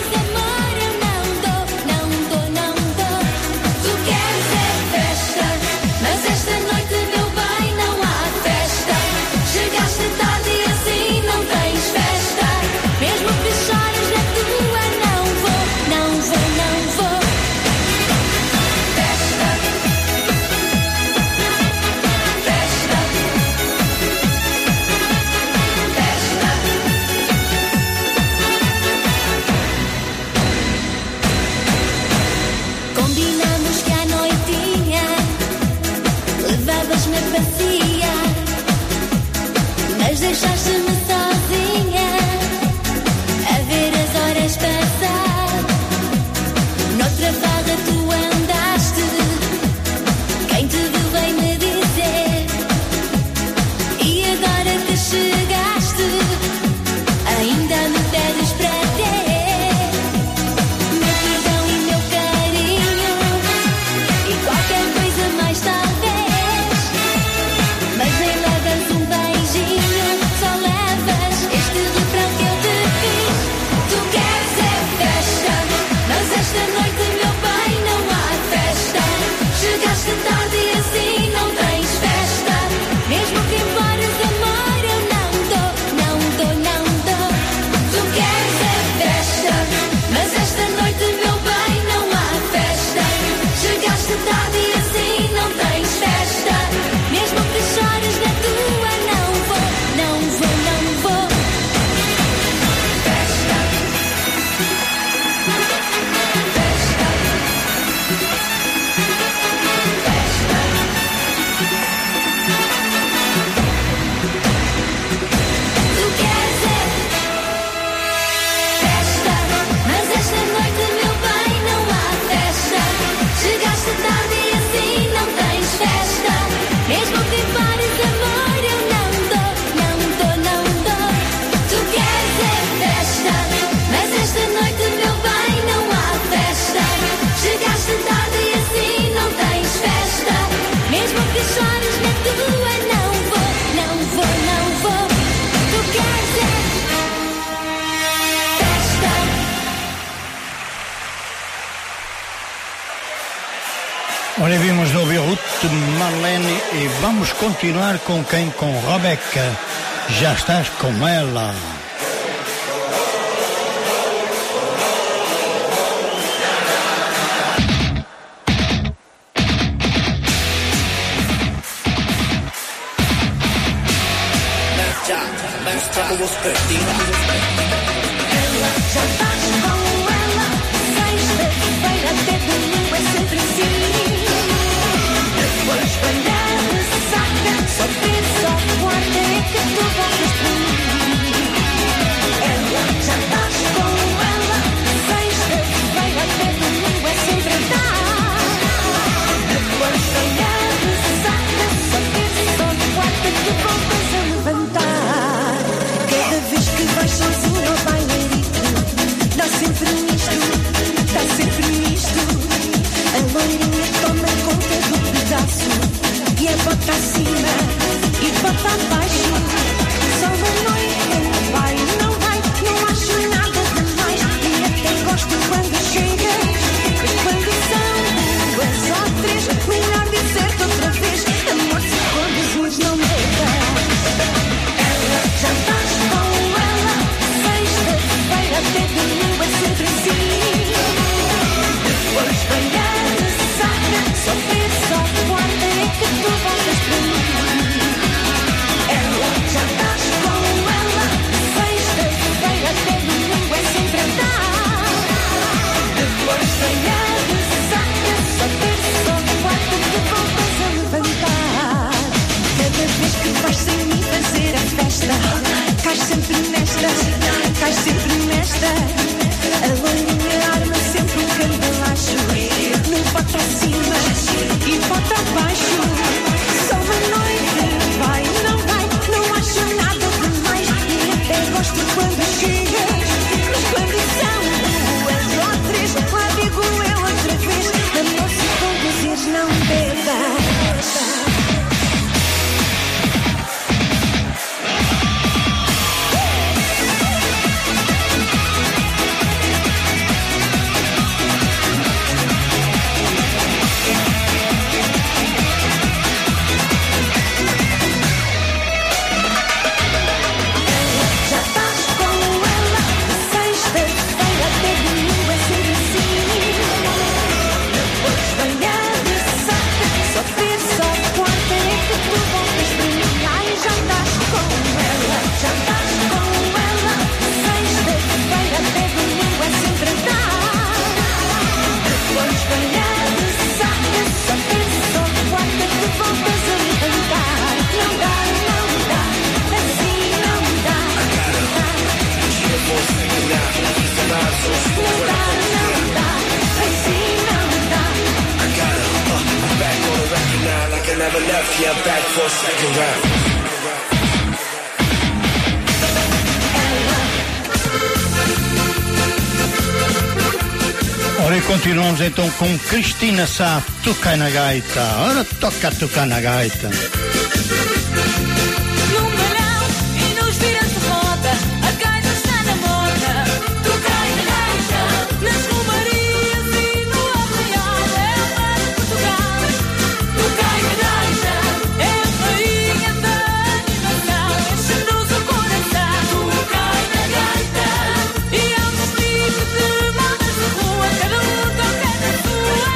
Deixaste-me sozinha a ver as horas passar. Noutra farra tu andaste, quem te viu veio me dizer. E agora que chegaste, ainda me pedes para ter meu perdão e meu carinho e qualquer coisa mais talvez. Mas nem levas um beijinho, só levas este refrão que eu te fiz. Tu queres é festa, mas esta noite, meu bem, não há festa. Chegaste tarde e assim não tens festa. Mesmo que embores amor, eu não dou, não dou, não dou. Tu queres é festa, mas esta noite, meu bem, não há festa. Chegaste tarde e assim não tens festa. Mesmo que chores na tua, não vou, não vou, não vou. Festa, festa, festa. Tu queres é festa, mas esta noite, meu bem, não há festa. Chegaste tarde e assim não tens festa. Mesmo que pares amor, eu não dou, não dou, não dou. Tu queres é festa, mas esta noite, meu bem, não há festa. Chegaste tarde e assim não tens festa. Mesmo que chores na tua, não vou, não vou, não vou. Tu queres é festa. Olha, vimos de ouvir Ruth Marlene e vamos continuar com quem? Com Rebeca. Já estás com ela. Já estás com ela, sexta-feira até domingo é sempre assim. Depois vem a ressaca, só terça ou quarta é que tu voltas por mim. Já estás com ela, sexta-feira até domingo é sempre assim. Depois vem a ressaca, só terça ou quarta que voltas a levantar. Cada vez que vais sozinho ao bailarito, dá sempre nisto, a loirinha never left, yeah, back for a second round. Ora, e continuamos então com Cristina Sá, Toca na Gaita. Ora, toca a tocar na gaita. Num balão e nos viras de roda, a gaita está na moda. Tocai na gaita, nas romarias e no arraial. É o mar de Portugal. Tocai na gaita, é a rainha da animação. Enche-nos o coração. Tocai na gaita, e ao desfile de modas de rua, cada um toca na sua.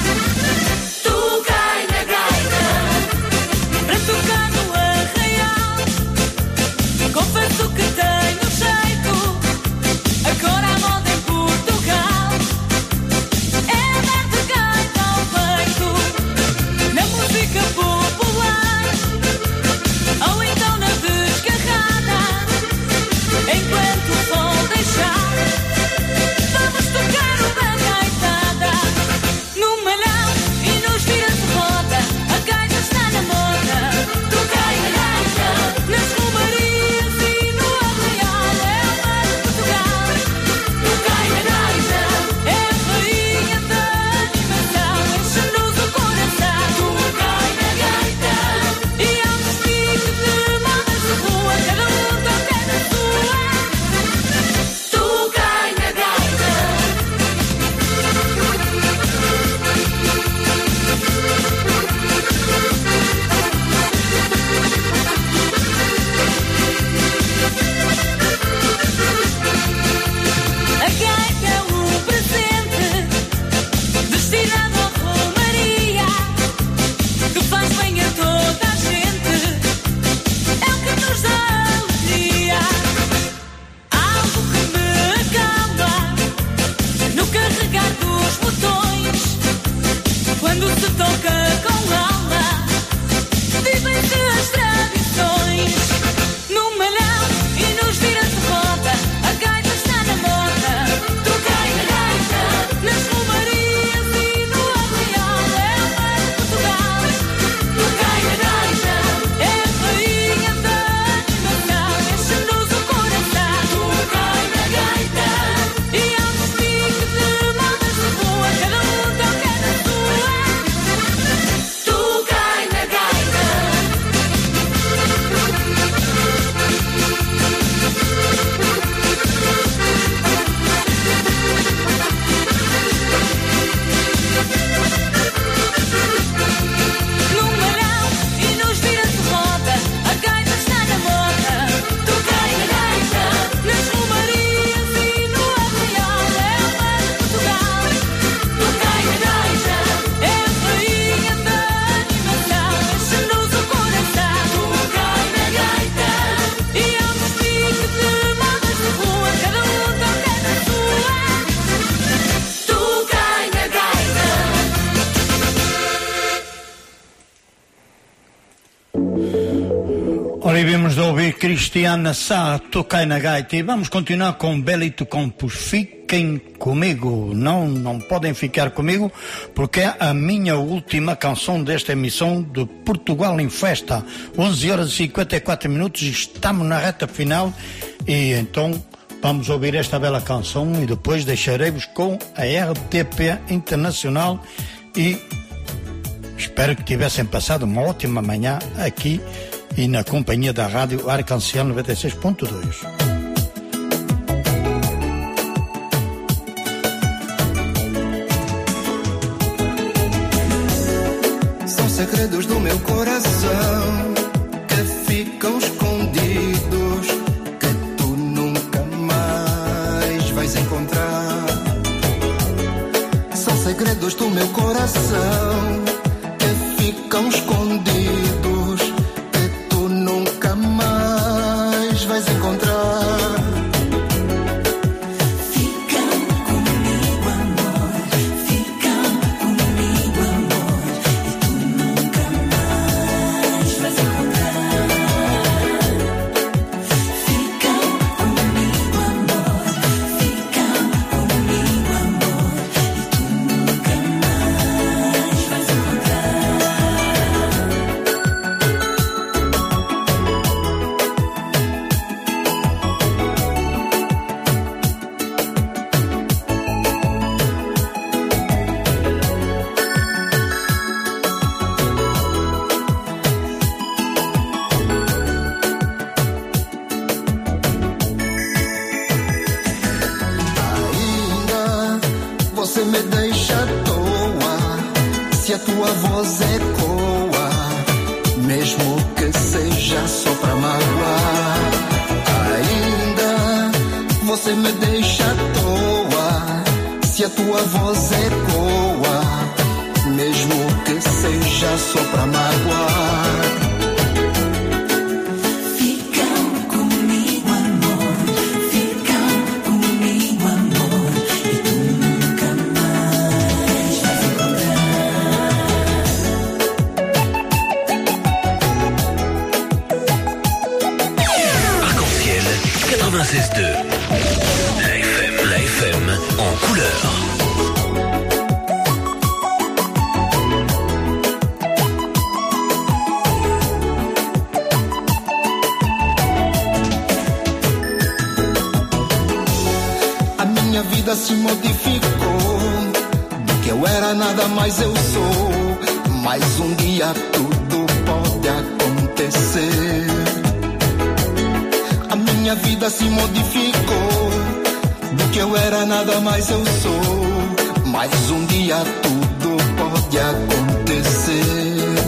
Tocai na gaita, para tocar no arraial. Confesso que tenho jeito, agora a moda em Portugal é dar de gaita ao peito, na música popular, ou então na desgarrada, enquanto o sol deixar, vamos tocar uma gaitada. No malhão e nos viras de roda, a gaita está na moda. Tocai na gaita, nas romarias e no arraial. É o mar de Portugal. Tocai na gaita, é a rainha da animação. Enche-nos o coração. Tocai na gaita, e ao desfile de modas de rua, cada um toca na sua. Tocai na gaita. A gaita é um presente destinado à romaria, que faz bem a toda a gente. É o que nos dá alegria, algo que me acalma no carregar dos botões. Quando se toca com alma, vivem-se as tradições. No malhão e nos viras de roda, a gaita está na moda. Tocai na gaita, nas romarias e no arraial. É o mar de Portugal. Tocai na gaita, é a rainha da animação. Enche-nos o coração. Tocai na gaita, e ao desfile de modas de rua, cada um toca na sua. Tocai na gaita. No malhão e nos viras de roda, a gaita está na moda. Tocai na gaita, nas romarias e no arraial. É o mar de Portugal. Tocai na gaita, é a rainha da animação. Enche-nos o coração. Tocai na gaita, e ao desfile de modas de rua, cada um toca na sua. Tocai na gaita. Ora, e vimos de ouvir Cristiana Sá, Toca na Gaita, e vamos continuar com Belito Campos. Fiquem comigo, não podem ficar comigo, porque é a minha última canção desta emissão de Portugal em Festa. 11 horas e 54 minutos, estamos na reta final, e então vamos ouvir esta bela canção e depois deixarei-vos com a RTP Internacional, e espero que tivessem passado uma ótima manhã aqui e na companhia da rádio Arc-en-Ciel 96.2. São segredos do meu coração que ficam escondidos, que tu nunca mais vais encontrar. São segredos do meu coração que ficam escondidos, que tu nunca mais vais encontrar. se a tua voz ecoa, mesmo que seja só pra magoar. Ainda você me deixa à toa, se a tua voz ecoa, mesmo que seja só pra magoar. La FM en couleur. A minha vida se modificou, do que eu era nada mais eu sou. Mais um dia tudo pode acontecer. A minha vida se modificou, do que eu era nada mais eu sou. Mais um dia tudo pode acontecer.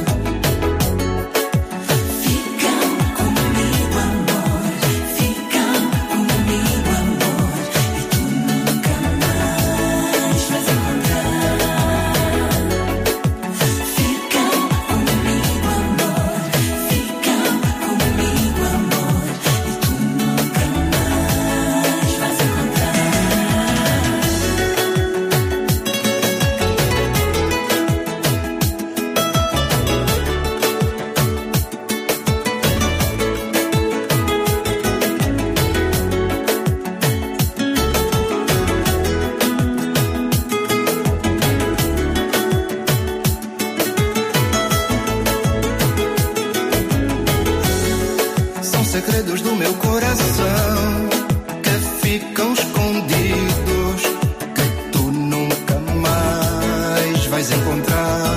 Segredos do meu coração que ficam escondidos, que tu nunca mais vais encontrar.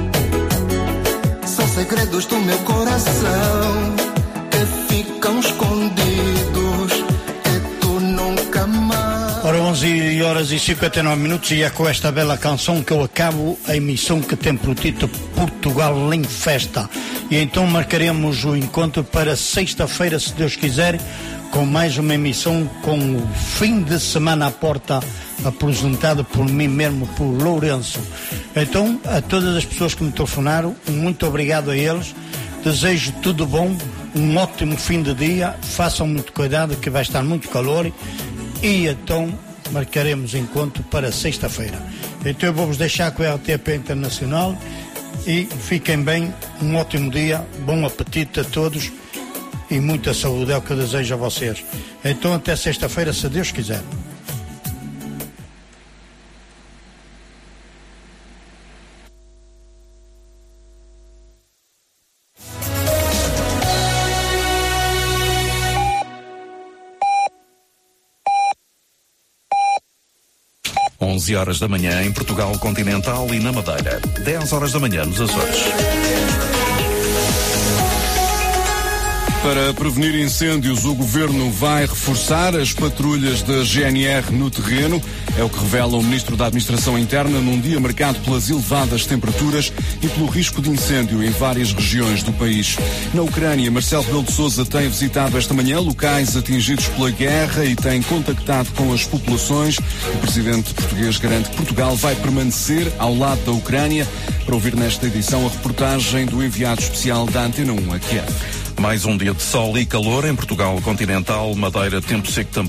São segredos do meu coração que ficam escondidos, que tu nunca mais. Ora, 11h59 e é com esta bela canção que eu acabo a emissão que tem por título Portugal em Festa. E então marcaremos o encontro para sexta-feira, se Deus quiser, com mais uma emissão com o fim de semana à porta, apresentado por mim mesmo, por Lourenço. Então, a todas as pessoas que me telefonaram, muito obrigado a eles. Desejo tudo bom, um ótimo fim de dia. Façam muito cuidado que vai estar muito calor. E então marcaremos encontro para sexta-feira. Então eu vou-vos deixar com a RTP Internacional. E fiquem bem, um ótimo dia, bom apetite a todos e muita saúde, é o que eu desejo a vocês. Então até sexta-feira, se Deus quiser. Horas da manhã em Portugal Continental e na Madeira. 10 horas da manhã nos Açores. Para prevenir incêndios, o Governo vai reforçar as patrulhas da GNR no terreno. É o que revela o Ministro da Administração Interna num dia marcado pelas elevadas temperaturas e pelo risco de incêndio em várias regiões do país. Na Ucrânia, Marcelo Rebelo de Sousa tem visitado esta manhã locais atingidos pela guerra e tem contactado com as populações. O presidente português garante que Portugal vai permanecer ao lado da Ucrânia. Para ouvir nesta edição a reportagem do enviado especial da Antena 1 a Kiev. Mais um dia de sol e calor em Portugal Continental, Madeira, tempo seco também.